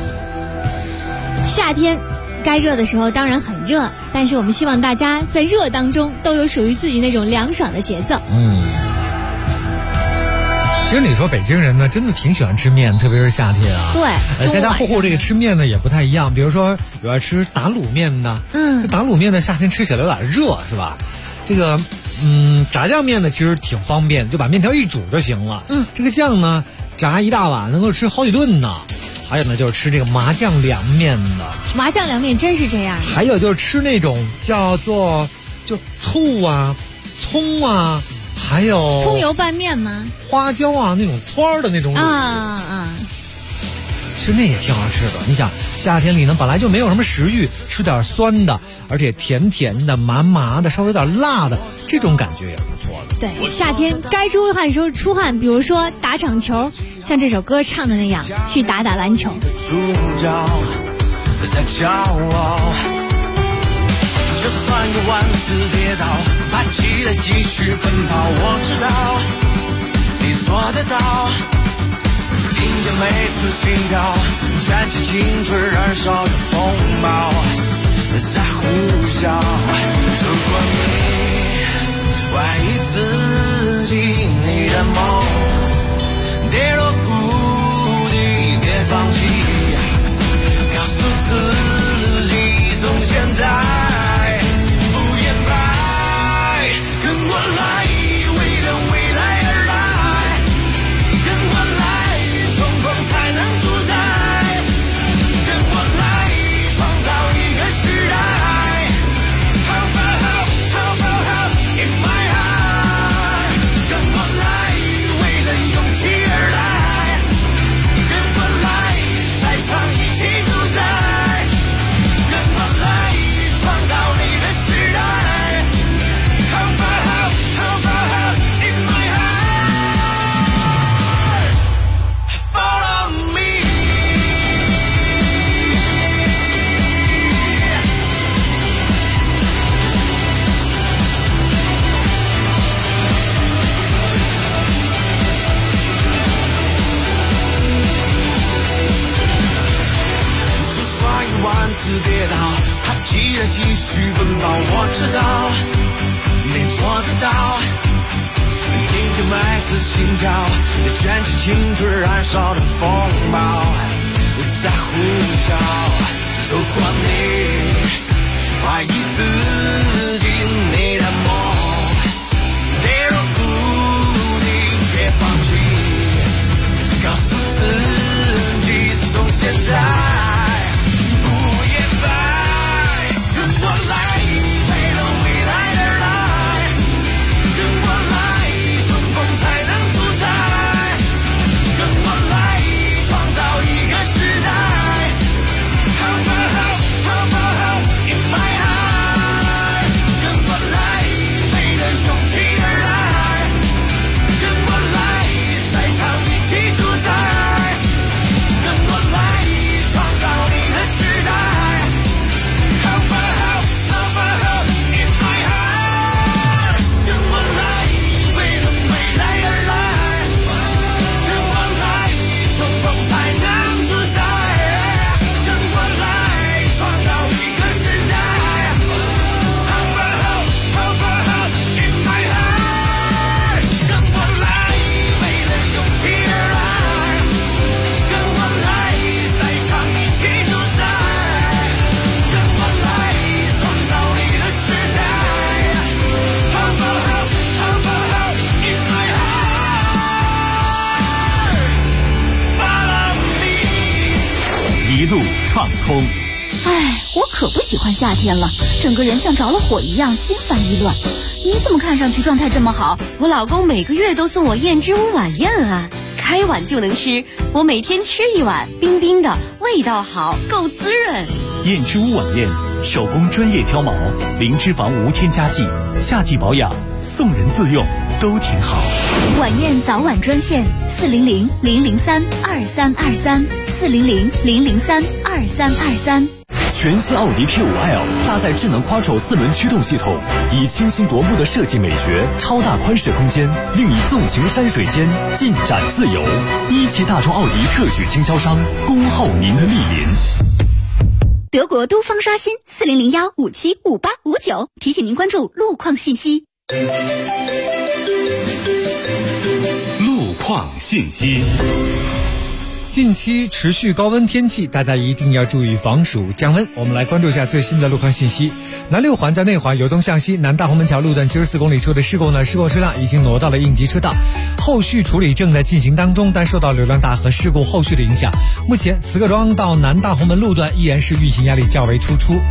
Speaker 17: 夏天该热的时候当然很热，但是我们希望大家在热当中都有属于自己那种凉爽的节奏。
Speaker 16: 其实你说北京人呢，真的挺喜欢吃面，特别是夏天啊。
Speaker 17: 对，
Speaker 16: 家家户户这个吃面呢也不太一样。比如说有爱吃打卤面的，这打卤面呢夏天吃起来有点热，是吧？这个炸酱面呢其实挺方便，就把面条一煮就行了。这个酱呢炸一大碗能够吃好几顿呢。还有呢就是吃这个麻酱凉面的。
Speaker 17: 麻酱凉面真是这样。
Speaker 16: 还有就是吃那种叫做就醋啊、葱啊。 还有
Speaker 17: 葱油拌面吗？
Speaker 16: 花椒啊，那种汆的那种其实那也挺好吃的。你想夏天里呢，本来就没有什么食欲，吃点酸的，而且甜甜的、麻麻的，稍微有点辣的，这种感觉也不错的。
Speaker 17: 对，夏天该出汗时候出汗，比如说打场球，像这首歌唱的那样，去打打篮球。
Speaker 21: 主角在骄傲，就算有万次跌倒，还记得继续奔跑。我知道你做得到，听见每次心跳，燃起青春燃烧的风暴，在呼啸。如果你怀疑自己，你的梦跌落谷底，别放弃，告诉自己从现在不言败，跟我来，为了未来而来，跟我来，冲锋才能主宰，跟我来，创造一个时代。How far, how far, how in my heart， 跟我来，为了勇气而来，跟我来，赛场一起主宰，跟我来，创造你的时代。How far, how far, how in my heart， follow me。就算一万次跌倒，还记得继续奔跑。我知道你做得到，听见每次心跳，卷起青春燃烧的风暴，在呼啸。如果你怀疑自己，你的梦跌落谷底，别放弃，告诉自己从现在不言败，跟我来，为了未来而来，跟我来，冲锋才能主宰，跟我来，创造一个时代。How far, how far, how in my heart， 跟我来，为了勇气而来，跟我来，赛场一起主宰，跟我来，创造你的时代。How far, how far, how in my heart， 跟我来，为了未来而来，跟我来，冲锋才能主宰，跟我来，创造一个时代。How far, how far, how in my heart， 跟我来，为了勇气而来，跟我来，赛场一起主宰，跟我来，创造你的时代。How far, how far, how in my heart，follow me。
Speaker 1: 一路畅通。
Speaker 3: 哎，我可不喜欢夏天了，整个人像着了火一样，心烦意乱。你怎么看上去状态这么好？
Speaker 15: 我老公每个月都送我燕之屋晚宴啊，开碗就能吃，我每天吃一碗，冰冰的，味道好，够滋润。
Speaker 11: 燕之屋晚宴，手工专业挑毛，零脂肪无添加剂，夏季保养，送人自用都挺好。
Speaker 3: 晚宴早晚专线400-003-2323，400-003-2323。
Speaker 12: 全新奥迪 Q5L 搭载智能 Quattro 4轮驱动系统，以清新夺目的设计美学、超大宽适空间，令你纵情山水间，尽展自由。一汽大众奥迪特许经销商，恭候您的莅临。
Speaker 3: 德国都方刷新400-575859，提醒您关注路况信息。
Speaker 1: 路况信息。
Speaker 16: 近期持续高温天气，大家一定要注意防暑降温。我们来关注一下最新的路况信息。南六环在内环由东向西南大红门桥路段74公里处的事故车辆已经挪到了应急车道，后续处理正在进行当中，但受到流量大和事故后续的影响，目前慈各庄到南大红门路段依然是运行压力较为突出。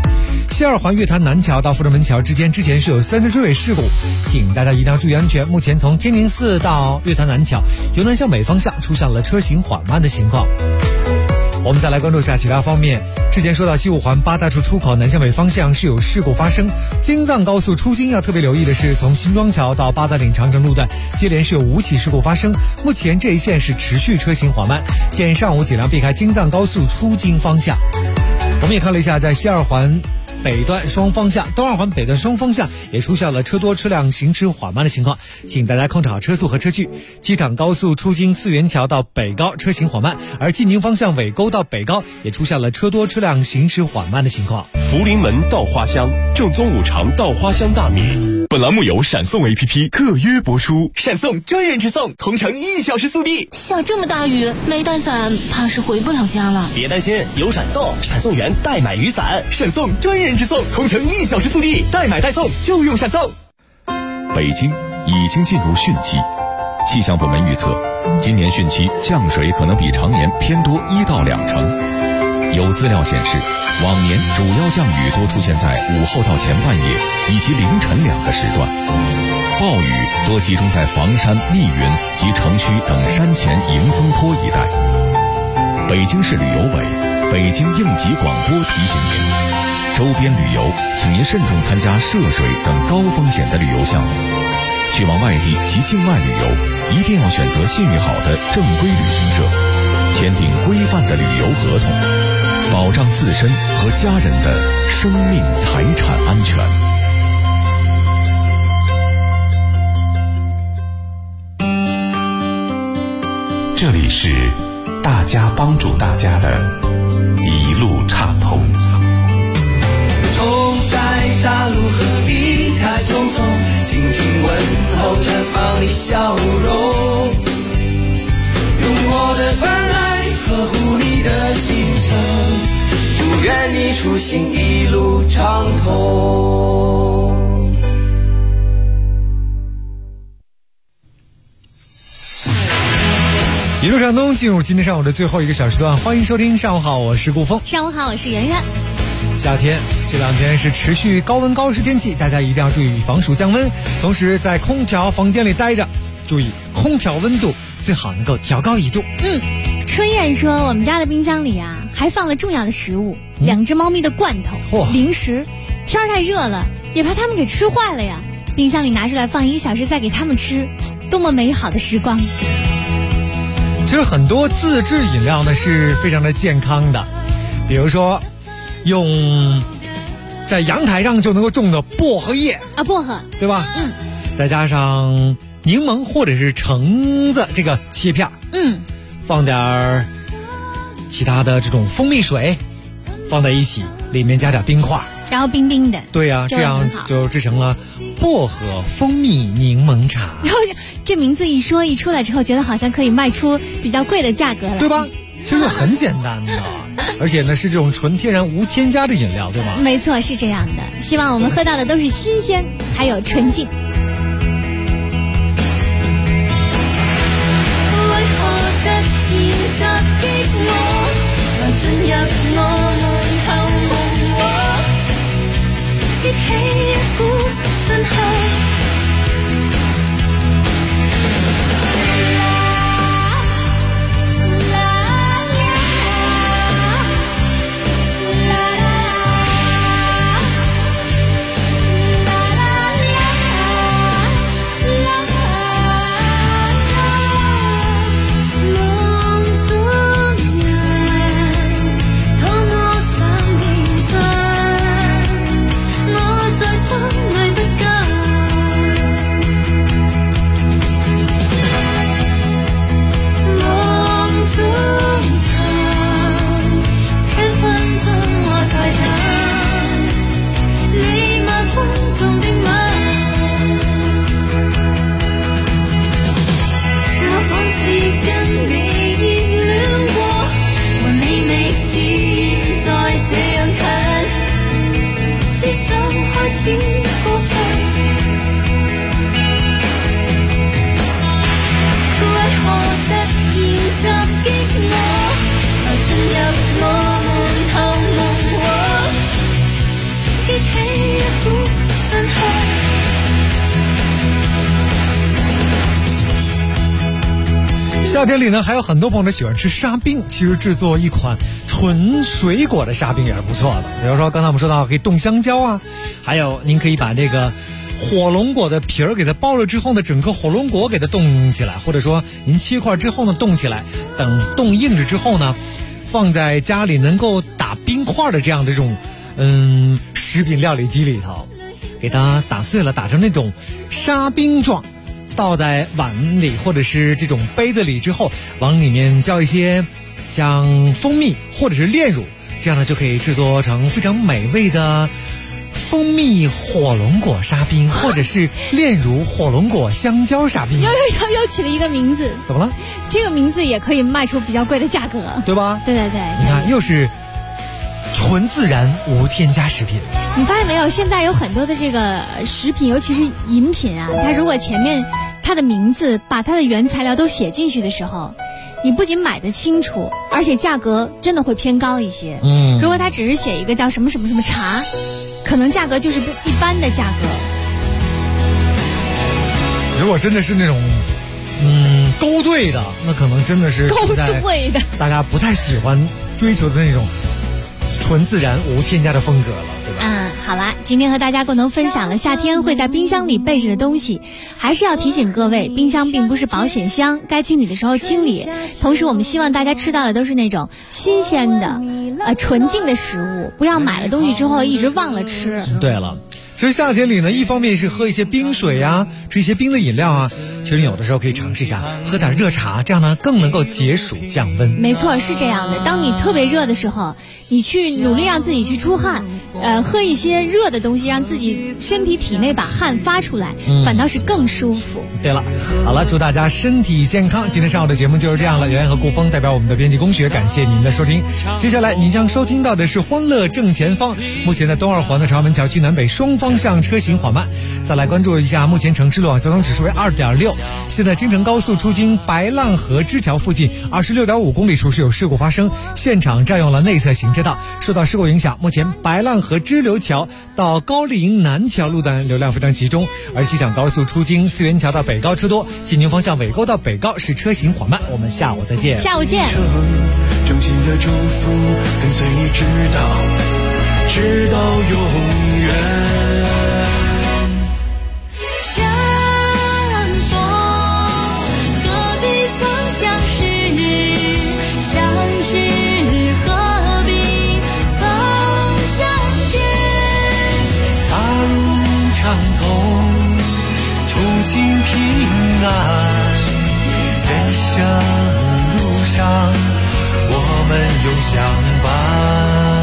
Speaker 16: 西二环月坛南桥到阜成门桥之间之前是有3车追尾事故，请大家一定要注意安全。目前从天宁寺到月坛南桥由南向北方向出现了车行缓慢的情况。我们再来关注一下其他方面。之前说到西五环八大处出口南向北方向是有事故发生，京藏高速出京要特别留意的是，从新庄桥到八达岭长城路段接连是有5起事故发生，目前这一线是持续车行缓慢，建议上午尽量避开京藏高速出京方向。我们也看了一下，在西二环北段双方向、东二环北段双方向也出现了车多车辆行驶缓慢的情况，请大家控制好车速和车距。机场高速出京四元桥到北高车行缓慢，而济宁方向尾沟到北高也出现了车多车辆行驶缓慢的情况。
Speaker 8: 福临门稻花香，正宗五常稻花香大米。
Speaker 18: 本栏目由闪送 APP 特约播出，
Speaker 12: 闪送专人直送，同城1小时速递。
Speaker 7: 下这么大雨，没带伞，怕是回不了家了。
Speaker 6: 别担心，有闪送，闪送员代买雨伞。
Speaker 12: 闪送专人直送，同城1小时速递，代买代送就用闪送。
Speaker 5: 北京已经进入汛期，气象部门预测，今年汛期降水可能比常年偏多1到2成。有资料显示，往年主要降雨多出现在午后到前半夜以及凌晨2个时段，暴雨多集中在房山、密云及城区等山前迎风坡一带。北京市旅游委、北京应急广播提醒您，周边旅游请您慎重参加涉水等高风险的旅游项目。去往外地及境外旅游，一定要选择信誉好的正规旅行社，签订规范的旅游合同，保障自身和家人的生命财产安全。
Speaker 8: 这里是大家帮助大家的一路畅通。
Speaker 21: 走在大路和离开匆匆，听听问候绽放的笑容，用我的关爱呵护你的行程，祝愿你出行一路畅通。
Speaker 16: 一路畅通，进入今天上午的最后一个小时段，欢迎收听。上午好，我是顾峰。
Speaker 17: 上午好，我是圆圆。
Speaker 16: 夏天这2天是持续高温高湿天气，大家一定要注意防暑降温，同时在空调房间里待着，注意空调温度最好能够调高1度。
Speaker 17: 春燕说，我们家的冰箱里啊还放了重要的食物，2只猫咪的罐头、零食，天儿太热了，也怕它们给吃坏了呀。冰箱里拿出来放1个小时再给它们吃，多么美好的时光。
Speaker 16: 其实很多自制饮料呢是非常的健康的，比如说用在阳台上就能够种的薄荷叶
Speaker 17: 啊，薄荷
Speaker 16: 对吧？再加上柠檬或者是橙子这个切片，放点其他的这种蜂蜜水放在一起，里面加点冰块，
Speaker 17: 然后冰冰的。
Speaker 16: 对呀，这样就制成了薄荷蜂蜜柠檬茶。
Speaker 17: 然后这名字一说一出来之后，觉得好像可以卖出比较贵的价格了，
Speaker 16: 对吧？其实很简单的，而且呢是这种纯天然无添加的饮料，对吧？
Speaker 17: 没错，是这样的。希望我们喝到的都是新鲜，还有纯净。
Speaker 21: 為何突然襲擊我，來進入我門後夢話，激起一股震撼。
Speaker 16: 夏天里呢，还有很多朋友喜欢吃沙冰，其实制作一款纯水果的沙冰也是不错的。比如说刚才我们说到可以冻香蕉啊，还有您可以把这个火龙果的皮儿给它剥了之后呢，整个火龙果给它冻起来，或者说您切块之后呢冻起来，等冻硬了之后呢，放在家里能够打冰块的这样的这种食品料理机里头，给它打碎了，打成那种沙冰状，倒在碗里或者是这种杯子里之后，往里面浇一些像蜂蜜或者是炼乳，这样呢就可以制作成非常美味的蜂蜜火龙果沙冰，或者是炼乳火龙果香蕉沙冰。
Speaker 17: 又起了一个名字，
Speaker 16: 怎么了？
Speaker 17: 这个名字也可以卖出比较贵的价格，
Speaker 16: 对吧？
Speaker 17: 对，
Speaker 16: 你看又是纯自然无添加食品。
Speaker 17: 你发现没有？现在有很多的这个食品，尤其是饮品啊，它如果前面它的名字把它的原材料都写进去的时候，你不仅买得清楚，而且价格真的会偏高一些。如果它只是写一个叫什么什么什么茶，可能价格就是一般的价格。
Speaker 16: 如果真的是那种勾兑的，那可能真的是
Speaker 17: 勾兑的，
Speaker 16: 大家不太喜欢追求的那种纯自然无添加的风格了，对吧？
Speaker 17: 好啦，今天和大家共同分享了夏天会在冰箱里备着的东西，还是要提醒各位，冰箱并不是保险箱，该清理的时候清理。同时我们希望大家吃到的都是那种新鲜的纯净的食物，不要买了东西之后一直忘了吃。
Speaker 16: 对了，其实夏天里呢，一方面是喝一些冰水啊，吃一些冰的饮料啊，其实有的时候可以尝试一下喝点热茶，这样呢更能够解暑降温。
Speaker 17: 没错，是这样的。当你特别热的时候，你去努力让自己去出汗，喝一些热的东西，让自己身体体内把汗发出来，反倒是更舒服。
Speaker 16: 对了，好了，祝大家身体健康。今天上午的节目就是这样了。圆圆和顾峰代表我们的编辑工学，感谢您的收听。接下来您将收听到的是欢乐正前方。目前在东二环的朝门桥区南北双方向车行缓慢。再来关注一下目前城市路网交通指数为 2.6。现在京承高速出京白浪河支桥附近 26.5 公里处是有事故发生，现场占用了内侧行车道。受到事故影响，目前白浪河支流桥到高丽营南桥路段流量非常集中，而机场高速出京四元桥到北高车多，进宁方向尾沟到北高是车行缓慢。我们下午再见。
Speaker 17: 下午见。
Speaker 21: 衷心的祝福跟随你直到永远。
Speaker 7: 相逢何必曾相识，相知何必曾相见。
Speaker 21: 大路畅通，初心平安，人生路上我们永相伴。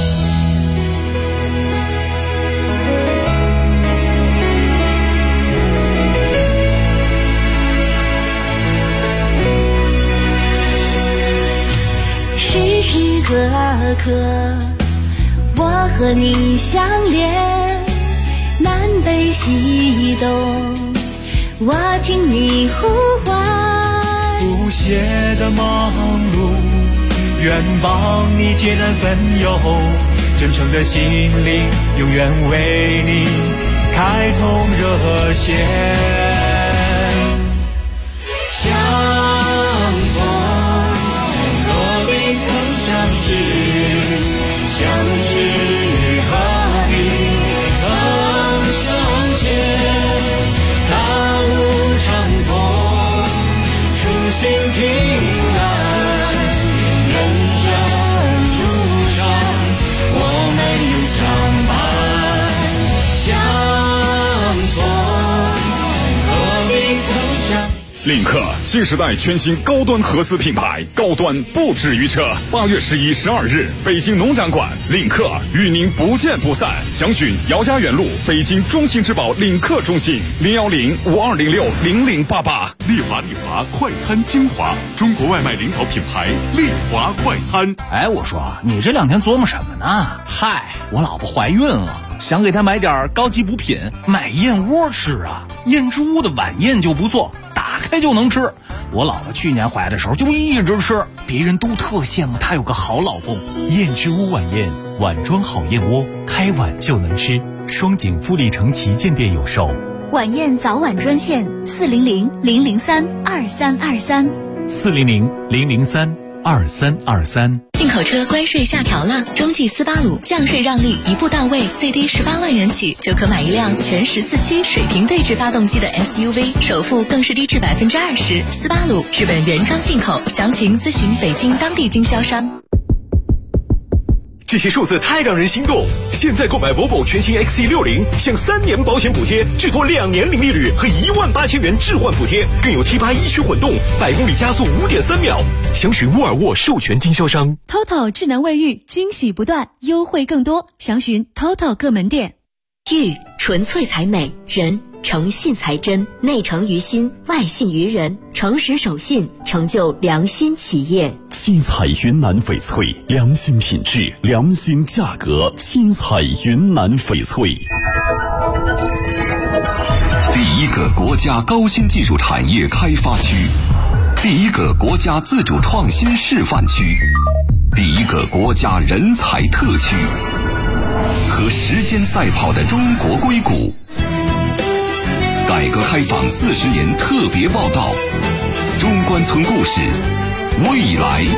Speaker 7: 时时刻刻我和你相连，南北西东我听你呼唤。
Speaker 21: 不懈的忙碌，愿帮你解难分忧，真诚的心灵永远为你开通热线。相逢何必曾相识，相知何必曾相见。大路畅通，初心平安，人生路上我们永相伴。相逢何必曾相。
Speaker 8: 领克新时代全新高端合资品牌，高端不止于车。8月11、12日，北京农展馆，领克与您不见不散。详询姚家园路北京中信之宝领克中心010-5206-0088。
Speaker 1: 丽华快餐精华，中国外卖领导品牌丽华快餐。
Speaker 6: 哎，我说你这2天琢磨什么呢？嗨，我老婆怀孕了，想给她买点高级补品，买燕窝吃啊。燕之屋的晚宴就不错，打开就能吃。我老婆去年怀的时候就一直吃，别人都特羡慕她有个好老公。
Speaker 12: 燕之屋晚宴，碗装好燕窝，开碗就能吃。双井富力城旗舰店有售。
Speaker 7: 晚宴早晚专线400-003-2323。
Speaker 11: 400-003-2323。
Speaker 7: 进口车关税下调了，中际斯巴鲁降税让利一步到位，最低18万元起就可买一辆全14驱水平对置发动机的 SUV， 首付更是低至20%。斯巴鲁日本原装进口，详情咨询北京当地经销商。
Speaker 12: 这些数字太让人心动！现在购买 Volvo 全新 XC60，享3年保险补贴，至多2年零利率和18000元置换补贴，更有 T8 一驱混动，100公里加速5.3秒。详询沃尔沃授权经销商。
Speaker 3: TOTO 智能卫浴，惊喜不断，优惠更多，详询 TOTO 各门店。
Speaker 7: 玉纯粹才美，人诚信才真，内诚于心，外信于人，诚实守信，成就良心企业。
Speaker 9: 七彩云南翡翠，良心品质，良心价格。七彩云南翡翠。
Speaker 10: 第一个国家高新技术产业开发区，第一个国家自主创新示范区，第一个国家人才特区。和时间赛跑的中国硅谷，改革开放40年特别报道，中关村故事，未来